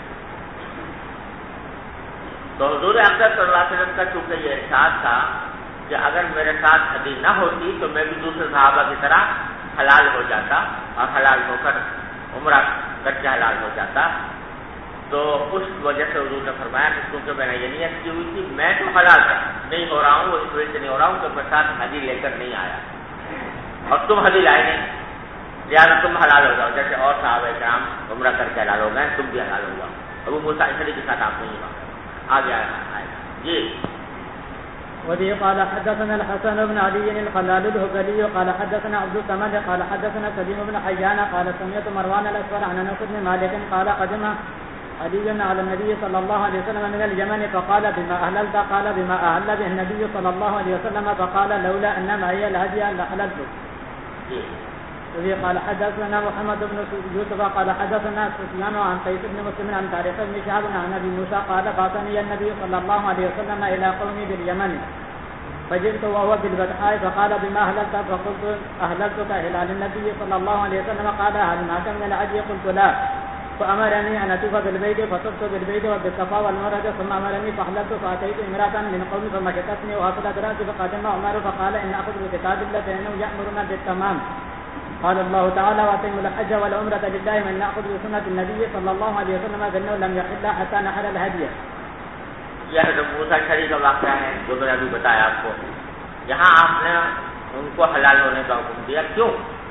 [SPEAKER 2] تو حضور اکرم صلی اللہ علیہ وسلم کا چونکہ یہ ارشاد تھا کہ اگر میرے ساتھ حدیث نہ ہوتی تو میں بھی دوسرے صحابہ کی طرح حلال ہو جاتا اور حلال ہو کر عمرہ کر کے حلال ہو جاتا، تو اس وجہ سے حضور نے فرمایا کہ کیونکہ میں نے یہ نیت کی ہوئی تھی میں تو حلال نہیں ہو رہا ہوں، وہ اس وجہ سے نہیں ہو رہا ہوں کہ میں ساتھ حدیث لے کر نہیں آیا اور تم حدیث لائے نہیں، لہٰذا تم حلال ہو جاؤ، جیسے اور صحابہ کرام عمرہ کر کے حلال ہو گئے تم بھی حلال ہو جاؤ۔ ابو موسیٰ اشعری کے ساتھ آپ نہیں ہوا، آگے آئے جی۔
[SPEAKER 4] وبه قال حدثنا الحسن بن علي الخلال الهذلي قال حدثنا عبد الصمد قال حدثنا سليم بن حيان قال سمعت مروان الأسود عن أنس بن مالك قال قدم علي على النبي صلى الله عليه وسلم من اليمن فقال بما أهللت؟ قال بما أهل به النبي صلى الله عليه وسلم، فقال لولا أن معي الهدي لحللت. وبه قال حدثنا محمد بن يوسف قال حدثنا سفيان عن قيس بن مسلم عن طارق بن شهاب عن ابي موسى قال بعثني النبي صلى الله عليه وسلم الى قومي باليمن فجئت وهو بالبدحاء فقال بما اهللت؟ فقلت اهللتك هلال النبي صلى الله عليه وسلم قال هل معك من الهدي؟ قلت لا، فامرني ان اطوف بالبيت فطفت بالبيت وبالصفا والمروه ثم امرني فاحللت فاتيت امراه من قومي فمكثتني وغسلت راسي فقدم عمر فقال ان اخذ بكتاب الله فانه يامرنا بالتمام. قال الله تعالى واتموا الحج والعمرة لله من نأخذ بسنة النبي صلى الله عليه وسلم فإنه لم يحل حتى نحل الهدي.
[SPEAKER 2] یہ حضرت موسیٰ اشعری کا واقعہ ہے جو میں نے ابھی بتایا آپ کو۔ یہاں آپ نے ان کو حلال ہونے کا حکم دیا، کیوں؟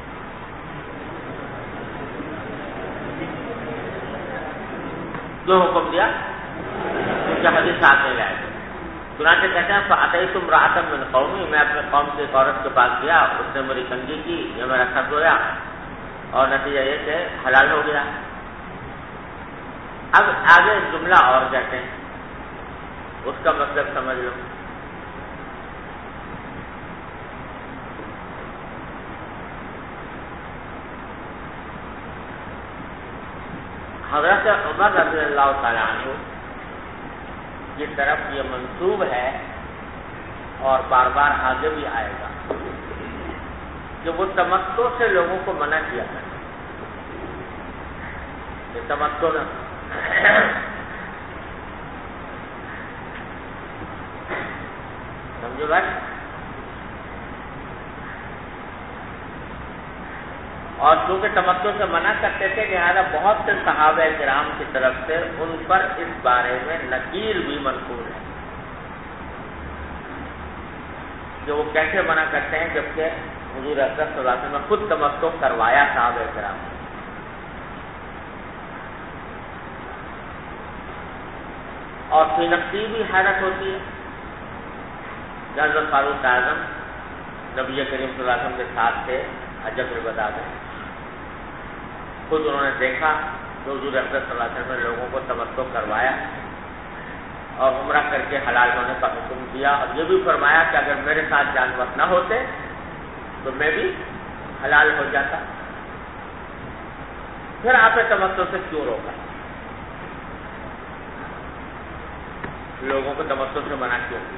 [SPEAKER 2] کیوں حکم دیا؟ کیونکہ حدیث ساتھ نہیں لائے۔ چنانچہ کہتے ہیں فأتيت امرأة من قومي، میں اپنے قوم سے ایک عورت کے پاس گیا، اس نے میری کنگھی کی یا میرا سر دھویا، اور نتیجہ یہ کہ حلال ہو گیا۔ اب آگے جملہ اور کہتے ہیں، اس کا مطلب سمجھ لو۔ حضرت عمر رضی اللہ تعالیٰ عنہ کی طرف یہ منسوب ہے اور بار بار آگے بھی آئے گا کہ وہ تمتع سے لوگوں کو منع کیا کرتے، یہ تمتع نہ سمجھو بھائی۔ اور چونکہ تمتع سے منع کرتے تھے لہٰذا بہت سے صحابہ کرام کی طرف سے ان پر اس بارے میں نکیر بھی منقول ہے کہ وہ کیسے منع کرتے ہیں جبکہ حضور اکرم صلی اللہ علیہ وسلم نے خود تمتع کروایا صحابہ کرام۔ اور فی نفسی بھی حیرت ہوتی ہے کہ حضرت فاروق اعظم نبی کریم صلی اللہ علیہ وسلم کے ساتھ تھے حجۃ الوداع میں، خود انہوں نے دیکھا کہ حضور اکرم صلی اللہ علیہ وسلم نے لوگوں کو تمتع کروایا اور عمرہ کر کے حلال ہونے کا حکم دیا، اور یہ بھی فرمایا کہ اگر میرے ساتھ جانور نہ ہوتے تو میں بھی حلال ہو جاتا، پھر آپ نے تمتع سے کیوں روکا؟ لوگوں کو تمتع سے منع کیوں کیا؟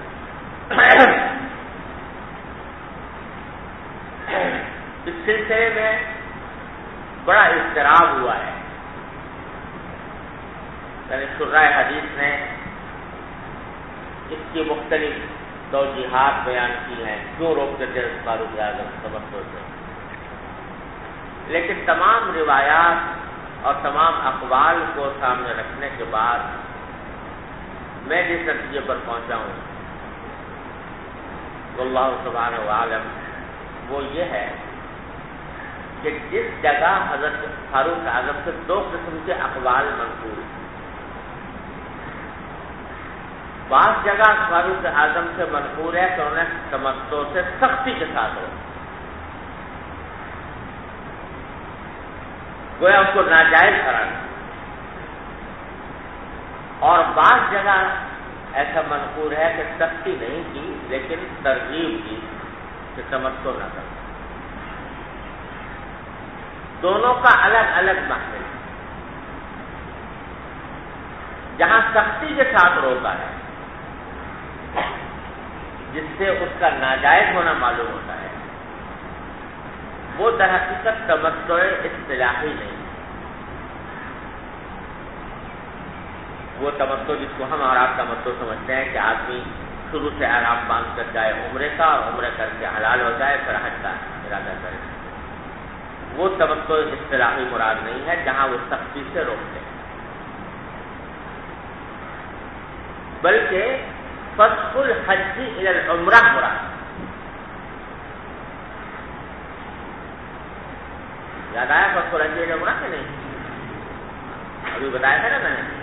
[SPEAKER 2] اس سلسلے میں بڑا اضطراب ہوا ہے، یعنی شرح حدیث نے اس کی مختلف توجیحات بیان کی ہیں کیوں روکتے تھے فاروق اعظم تمتع سے، لیکن تمام روایات اور تمام اقوال کو سامنے رکھنے کے بعد میں جس نتیجے پر پہنچا ہوں واللہ سبحانہ وعلم وہ یہ ہے کہ جس جگہ حضرت فاروق اعظم سے دو قسم کے اقوال منقول ہیں، بعض جگہ فاروق اعظم سے منقول ہے کہ انہوں نے تمتع سے سختی کے ساتھ ہو، گویا اس کو ناجائز قرار دیا، اور بعض جگہ ایسا منقول ہے کہ سختی نہیں کی لیکن ترغیب کی کہ تمتع نہ کرو۔ دونوں کا الگ الگ محمل ہے، جہاں سختی کے ساتھ روکا ہے جس سے اس کا ناجائز ہونا معلوم ہوتا ہے، وہ در حقیقت تمتع اصطلاحی نہیں، وہ تمتع جس کو ہم اور آپ تمتع سمجھتے ہیں کہ آدمی شروع سے احرام باندھ کر جائے عمرے کا اور عمرے کر کے حلال ہو جائے پھر حج کا ارادہ کرے، وہ تمتع اصطلاحی مراد نہیں ہے جہاں وہ سختی سے روکتے ہیں، بلکہ فسخ الحج الی العمرہ مراد۔ یاد آیا فسخ الحج الی العمرہ کہ نہیں؟ ابھی بتایا تھا نا میں نے،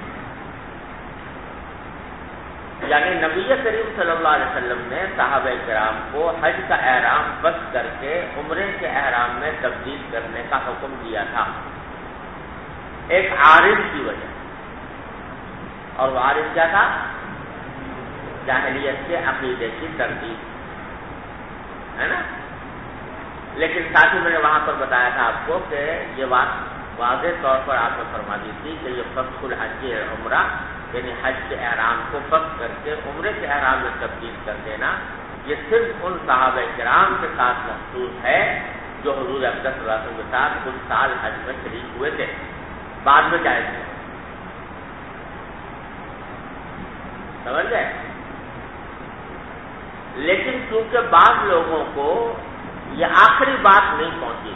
[SPEAKER 2] یعنی نبی کریم صلی اللہ علیہ وسلم نے صحابہ کرام کو حج کا احرام بس کر کے عمرے کے احرام میں تبدیل کرنے کا حکم دیا تھا ایک عارض کی وجہ، اور وہ عارض کیا تھا؟ جاہلیت کے عقیدے کی تردید، ہے نا؟ لیکن ساتھ ہی میں نے وہاں پر بتایا تھا آپ کو کہ یہ بات واضح طور پر آپ نے فرما دی تھی کہ یہ فسخ الحج عمرہ یعنی حج کے احرام کو فسخ کر کے عمرے کے احرام میں تبدیل کر دینا، یہ صرف ان صحابہ کرام کے ساتھ مخصوص ہے جو حضور اکرم صلی اللہ علیہ وسلم کے ساتھ کچھ سال حج میں شریک ہوئے تھے، بعد میں جائز تھے، سمجھ گئے؟ لیکن چونکہ بعض لوگوں کو یہ آخری بات نہیں پہنچی،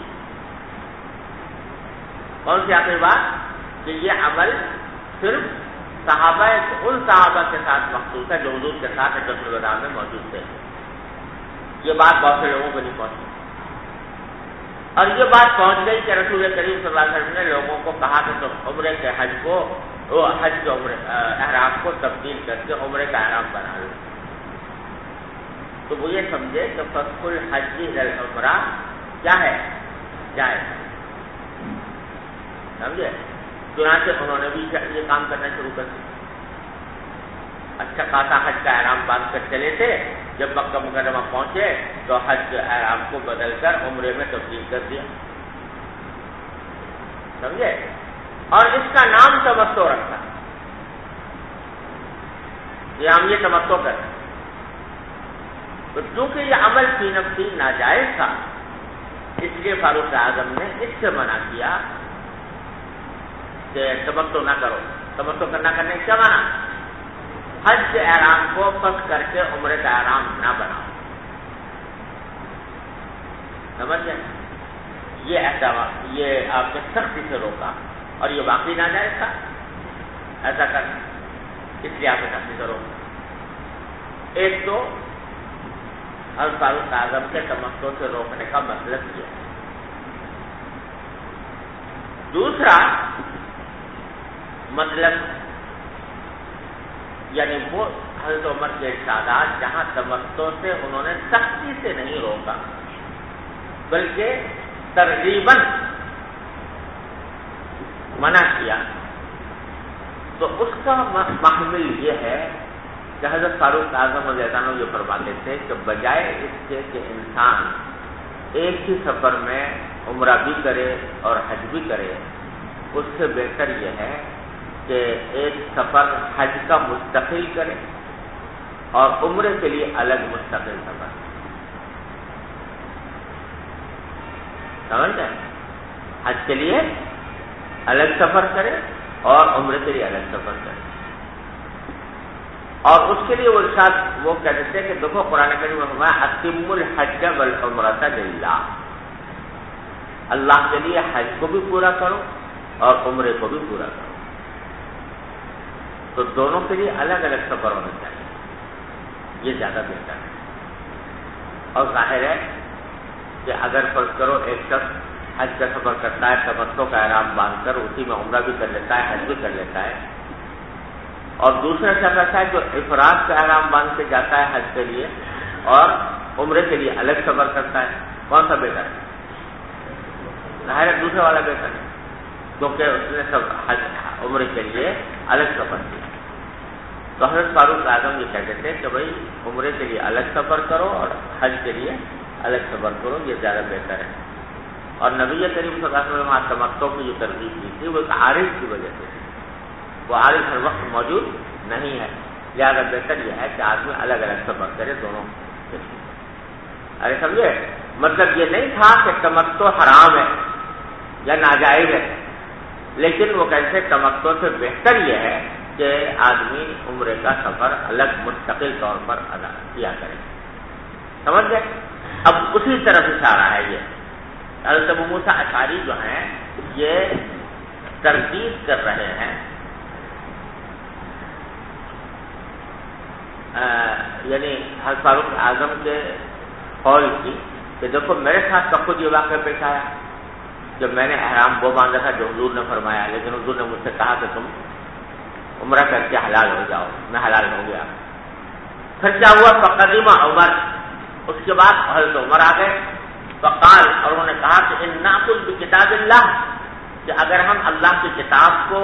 [SPEAKER 2] کون سی آخری بات؟ کہ یہ عمل صرف صحابہ ان صحابہ کے ساتھ مخصوص ہے جو حضور کے ساتھ حجۃ الوداع میں موجود تھے، یہ بات بہت سے لوگوں کو نہیں پہنچی، اور یہ بات پہنچ گئی کہ رسول کریم صلی اللہ علیہ وسلم نے لوگوں کو کہا کہ تم عمرے کے حج کے احرام کو تبدیل کر کے عمرے کا احرام بنا لو، تو وہ یہ سمجھے کہ فسخ الحج الی العمرہ کیا ہے؟ جائز، سمجھے؟ چنانچہ انہوں نے بھی یہ کام کرنا شروع کر دیا. اچھا خاصا حج کا احرام باندھ کر چلے تھے، جب مکہ مکرمہ پہنچے تو حج کے احرام کو بدل کر عمرے میں تبدیل کر دیا. سمجھے؟ اور اس کا نام تمتع رکھا. یہ ہم یہ تمتع کرتے ہیں. تو چونکہ یہ عمل فی نفسی ناجائز تھا، اس لیے فاروق اعظم نے اس سے منع کیا کہ تمتع نہ کرو. تمتع کرنے کیا مانا؟ حج کے احرام کو پس کر کے عمرے کا احرام نہ بناؤ. سمجھ گئے؟ یہ آپ نے سختی سے روکا اور یہ واقعی ناجائز تھا ایسا کرنا، اس لیے آپ نے سختی سے روکا. ایک تو حضرت فاروق اعظم کے تمتع سے روکنے کا مطلب یہ ہے. دوسرا مطلب یعنی وہ حضرت عمر کے ارشادات جہاں تمتع سے انہوں نے سختی سے نہیں روکا بلکہ ترغیباً منع کیا، تو اس کا محمل یہ ہے کہ حضرت فاروق اعظم رضی اللہ عنہ یہ فرماتے تھے کہ بجائے اس کے کہ انسان ایک ہی سفر میں عمرہ بھی کرے اور حج بھی کرے، اس سے بہتر یہ ہے کہ ایک سفر حج کا مستقل کرے اور عمرے کے لیے الگ مستقل سفر. سمجھ گئے؟ حج کے لیے الگ سفر کرے اور عمرے کے لیے الگ سفر کرے. اور اس کے لیے وہ ارشاد وہ کہتے تھے کہ دیکھو قرآن کریم میں فرمایا اتم الحج والعمرۃ للہ، اللہ کے لیے حج کو بھی پورا کرو اور عمرے کو بھی پورا کرو. تو دونوں کے لیے الگ الگ سفر ہونا چاہیے، یہ زیادہ بہتر ہے. اور ظاہر ہے کہ اگر فرض کرو ایک شخص حج کا سفر کرتا ہے تمتع کا احرام باندھ کر، اسی میں عمرہ بھی کر لیتا ہے حج بھی کر لیتا ہے، اور دوسرا شخص ایسا ہے جو افراد کا احرام باندھ کے جاتا ہے حج کے لیے اور عمرے کے لیے الگ سفر کرتا ہے، کون سا بہتر ہے؟ ظاہر ہے دوسرا والا بہتر ہے، کیونکہ اس نے سب حج عمرے کے لیے الگ سفر کیا. تو حضرت فاروق اعظم یہ کہتے تھے کہ بھائی عمرے کے لیے الگ سفر کرو اور حج کے لیے الگ سفر کرو، یہ زیادہ بہتر ہے. اور نبی کریم صلی اللہ علیہ وسلم تمتع کی جو ترغیب دی تھی وہ ایک عارض کی وجہ سے، وہ عارض ہر وقت موجود نہیں ہے، لہٰذا بہتر یہ ہے کہ آدمی الگ الگ سفر کرے دونوں کے لیے. ارے سمجھے؟ مطلب یہ نہیں تھا کہ تمتع حرام ہے یا ناجائز ہے، لیکن وہ کیسے تمتع سے بہتر یہ ہے کہ آدمی عمرے کا سفر الگ مستقل طور پر ادا کیا کرے. سمجھ گئے؟ اب اسی طرف اشارہ ہے یہ. حضرت ابو موسیٰ اشعری جو ہیں یہ تردید کر رہے ہیں یعنی حضرت فاروق اعظم کے قول کی کہ دیکھو میرے ساتھ تو خود یہ واقعہ پیش آیا جب میں نے احرام وہ باندھا تھا جو حضور نے فرمایا، لیکن حضور نے مجھ سے کہا کہ تم عمرہ کر کے حلال ہو جاؤ، میں حلال ہو گیا. پھر کیا ہوا؟ فقدم عمر، اس کے بعد حضرت عمر آ گئے. فقال، اور انہوں نے کہا کہ ان ناخذ بکتاب اللہ، کہ اگر ہم اللہ کی کتاب کے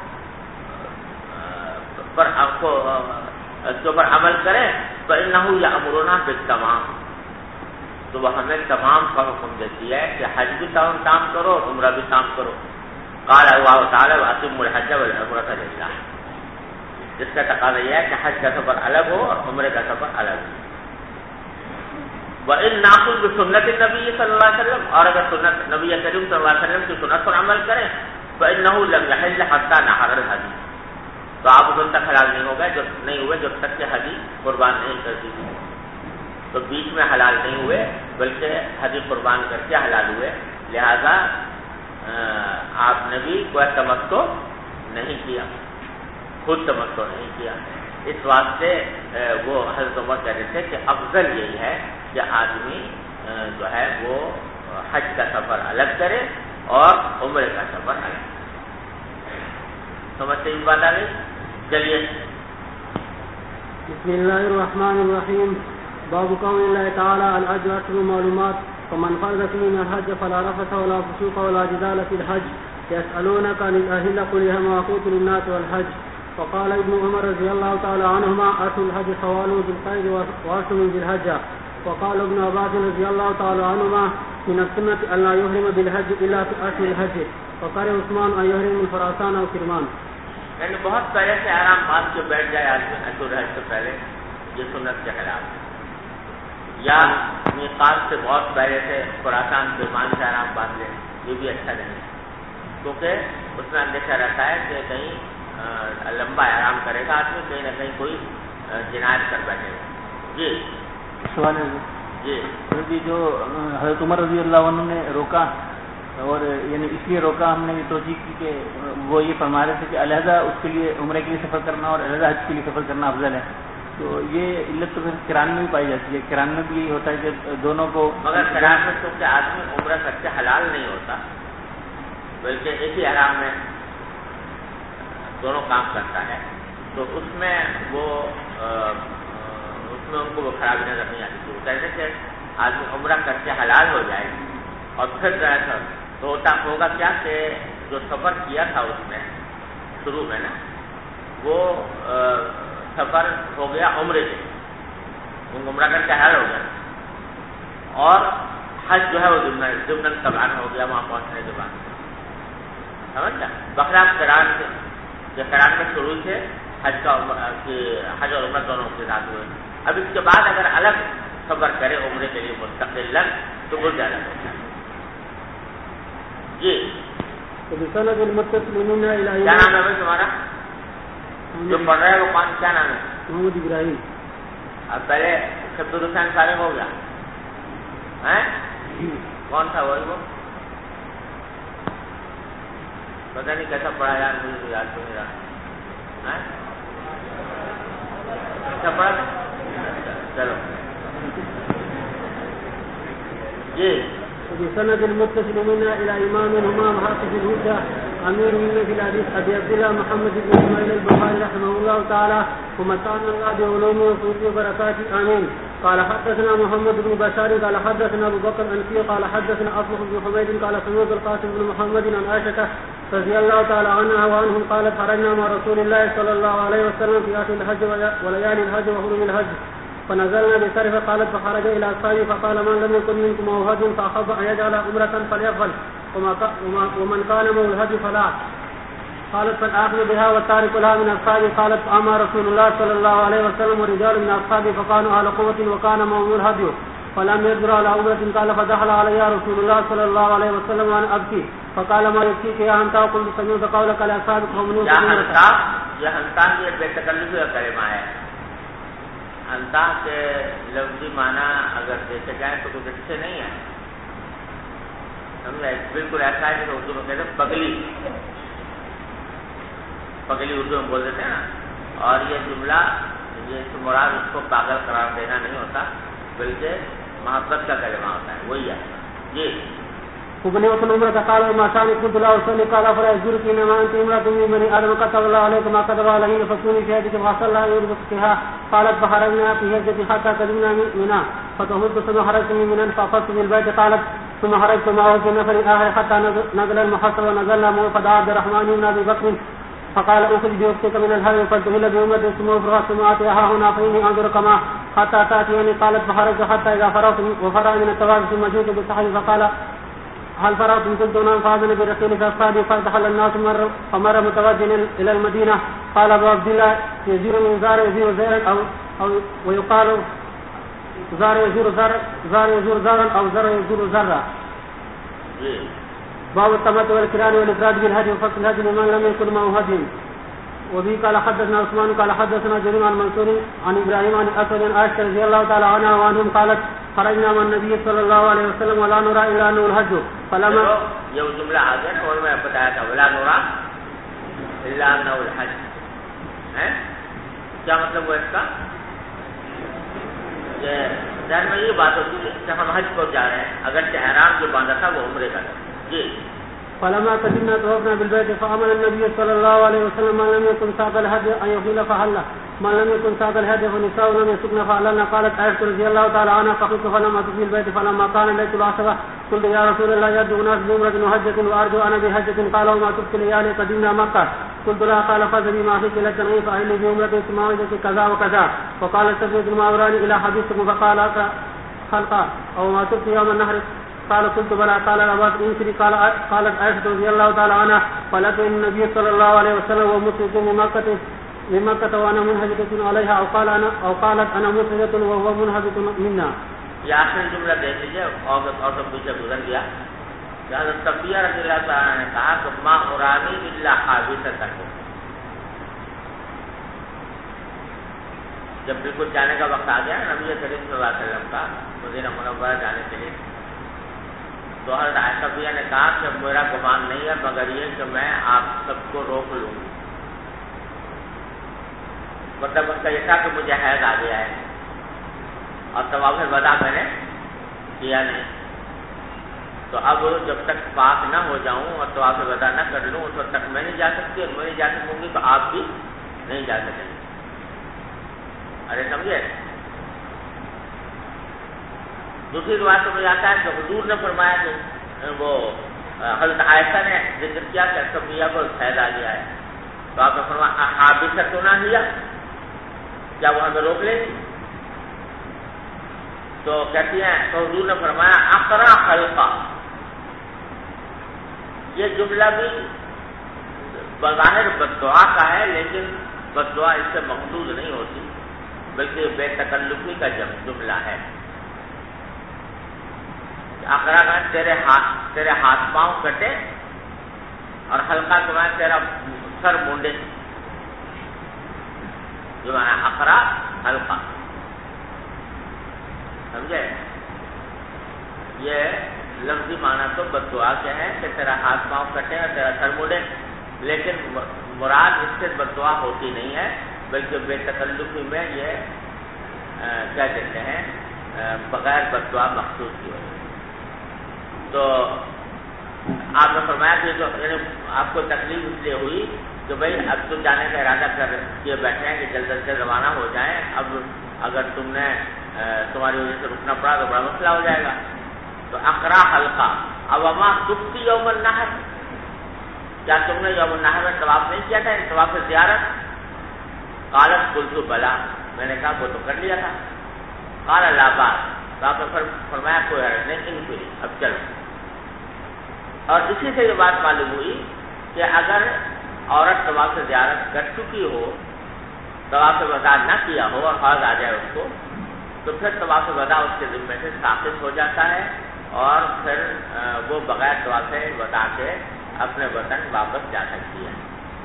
[SPEAKER 2] اوپر عمل کریں تو انہ یامرنا بالتمام، تو وہ ہمیں تمام کا حکم دیتی ہے کہ حج بھی کام کرو اور عمرہ بھی کام کرو. قال اللہ تعالی واتموا الحج والعمرۃ للہ، جس کا تقاضا یہ ہے کہ حج کا سفر الگ ہو اور عمرے کا سفر الگ ہو. وَإِن نَأْخُذْ بِسُنَّةِ النَّبِيِّ صلی اللہ علیہ وسلم، اور اگر سنت نبی کریم صلی اللہ علیہ وسلم کی سنت پر عمل کریں فَإِنَّهُ لَمْ يَحِلَّ حَتَّى نَحَرَ الْهَدْيَ، تو آپ اس تک حلال نہیں ہوئے جب تک کہ ہدی قربان نہیں کر دی. تو بیچ میں حلال نہیں ہوئے بلکہ ہدی قربان کر کے حلال ہوئے، لہذا آپ نے بھی کوئی تمتع نہیں کیا، خود تمتع نہیں کیا. اس واسطے وہ حضرت عمر کہتے تھے کہ افضل یہی ہے کہ آدمی جو ہے وہ حج کا سفر الگ کرے اور عمرے کا سفر الگ. سمجھتے ہی بات آ گئی؟ چلیے.
[SPEAKER 3] بسم اللہ الرحمن الرحیم. باب قول اللہ تعالی الحج اشہر معلومات فمن فرض فیہن الحج فلا رفث ولا فسوق ولا جدال فی الحج يسألونك عن الأهلة قل هي مواقيت للناس والحج. وقال ابن عمر رضي الله تعالى عنهما أتوا الحج خوالوا بالخير وأرسلوا بالحج. وقال ابن عباس رضي الله تعالى عنهما من السنة أن لا يحرم بالحج إلا في أشهر الحج. وقال عثمان أن يحرم من خراسان أو کرمان.
[SPEAKER 2] یعنی بہت پہلے سے آرام باندھ کے بیٹھ جائے آدمی اشہر حج سے پہلے، یہ سنت کے خلاف ہے. یا میقات سے بہت پہلے سے خراسان کرمان سے آرام باندھ لے، یہ بھی اچھا نہیں ہے، کیونکہ اس میں اندیشہ رہتا ہے کہ کہیں لمبا آرام کرے گا آدمی، کہیں نہ کہیں کوئی جنایت کر بیٹھے گا. جی
[SPEAKER 1] سوال ہے جی جو حضرت عمر رضی اللہ عنہ نے روکا، اور یعنی اس لیے روکا ہم نے یہ توجیہ کی کہ وہ یہ فرما رہے تھے کہ علیحدہ اس کے لیے عمرے کے لیے سفر کرنا اور علیحدہ حج کے لیے سفر کرنا افضل ہے، تو یہ علت تو پھر کران میں بھی پائی جاتی ہے. کران میں بھی یہی ہوتا ہے کہ دونوں کو،
[SPEAKER 2] مگر کران میں تو کہ آدمی عمرہ کر کے حلال نہیں ہوتا، بلکہ ایک ہی احرام میں دونوں کام کرتا ہے، تو اس میں ان کو وہ خرابی نظر نہیں آتی. تو کہتے کہ آدمی عمرہ کر کے حلال ہو جائے اور پھر تو ہوگا کیا کہ جو سفر کیا تھا اس میں شروع میں نا، وہ سفر ہو گیا عمرے سے، عمرہ کر کے حلال ہو گیا، اور حج جو ہے وہ ضمن طبعاً ہو گیا وہاں پہنچنے کے بعد. سمجھا؟ بخلاف کران سے، جو کران میں شروع سے حج اور عمرہ دونوں کے ساتھ ہوئے. اب اس کے بعد اگر الگ سفر کرے عمرے کے لیے مستقل تو وہ زیادہ ہوتا ہے. جی کیا نام ہے بھائی تمہارا جو پڑھ رہا ہے وہ کیا نام ہے؟
[SPEAKER 3] محمد ابراہیم.
[SPEAKER 2] اب پہلے شبد حسین فارغ ہو گیا، کون تھا وہی وہ؟ پتہ نہیں کیسا پڑھا یار، مجھے تو یاد تو نہیں رہا. اچھا پڑھا، چلو جی.
[SPEAKER 3] بسند المتصل منا الى امام الامام حافظ الهدى امير المؤمنين في الحديث ابي عبد الله محمد بن اسماعيل البخاري رحمه الله تعالى ومتعنا الله بعلومه وفضله وبركاته امين. قال حدثنا محمد بن بشار قال حدثنا ابو بكر الانصاري قال حدثنا اصبح بن حميد قال سمعت القاسم بن محمد عن عائشه رضي الله تعالى عنها وعنهم قالت خرجنا مع رسول الله صلى الله عليه وسلم في اشهر الحج وليالي الحج وحرم الحج فنزلنا بسرف. قالت فخرج الى اصحابه فقال من لم يكن منكم معه هدي فاحب ان يجعل عمره فليفعل ومن كان معه الهدي فلا. قالت فالاخذ بها والتارك لها من اصحابه. قالت فاما رسول الله صلى الله عليه وسلم ورجال من اصحابه فكانوا اهل قوه وكان معهم الهدي فلم يقدر على عمره. قال فدخل علي رسول الله صلى الله عليه وسلم وانا ابكي فقال ما يبكيك يا انتا؟ قلت سمعت قولك لاصحابك هم من
[SPEAKER 2] یہ ہنتا یہ بے تکلف کلمہ ہے. انتا کے لفظی معنی اگر دیکھے جائیں تو کچھ اچھے نہیں ہے، سمجھا؟ بالکل ایسا ہے کہ اردو میں کہتے ہیں پگلی اردو میں بول دیتے ہیں نا. اور یہ جملہ یہ مراد اس کو پاگل قرار دینا نہیں ہوتا، بلکہ محبت کا کلمہ ہوتا ہے، وہی ہے. جی
[SPEAKER 3] ابن وطن عمرة قال وما شاني كنت لا أصلي. قال فلا يجرك إنما أنت امرأة من بني آدم كتب الله عليكم ما كتب عليهن فكوني في هديك فعسى الله يرزقها. قالت فخرجنا في هجة حتى قدمنا منى فتهمت ثم خرجت من منى فأخذت من البيت. قالت ثم خرجت معه في نفر آخر حتى نزل المحصر ونزلنا معه فدعا عبد الرحمن بن أبي بكر فقال أخرج بأختك من الهدي فالتهل بأمة ثم أفرغ ثم آتيها هنا فإني أنظر كما حتى تأتيني. قالت فخرجت حتى إذا فرغت وفرغ من الطواف ثم جئت بالصحيح فقال هل فرغتم؟ قلت نعم. فأذن برسول فأصحابه فارتحل الناس فمر متوجها إلى المدينة. قال أبو عبد الله يزير من زار يزير زارا أو ويقال زار يزير زارا أو زر يزير زرا. باب التمتع والكران والإفراد بالهدي وفصل الهدي لمن لم يكن معه هدي. وبه قال حدثنا عثمان قال حدثنا جرير عن منصور عن ابراهيم عن اسود عن عائشه رضي الله تعالى عنها وعنهم قالت خرجنا مع النبي صلى الله عليه وسلم ولا نرى الا انه الحج. فلما
[SPEAKER 2] یہ جملہ آ گیا اور میں بتایا تھا ولا نرى الا انه الحج ہے کیا مطلب ہے اس کا؟ ذہن میں یہ بات ہوتی ہے کہ ہم حج کو جا رہے ہیں، اگرچہ احرام جو باندھا تھا وہ عمرے کا تھا. جی
[SPEAKER 3] فلما قدمنا طوفنا بالبيت فأمر النبي صلى الله عليه وسلم من لم يكن ساق الهدي أن يحل فحل من لم يكن ساق الهدي فنساء لم يسقن فحللنا. قالت عائشة رضي الله تعالى عنها فقلت فلما أتت بالبيت فلما كان ليلة العشرة قلت يا رسول الله يرجو الناس بعمرة وحجة وأرجو أنا بحجة. قال وما تبت ليالي قدمنا مكة. قلت لا. قال فذهبي ما فيك إلى التنعيم فأهلي بعمرة ثم وجدت كذا وكذا. فقال استفيد المعوران إلى حديثكم فقال خلقا أو ما تبت يوم النهر. قال قلت بلى. قال أبات إنسري. قالت عائشة رضي الله تعالى عنها قالت إن النبي صلى الله عليه وسلم ومسجد من مكة وأنا منهبة عليها أو قالت أنا مسجد وهو منهبة منا.
[SPEAKER 2] یہ آخری جملہ دیکھ لیجیے اور سب پیچھے گزر گیا. حضرت صفیہ رضی اللہ تعالیٰ نے کہا کہ ما ارانی الا حابستک. جب بالکل جانے کا وقت آ گیا نبی کریم صلی اللہ علیہ وسلم کا مدینہ منورہ جانے کے لیے، تو حضرت صفیہ نے کہا کہ میرا گمان نہیں ہے مگر یہ کہ میں آپ سب کو روک لوں گی. مطلب اس کا یہ تھا کہ مجھے حیض آ گیا ہے اور طواف وداع میں نے کیا نہیں، تو اب جب تک پاک نہ ہو جاؤں اور طواف وداع نہ کر لوں اس وقت تک میں نہیں جا سکتی، اور میں نہیں جا سکوں گی تو آپ بھی نہیں جا سکیں گے. ارے سمجھے؟ دوسری روایت میں آتا ہے کہ حضور نے فرمایا کہ وہ حضرت عائشہ نے ذکر کیا کہ صفیہ کو حیض آ گیا ہے، تو آپ نے فرمایا حابستہ نہ ہیا، کیا وہ ہمیں روک لیں گی؟ تو کہتی ہیں تو حضور نے فرمایا اقرا خلقا. یہ جملہ بھی بظاہر بددعا کا ہے لیکن بددعا اس سے مقصود نہیں ہوتی بلکہ بے تکلفی کا جملہ ہے. اقرا کا تیرے ہاتھ پاؤں کٹے اور حلقہ کے بعد تیرا سر مونڈے، جو ہے اقرا حلقہ. سمجھے؟ یہ لفظی معنی تو بددعا کے ہیں کہ تیرا ہاتھ پاؤں کٹے اور تیرا سر مڑے، لیکن مراد اس سے بددعا ہوتی نہیں ہے بلکہ بے تکلفی میں یہ کیا کہتے ہیں بغیر بددعا مخصوص کی وجہ. تو آپ نے فرمایا کہ جو یعنی آپ کو تکلیف اس لیے ہوئی کہ بھائی اب تم جانے کا ارادہ کر کے بیٹھے ہیں کہ جلد سے روانہ ہو جائیں، اب اگر تم نے تمہاری وجہ سے رکنا پڑا تو بڑا مسئلہ ہو جائے گا. تو اقرا حلقہ. اب اما تبتی یوم النحر، کیا تم نے یوم النحر میں طواف نہیں کیا تھا، طواف زیارت؟ قالت قلت بلا، میں نے کہا وہ تو کر لیا تھا. قال لا باس، تو آپ نے فرمایا کوئی حرج نہیں، انفری، اب چلو. اور اسی سے یہ بات معلوم ہوئی کہ اگر عورت طواف زیارت کر چکی ہو، طواف وداع نہ کیا ہو اور حیض آ جائے اس کو، تو پھر طواف وداع اس کے ذمے سے ساقط ہو جاتا ہے اور پھر وہ بغیر طواف وداع کے اپنے وطن واپس جا سکتی ہے.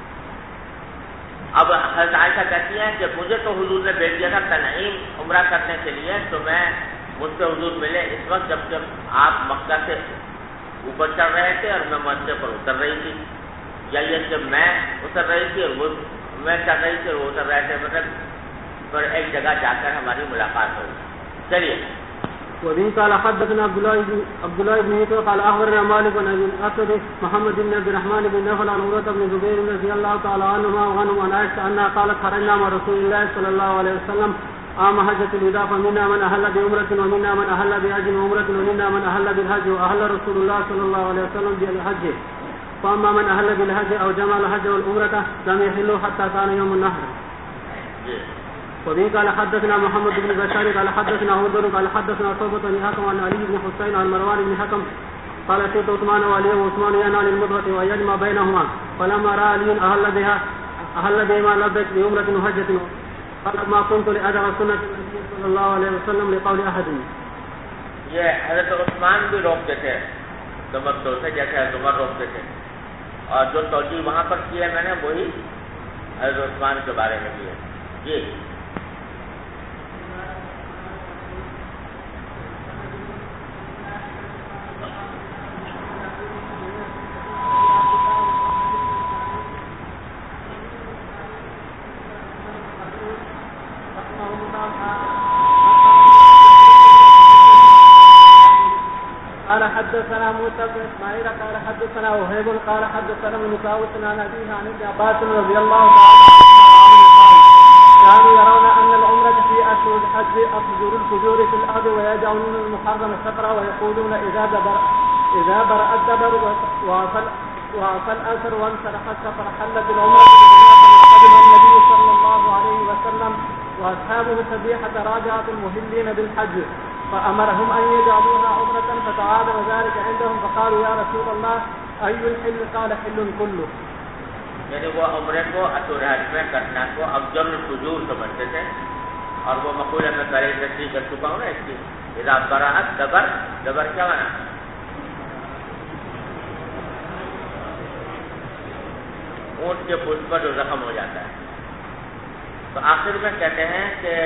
[SPEAKER 2] اب حضرت عائشہ کہتی ہیں کہ مجھے تو حضور نے بھیج دیا تھا تنعیم عمرہ کرنے کے لیے، تو مجھ سے حضور ملے اس وقت جب آپ مکہ سے اوپر چڑھ رہے تھے اور میں مکے پر اتر رہی تھی، یا یہ کہ میں اتر رہی تھی اور وہ میں چڑھ رہی تھی اور وہ اتر رہے تھے، مطلب پر ایک جگہ جا کر ہماری ملاقات ہوئی. چلیے.
[SPEAKER 3] وبه قال حدثنا عبد الله بن يوسف قال اخبرنا مالك بن ابي الاسود محمد بن عبد الرحمن بن نوفل عن عروة بن زبير رضي الله تعالى عنهما وعنهم عن عائشة انها قالت خرجنا مع رسول الله صلى الله عليه وسلم عام حجة الوداع فمنا من اهل بعمرة ومنا من اهل بحج وعمرة ومنا من اهل بالحج واهل رسول الله صلى الله عليه وسلم بالحج. فاما من اهل بالحج او جمع الحج والعمرة لم يحلوا حتى كان يوم النحر. وبه قال حدثنا محمد بن بشار قال حدثنا عمر قال حدثنا صوبة بن حكم عن علي بن حسين عن مروان بن حكم قال سيد عثمان وعلي وعثمان ينال المضغة ويجمع بينهما فلما رأى علي أهل بهما لبيك بعمرة وحجة قال ما كنت لأدع سنة النبي صلى الله عليه وسلم لقول أحد.
[SPEAKER 2] یہ حضرت عثمان بھی روکتے تھے تمتع سے جیسے حضرت عمر روکتے تھے، اور جو توجیہ وہاں پر کی ہے میں نے وہی حضرت عثمان کے بارے میں کی ہے. جی.
[SPEAKER 3] قال حدثنا موسى بن اسماعيل قال حدثنا وهيب قال حدثنا ابن مسعود عن ابيه عن ابن عباس رضي الله تعالى عنه كانوا يرون أن العمرة في أشهر الحج أفجر الفجور في الأرض ويجعلون المحرم الشطر ويقولون إذا برأ الدبر وعصى الأسر وانسلخ الشطر حلت العمرة قدم النبي صلى الله عليه وسلم وأصحابه سبيحة راجعة المهلين بالحج فأمرهم أن يجعلوها عمرة فتعاظم ذلك عندهم فقالوا يا رسول الله أي الحل؟ قال حل كله.
[SPEAKER 2] یعنی وہ عمرے کو اشہر حج میں کرنا کو افضل الفجور سمجھتے تھے اور وہ مقولے میں پہلے تشریح کر چکا ہوں نا اس کی. اذا برأت دبر، دبر کیا مانا؟ اونٹ کے پشت پر جو زخم ہو جاتا ہے. تو آخر میں کہتے ہیں کہ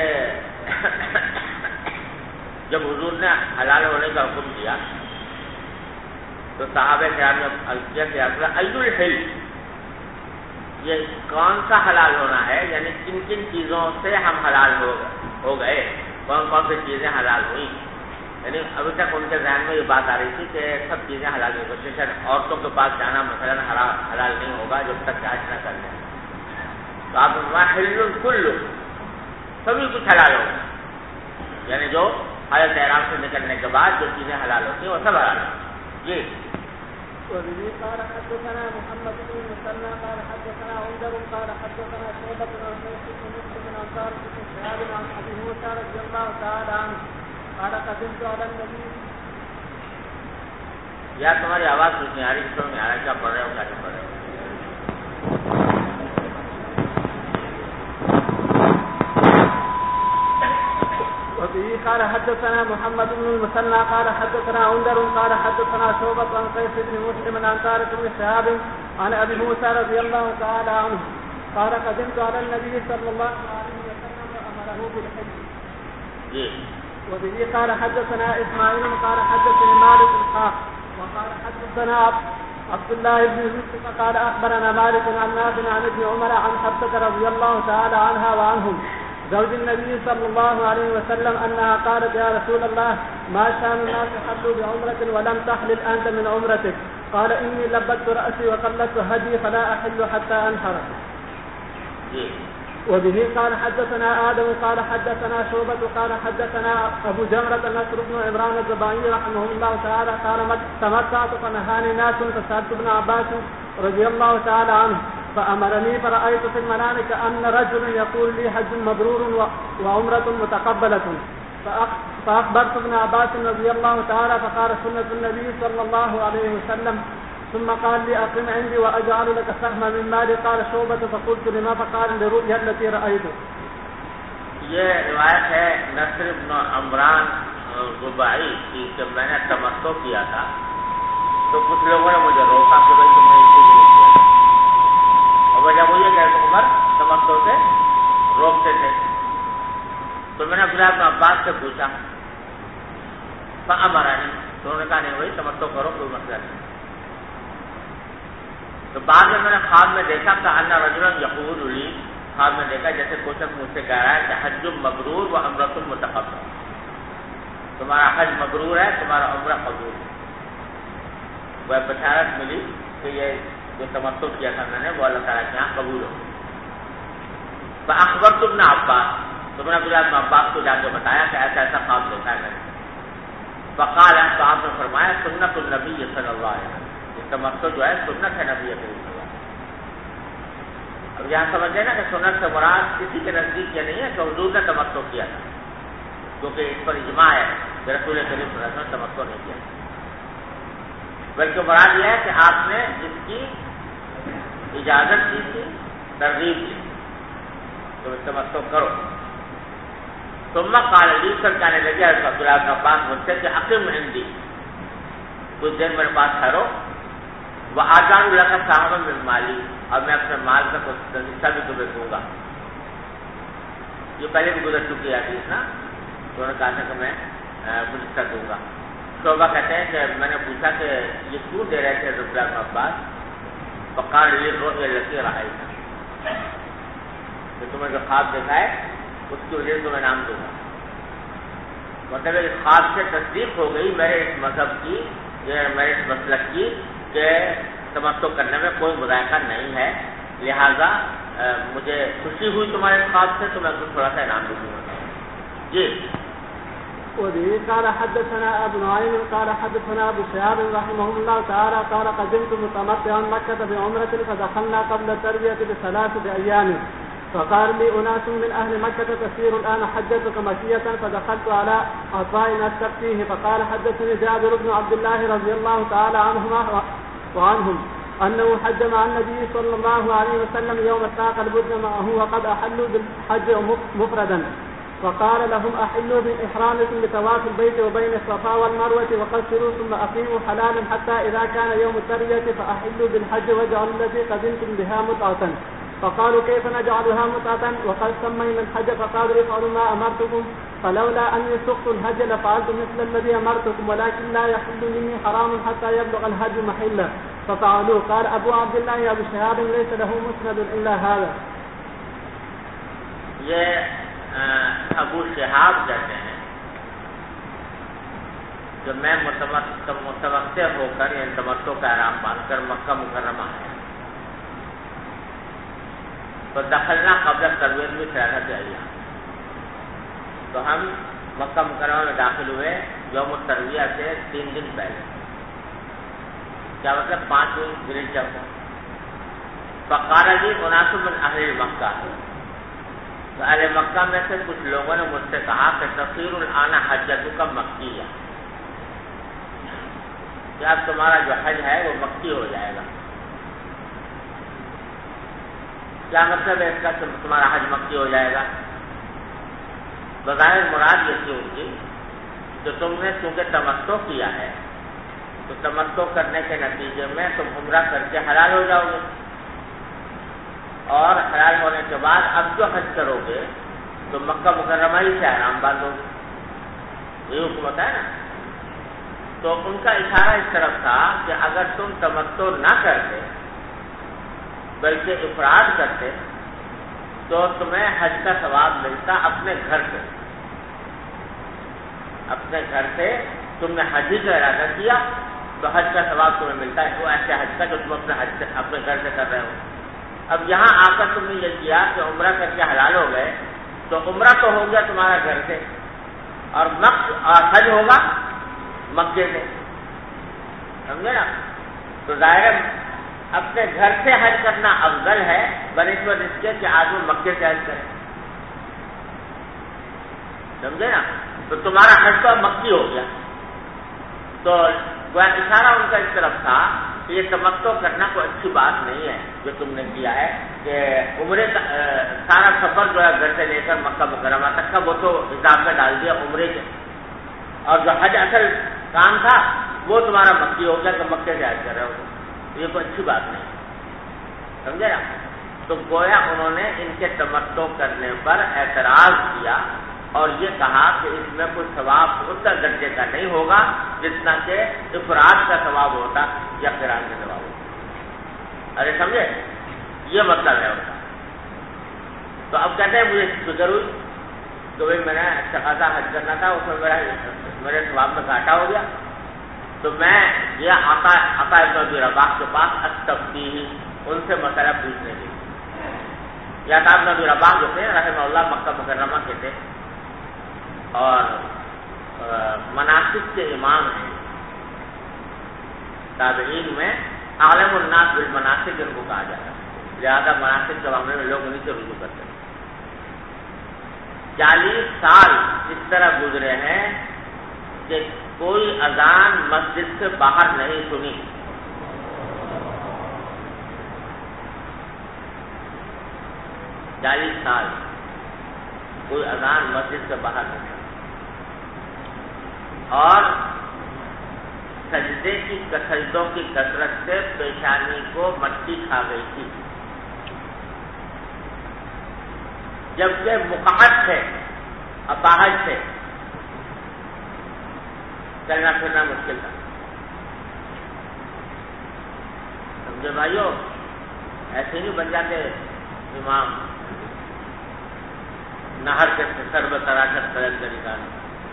[SPEAKER 2] جب حضور نے حلال ہونے کا حکم دیا تو صحابہ کرام نے عرض کیا کہ ای الحل، یہ کون سا حلال ہونا ہے، یعنی کن کن چیزوں سے ہم حلال ہو گئے، کون کون سی چیزیں حلال ہوئیں. یعنی ابھی تک ان کے ذہن میں یہ بات آ رہی تھی کہ سب چیزیں حلال ہوئی، جیسے عورتوں کے پاس جانا مثلا حلال نہیں ہوگا جب تک حج نہ کر لیں. تو آپ حل کل، سبھی کچھ حلال ہوگا، یعنی جو حالت احرام سے نکلنے کے بعد جو چیزیں حلال ہوتی ہیں وہ سب حلال ہیں. جی.
[SPEAKER 3] وبه قال حدثنا محمد بن المثنى قال حدثنا عندر قال حدثنا شعبة عن مسلم بن انصار بن شهاب عن ابي موسى رضي الله تعالى عنه قال قدمت على النبي.
[SPEAKER 2] یا تمہاری آواز کچھ نہیں آ رہی، کیوں نہیں آ رہا؟ کیا پڑھ رہے ہو، کیا نہیں پڑھ رہے ہو؟
[SPEAKER 3] وبه قال حدثنا محمد بن المثنى قال حدثنا عندر قال حدثنا شعبة عن قيس بن مسلم عن طارق بن شهاب عن ابي موسى رضي الله تعالى عنه قال قدمت على النبي صلى الله عليه وسلم وامره بالحج. وبه قال حدثنا اسماعيل قال حدثني مالك الحاق وقال حدثنا عبد الله بن يوسف قال اخبرنا مالك عن نافع عن ابن عمر عن حفصة رضي الله تعالى عنها وعنهم زوج النبي صلى الله عليه وسلم أنها قالت يا رسول الله ما شأن الناس حلوا بعمرة ولم تحلل أنت من عمرتك؟ قال إني لبت رأسي وقلدت هدي فلا أحل حتى أنحر. وبه قال حدثنا آدم قال حدثنا شعبة قال حدثنا أبو جمرة نصر بن عمران الزباني رحمه الله تعالى قال تمتعت فنهاني ناس فسألت ابن عباس رضي الله تعالى عنه فأمرني فرأيت في المنام كأن رجل يقول لي حج مبرور وعمرة متقبلة فأخبرت ابن عباس رضي الله تعالى فقال سنة النبي صلى الله عليه وسلم ثم قال لي أقم عندي وأجعل لك سهما من مالي. قال شعبة فقلت لما؟ فقال لرؤيا التي رأيته.
[SPEAKER 2] یہ روایت ہے نصر بن عمران زبائی کی کہ میں نے تمتع کیا تھا تو کچھ لوگوں نے مجھے روکا کہ بھائی تم نے اس کو نہیں کیا، اور وجہ وہ یہ کہ عمر تمتع سے روکتے تھے. تو میں نے عبداللہ بن عباس سے پوچھا فأمرنی، تو انہوں نے کہا نہیں بھائی تمتع کرو، کوئی مسئلہ نہیں. تو بعد میں نے خواب میں دیکھا کہ ان رجلا یقول لی، خواب میں دیکھا جیسے کوئی شخص مجھ سے کہہ رہا ہے کہ حج مبرور و عمرۃ متقبل، تمہارا حج مبرور ہے، تمہارا عمرہ قبول ہے. وہ بشارت ملی کہ یہ جو تمتع کیا تھا میں نے وہ اللہ تعالیٰ کے یہاں قبول ہو. فأخبرت ابن عباس، تو میں نے عبداللہ بن عباس کو جا کے بتایا کہ ایسا ایسا خواب دیکھا ہے میں نے. فقال، تو آپ نے فرمایا سنت النبی صلی اللہ علیہ وسلم، تمتع جو ہے سنت ہے نبی کریم صلی اللہ علیہ وسلم. اب یہاں سمجھے نا کہ سنت سے مراد کسی کے نزدیک یہ نہیں ہے کہ حضور نے تمتع کیا تھا، کیونکہ اس پر اجماع ہے کہ رسول کریم صلی اللہ علیہ وسلم نے تمتع نہیں کیا، بلکہ مراد یہ ہے کہ آپ نے اس کی اجازت دی تھی، ترغیب دی تو تمتع کرو. ثم قال لی، سر کہنے لگے عبداللہ بن عباس مجھ سے کہ اقم عندی، کچھ دیر میرے پاس ٹھہرو، وآجعل لک سہما من مالی، اور میں اپنے مال کا کچھ حصہ بھی تمہیں دوں گا. یہ پہلے بھی گزر چکی ہے حدیث نا، تو انہوں نے کہا تھا کہ میں کچھ حصہ دوں گا. شعبہ کہتے ہیں کہ میں نے پوچھا کہ یہ کیوں دے رہے تھے عبداللہ بن عباس؟ فقال لی الرؤیا التي رأیت، کہ تمہیں جو خواب دیکھا ہے اس کی وجہ سے تمہیں نام دوں گا. مطلب اس خواب سے تصدیق ہو گئی میرے اس مذہب کی، میرے اس مسلک کی کہ تمتع کرنے میں کوئی مذائقہ نہیں ہے، لہذا مجھے خوشی ہوئی تمہارے خواب سے تو میں تمہیں تھوڑا سا انعام دوں گا. جی.
[SPEAKER 3] وبه قال حدثنا ابو نعيم قال حدثنا ابو شهاب رحمه الله تعالى قال قدمت متمتعا مكة بعمرة فدخلنا قبل التربية ب3 أيام فقال لي أناس من أهل مكة تسير الآن حجتك مشية فدخلت على عطاء السقفيه فقال حدثني جابر بن عبد الله رضي الله تعالى عنهما وعنهم أنه حج مع النبي صلى الله عليه وسلم يوم ساق البدن معه وقد أحلوا بالحج مفردا فقال لهم أحلوا بإحرامكم بطواف البيت وبين الصفا والمروة وقصروا ثم أقيموا حلالا حتى إذا كان يوم التربية فأحلوا بالحج واجعلوا التي قدمتم بها متعة فقالوا كيف نجعلها متعة وقد سمينا الحج فقالوا افعلوا ما أمرتكم فلولا أني سقت الحج لفعلت مثل الذي أمرتكم ولكن لا يحل مني حرام حتى يبلغ الحج محله ففعلوا. قال أبو عبد الله أبو شهاب ليس له مسند إلا هذا.
[SPEAKER 2] یہ ابو شہاب کہتے ہیں جب میں متوقع ہو کر یعنی تمتع کا احرام باندھ کر مکہ مکرمہ ہے تو دخلنا قبل ترویج میں 3 ایام تو ہم مکہ مکرمہ میں داخل ہوئے یوم الترویہ سے 3 دن پہلے. کیا مطلب 5 دن گرین چوک. فقال جی مناسب من اہل مکہ تو اہل مکہ میں سے کچھ لوگوں نے مجھ سے کہا کہ تصیر الآن حجتک مکیہ کہ اب تمہارا جو حج ہے وہ مکی ہو جائے گا. کیا مطلب ہے اس کا کہ تمہارا حج مکی ہو جائے گا؟ بظاہر مراد یہ تھی ان کی کہ تم نے چونکہ تمتع کیا ہے تو تمتع کرنے کے نتیجے میں تم عمرہ کر کے حلال ہو جاؤ گے اور حلال ہونے کے بعد اب جو حج کرو گے تو مکہ مکرمہ ہی سے احرام باندھو گے. یہ حکومت ہے نا. تو ان کا اشارہ اس طرف تھا کہ اگر تم تمتع نہ کرتے بلکہ افراد کرتے تو تمہیں حج کا ثواب ملتا اپنے گھر سے. اپنے گھر سے تم نے حج ہی کا ارادہ کیا تو حج کا ثواب تمہیں ملتا ہے وہ ایسے حج کا جو تم اپنے گھر سے کر رہے ہو. اب یہاں آ کر تم نے یہ کیا کہ عمرہ کر کے حلال ہو گئے تو عمرہ تو ہو گیا تمہارا گھر سے اور حج ہوگا مکے سے. سمجھے نا. تو ظاہر اپنے گھر سے حج کرنا افضل ہے بنسبت اس کے کہ آدمی مکے سے حج کرے. سمجھے نا. تو تمہارا حج تو اب مکی ہو گیا. تو اشارہ ان کا اس طرف تھا کہ یہ تمتع کرنا کوئی اچھی بات نہیں ہے جو تم نے کیا ہے کہ عمرے سارا سفر جو ہے گھر سے لے کر مکہ مکرمہ تک کا وہ تو حساب میں ڈال دیا عمرے کے اور جو حج اصل کام تھا وہ تمہارا مکی ہو گیا کہ مکے سے حج کر رہے ہو. یہ کوئی اچھی بات نہیں. سمجھے نا. تو گویا انہوں نے ان کے تمتع کرنے پر اعتراض کیا اور یہ کہا کہ اس میں کوئی ثواب اتنا درجے کا نہیں ہوگا جتنا کہ افراد کا ثواب ہوتا یا قران کا ثواب ہوتا. ارے سمجھے. یہ مطلب ہے ان کا. تو اب کہتے ہیں مجھے فکر ہوئی کہ بھائی میں نے اچھا خاصا حج کرنا تھا اس میں میرے ثواب میں گھاٹا ہو گیا تو میں یہ عطا ابن ابی رباح کے پاس استفتیہ ان سے مسئلہ پوچھنے گئی. یہ عطا ابن ابی رباح جو تھے رحمہ اللہ مکہ مکرمہ کے تھے اور مناسک کے امام ہیں. تابعین میں عالم الناس بالمناسک ان کو کہا جاتا ہے. لہٰذا مناسک کے معاملے میں لوگ انہیں سے رجوع کرتے ہیں. 40 سال اس طرح گزرے ہیں کہ کوئی اذان مسجد سے باہر نہیں سنی. 40 سال کوئی اذان مسجد سے باہر نہیں. اور سجدوں کی کثرت سے پیشانی کو مٹی کھا گئی تھی جبکہ مقعد تھے اپاہج تھے. چلنا پھرنا مشکل تھا. سمجھے بھائیو. ایسے نہیں بن جاتے امام نہر کے سر میں تراکت قدم کے نکالے.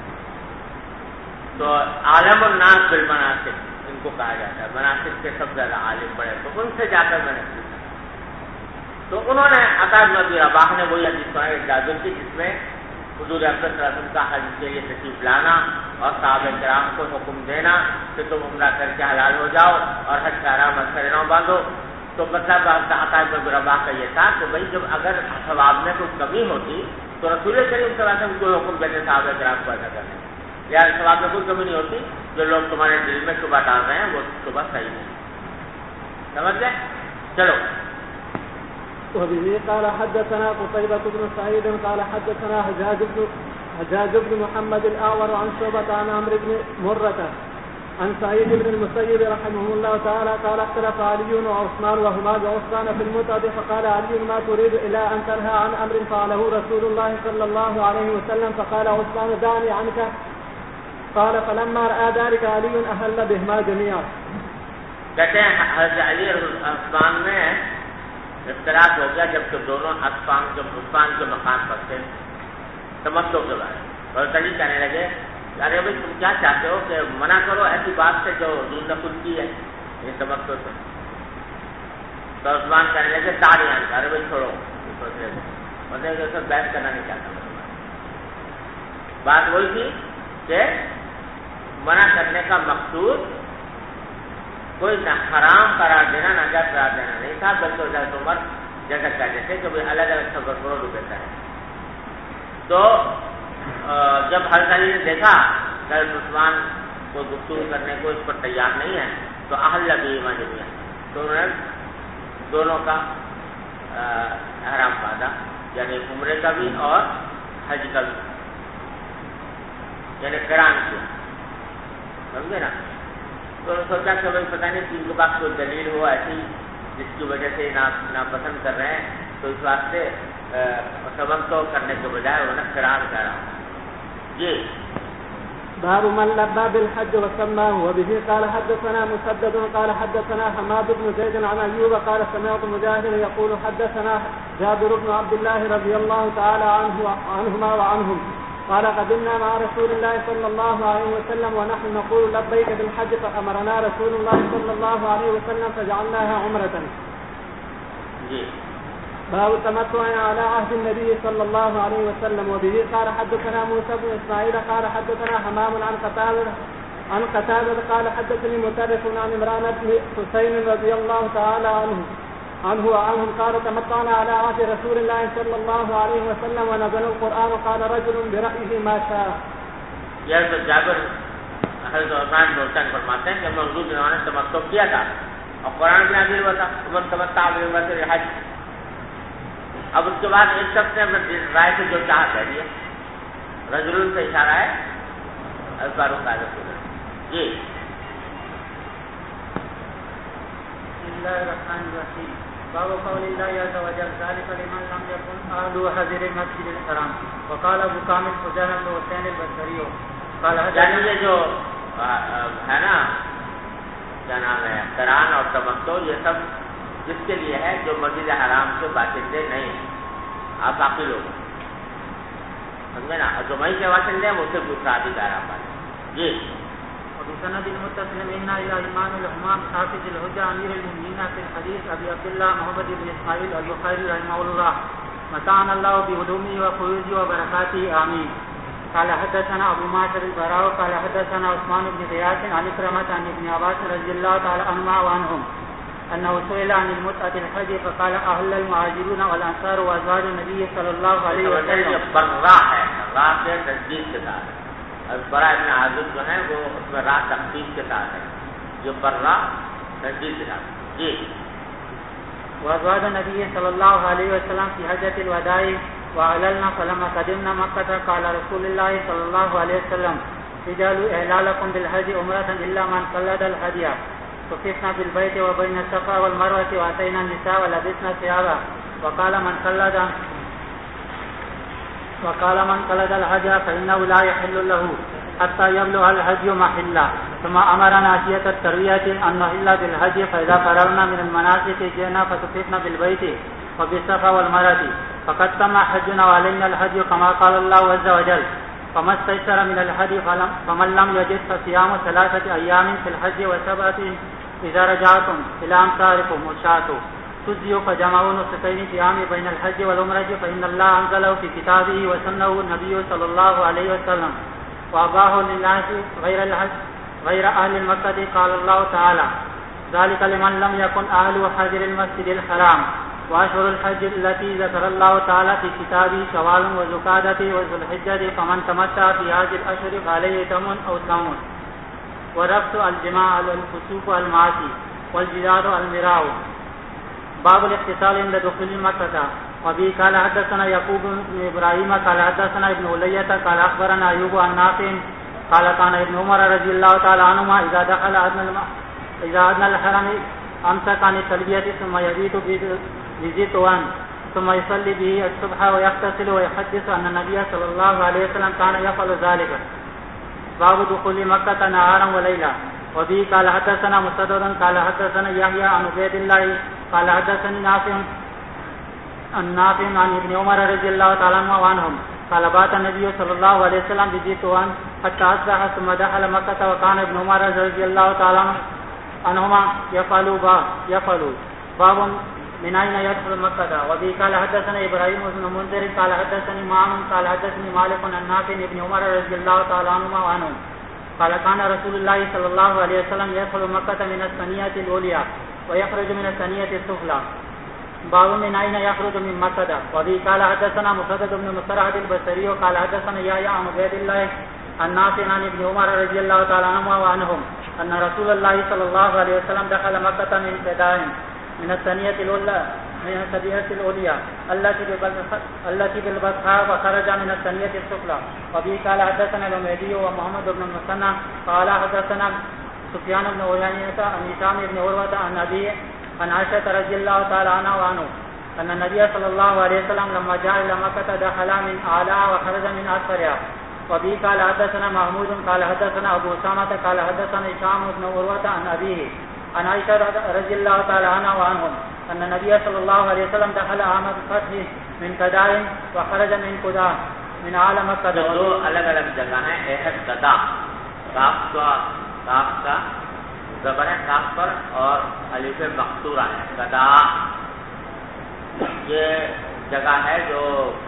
[SPEAKER 2] تو عالم الناس بالمناسک ان کو کہا جاتا ہے. مناسک کے سب زیادہ عالم بڑے تو ان سے جا کر میں نے پوچھا تو انہوں نے عطا بن ابی رباح نے وہی حدیث سنائی جابر کی، جس میں حضور اکرم صلی اللہ علیہ وسلم کا حج کے لیے تشریف لانا اور صحابہ کرام کو حکم دینا کہ تم عمرہ کر کے حلال ہو جاؤ اور حج کا احرام احرام باندھو. تو مطلب عطا بن ابی رباح کا یہ تھا کہ بھائی جب اگر ثواب میں کوئی کمی ہوتی تو رسول کریم صلی اللہ علیہ وسلم کو حکم دیتے صحابہ کرام کو ادا کرنے. یا ثواب میں کوئی کمی نہیں ہوتی، جو لوگ تمہارے دل میں شبہ ڈال رہے ہیں وہ شبہ صحیح نہیں. سمجھ گئے؟ چلو.
[SPEAKER 3] وبه قال حدثنا قتيبة بن سعيد قال حدثنا حجاج بن محمد الأعور عن شعبة عن عمرو بن مرة عن سعيد بن المسيب رحمه الله تعالى قال اختلف علي وعثمان وهما بعثمان في المتعة فقال علي ما تريد إلى أن تنهى عن أمر فعله رسول الله صلى الله عليه وسلم فقال عثمان دعني عنك قال فلما رأى ذلك علي أهل بهما جميعا.
[SPEAKER 2] کہتے ہیں حضرت علی عثمان میں اختلاف ہو گیا جب کہ دونوں عثمان کے مقام پر تھے تمتع کے بعد، اور علی کہنے لگے ارے بھائی تم کیا چاہتے ہو کہ منع کرو ایسی بات سے جو حضور نے خود کی ہے یہ تمتع سے. تو عثمان کہنے لگے داڑھی آنے کا، ارے بھائی چھوڑو مطلب سب بحث کرنا نہیں چاہتا. بات وہی تھی کہ منع کرنے کا مقصود کوئی نہ حرام قرار دینا نہ جائز قرار دینا نہیں تھا، بلکہ حضرت عمر جیسا کہتے تھے کہ الگ الگ سفر کرو ڈوبتا ہے. تو جب حضرت علی نے دیکھا کہ حضرت عثمان کو گفتگو کرنے کو اس پر تیار نہیں ہے تو احل بہما جميعا، تو انہوں نے دونوں کا احرام باندھا، یعنی عمرے کا بھی اور حج کا بھی، یعنی قران کیا. سمجھے نا؟ تو سوچا کہ بھائی پتہ نہیں کہ ان کے پاس کوئی دلیل ہو ایسی جس کی وجہ سے ناپسند کر رہے ہیں، تو اس واسطے تمتع کرنے کے بجائے انہوں نے قران کرا. جی
[SPEAKER 3] باب من لبى بالحج وسماه. وبه قال حدثنا مسدد قال حدثنا حماد بن زيد عن أيوب قال سمعت مجاهد يقول حدثنا جابر بن عبد الله رضي الله تعالى عنهما وعنهم قال قدمنا مع رسول الله صلى الله عليه وسلم ونحن نقول لبيك بالحج فأمرنا رسول الله صلى الله عليه وسلم فجعلناها عمرة. باب التمتع على عهد النبي صلى الله عليه وسلم. وبه قال حدثنا موسى بن إسماعيل قال حدثنا حمام عن قتادة قال حدثني مترف عن عمران بن حسين رضي الله تعالى عنه وعنهم قال تمتعنا على عهد رسول الله صلى الله عليه وسلم ونزل القرآن قال رجل برأيه ما شاء.
[SPEAKER 2] یہ تو جابر حضرت عثمان بن حسین فرماتے ہیں کہ ہم حضور نے تمتع کیا تھا اور قرآن بھی نازل ہوا تھا من تمتع بعمرۃ الحج. اب اس کے بعد ایک شخص نے اپنے رائے سے جو چاہا کہہ دیا، رجل سے اشارہ ہے اخبار قاعدہ. جی
[SPEAKER 4] بسم الله الرحمن الرحيم. باب قول الله عز وجل ذلك لمن لم يكن أهله حاضر المسجد الحرام. وقال ابو كامل حسين بن حسين البصري قال
[SPEAKER 2] یعنی یہ جو ہے نا کیا نام ہے قران اور تمتع، یہ سب جس کے لیے ہے جو مسجد حرام کے باشندے نہیں ہیں، آپ باقی لوگ سمجھے نا، جو وہیں کے باشندے ہیں وہ صرف دوسرا ادھیکار آپ پاتے. جی
[SPEAKER 4] وبسند المتصل منا الى امام الحمام حافظ الحجة امير المؤمنين في الحديث ابي عبد الله محمد بن اسماعيل البخاري رحمه الله متعنا الله بعلومه وفيوزه وبركاته امين. قال حدثنا ابو معشر البراء قال حدثنا عثمان بن غياث عن إكرمة عن ابن عباس رضي الله تعالى عنهما وعنهم انه سئل عن المتعة الحج فقال اهل المهاجرون والانصار وازواج النبي صلى الله عليه وسلم.
[SPEAKER 2] برا ہے، راہ سے تجدید کے ساتھ، اور برا ابن عازب جو ہیں وہ اس میں راہ تخفیف کے ساتھ ہے، جو برا تجدید کے ساتھ. جی
[SPEAKER 4] وازواج النبي صلى الله عليه وسلم في حجة الوداع وأهللنا فلما قدمنا مكة قال رسول الله صلى الله عليه وسلم اجعلوا إهلالكم بالحج عمرة إلا من قلد الهدي. فقفنا بالبيت وبين الصفا والمروة وأتينا النساء ولبسنا ثيابا. وقال من قلد الهدي فإنه لا يحل له حتى يبلغ الهدي محله. ثم أمرنا عشية التروية أن نحل بالهدي فإذا فرغنا من المناسك جئنا فطففنا بالبيت وبالصفا والمروة فقد تم حجنا وعلينا الهدي كما قال الله عز وجل. فما استيسر من الهدي فمن لم يجد فصيام 3 أيام في الحج و7 إذا رجعتم إلى أمصاركم. وشاة تجزئ فجمعوا نسختين في عام بين الحج والعمرة فإن الله أنزله في كتابه وسنه النبي صلى الله عليه وسلم وأباه للناس غير أهل المسجد. قال الله تعالى: ذلك لمن لم يكن أهل حاضر المسجد الحرام. وأشهر الحج التي ذكر الله تعالى في كتابه شوال وذو القعدة وذو الحجة فمن تمتع في هذه الأشهر فعليه دم أو صوم. ورفث الجماع الفسوق المعاصي والجدال المراء. باب الاغتسال عند دخول مكة. وبه قال حدثنا يعقوب بن إبراهيم قال حدثنا ابن علية قال أخبرنا أيوب عن نافع قال كان ابن عمر رضي الله تعالى عنهما إذا أدنى الحرم أمسك عن التلبية ثم يبيت بذي طوان ثم يصلي به الصبح ويغتسل ويحدث أن النبي صلى الله عليه وسلم كان يفعل ذلك. باب دخول مكة نهارا وليلا. وبه قال حدثنا مسدد قال حدثنا يحيى عن عبيد الله قال حدثني نافع عن ابن عمر رضي الله تعالى عنهم قال بات النبي صلى الله عليه وسلم بذي طوان حتى أصبح ثم دخل مكة وكان ابن عمر رضي الله تعالى عنهما يفعل. باب من أين يدخل مكة. وبه قال حدثنا إبراهيم بن منذر قال حدثني معمر قال حدثني مالك عن نافع ابن عمر رضي الله تعالى عنهما وعنهم قال كان رسول الله صلى الله عليه وسلم يدخل مكة من الثانية العليا ويخرج من الثانية السفلى. باب من أين يخرج من مكة. وبه قال حدثنا مسدد بن مسرهد البصري قال حدثنا يحيى عن عبيد الله عن نافع عن ابن عمر رضي الله تعالى عنهما وعنهم أن رسول الله صلى الله عليه وسلم دخل مكة من بداية من الثانية العليا التي بالبطحاء وخرج من الثانية السفلى. وبه قال حدثنا الحميدي ومحمد بن المثنى قال حدثنا سفيان بن عيينة عن هشام بن عروة عن أبيه عن عائشة رضي الله تعالى عنها وعنه أن النبي صلى الله عليه وسلم لما جاء إلى مكة دخل من أعلاها وخرج من أسفلها. وبه قال حدثنا محمود قال حدثنا أبو أسامة قال حدثنا هشام بن عروة عن أبيه عن عائشة رضي الله تعالى عنها وعنهم أن النبي صلى الله عليه وسلم دخل عام الفتح من قداء وخرج من قداء من أعلى مكة.
[SPEAKER 2] دو الگ الگ جگہ ہیں. احد قدا کاف کا زبر ہے کاف پر اور الف مقصورہ ہے. قدا یہ جگہ ہے جو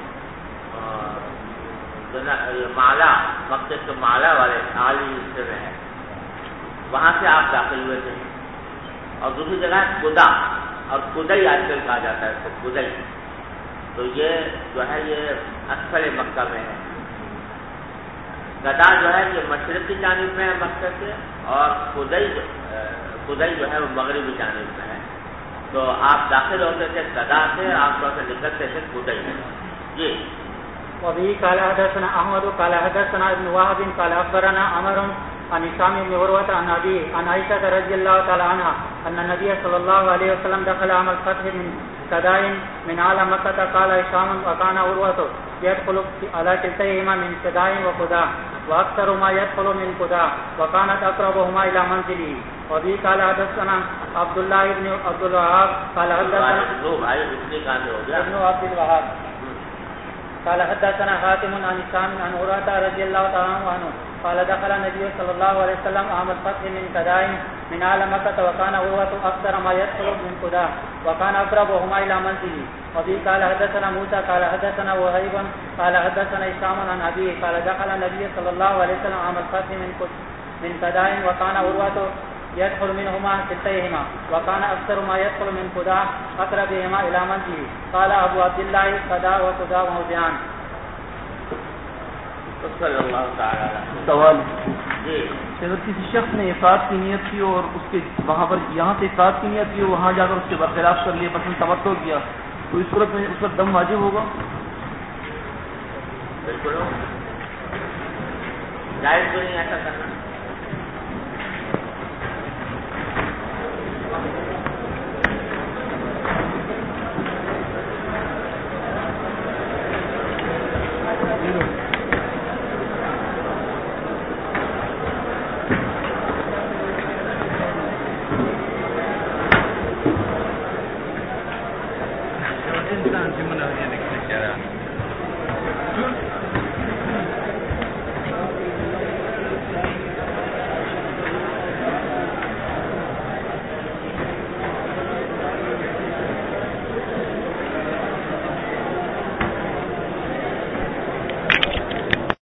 [SPEAKER 2] مالا مقصد کے مالا والے عالی حصے میں ہے. وہاں سے آپ داخل ہوئے تھے. اور دوسری جگہ ہے قدا اور قدئی آج کل کہا جاتا ہے اس کو قدئی. تو یہ جو ہے یہ اسفل مکہ میں ہے. قدا جو ہے یہ مشرقی جانب میں ہے مکہ سے اور قدئی جو ہے وہ مغربی جانب میں ہے. تو آپ داخل ہوتے تھے قدا سے اور عام طور سے نکلتے تھے قدئی میں. جی.
[SPEAKER 4] وبه قال حدثنا أحمد قال حدثنا ابن وهب قال أخبرنا عمر عن هشام بن عروة عن أبيه عن عائشة رضي الله تعالى عنها أن النبي صلى الله عليه وسلم دخل عام الفتح من قداء من أعلى مكة. قال هشام وكان عروة يدخل على كلتيهما من قداء وقداء وأكثر ما يدخل من قداء وكانت أقربهما إلى منزله. وبه قال حدثنا عبد الله بن عبد الوهاب قال حدثنا ابن عبد الوهاب قال حدثنا حاتم عن هشام عن عروة رضي الله تعالى عنه قال دخل النبي صلى الله عليه وسلم عام الفتح من قداء من أعلى مكة وكان عروة أكثر ما يدخل من قداء وكان أقربهما إلى منزله. وبه قال حدثنا موسى قال حدثنا وهيب قال حدثنا هشام عن أبيه قال دخل النبي صلى الله عليه وسلم عام الفتح من قداء وكان عروة يدخل منهما كلتيهما وكان أكثر ما يدخل من قداء أقربهما إلى منزله. قال أبو عبد الله قداء وقداء موضعان.
[SPEAKER 2] صلی اللہ تعالی علیہ.
[SPEAKER 1] سوال
[SPEAKER 2] جی.
[SPEAKER 1] اگر کسی شخص نے افراد کی نیت کی اور اس کے وہاں پر یہاں سے افراد کی نیت کی وہاں جا کر اس کے برخلاف کر لیا پسند تمتع کیا تو اس صورت میں اس پر دم واجب ہوگا؟
[SPEAKER 2] بالکل جائز تو نہیں ایسا کرنا.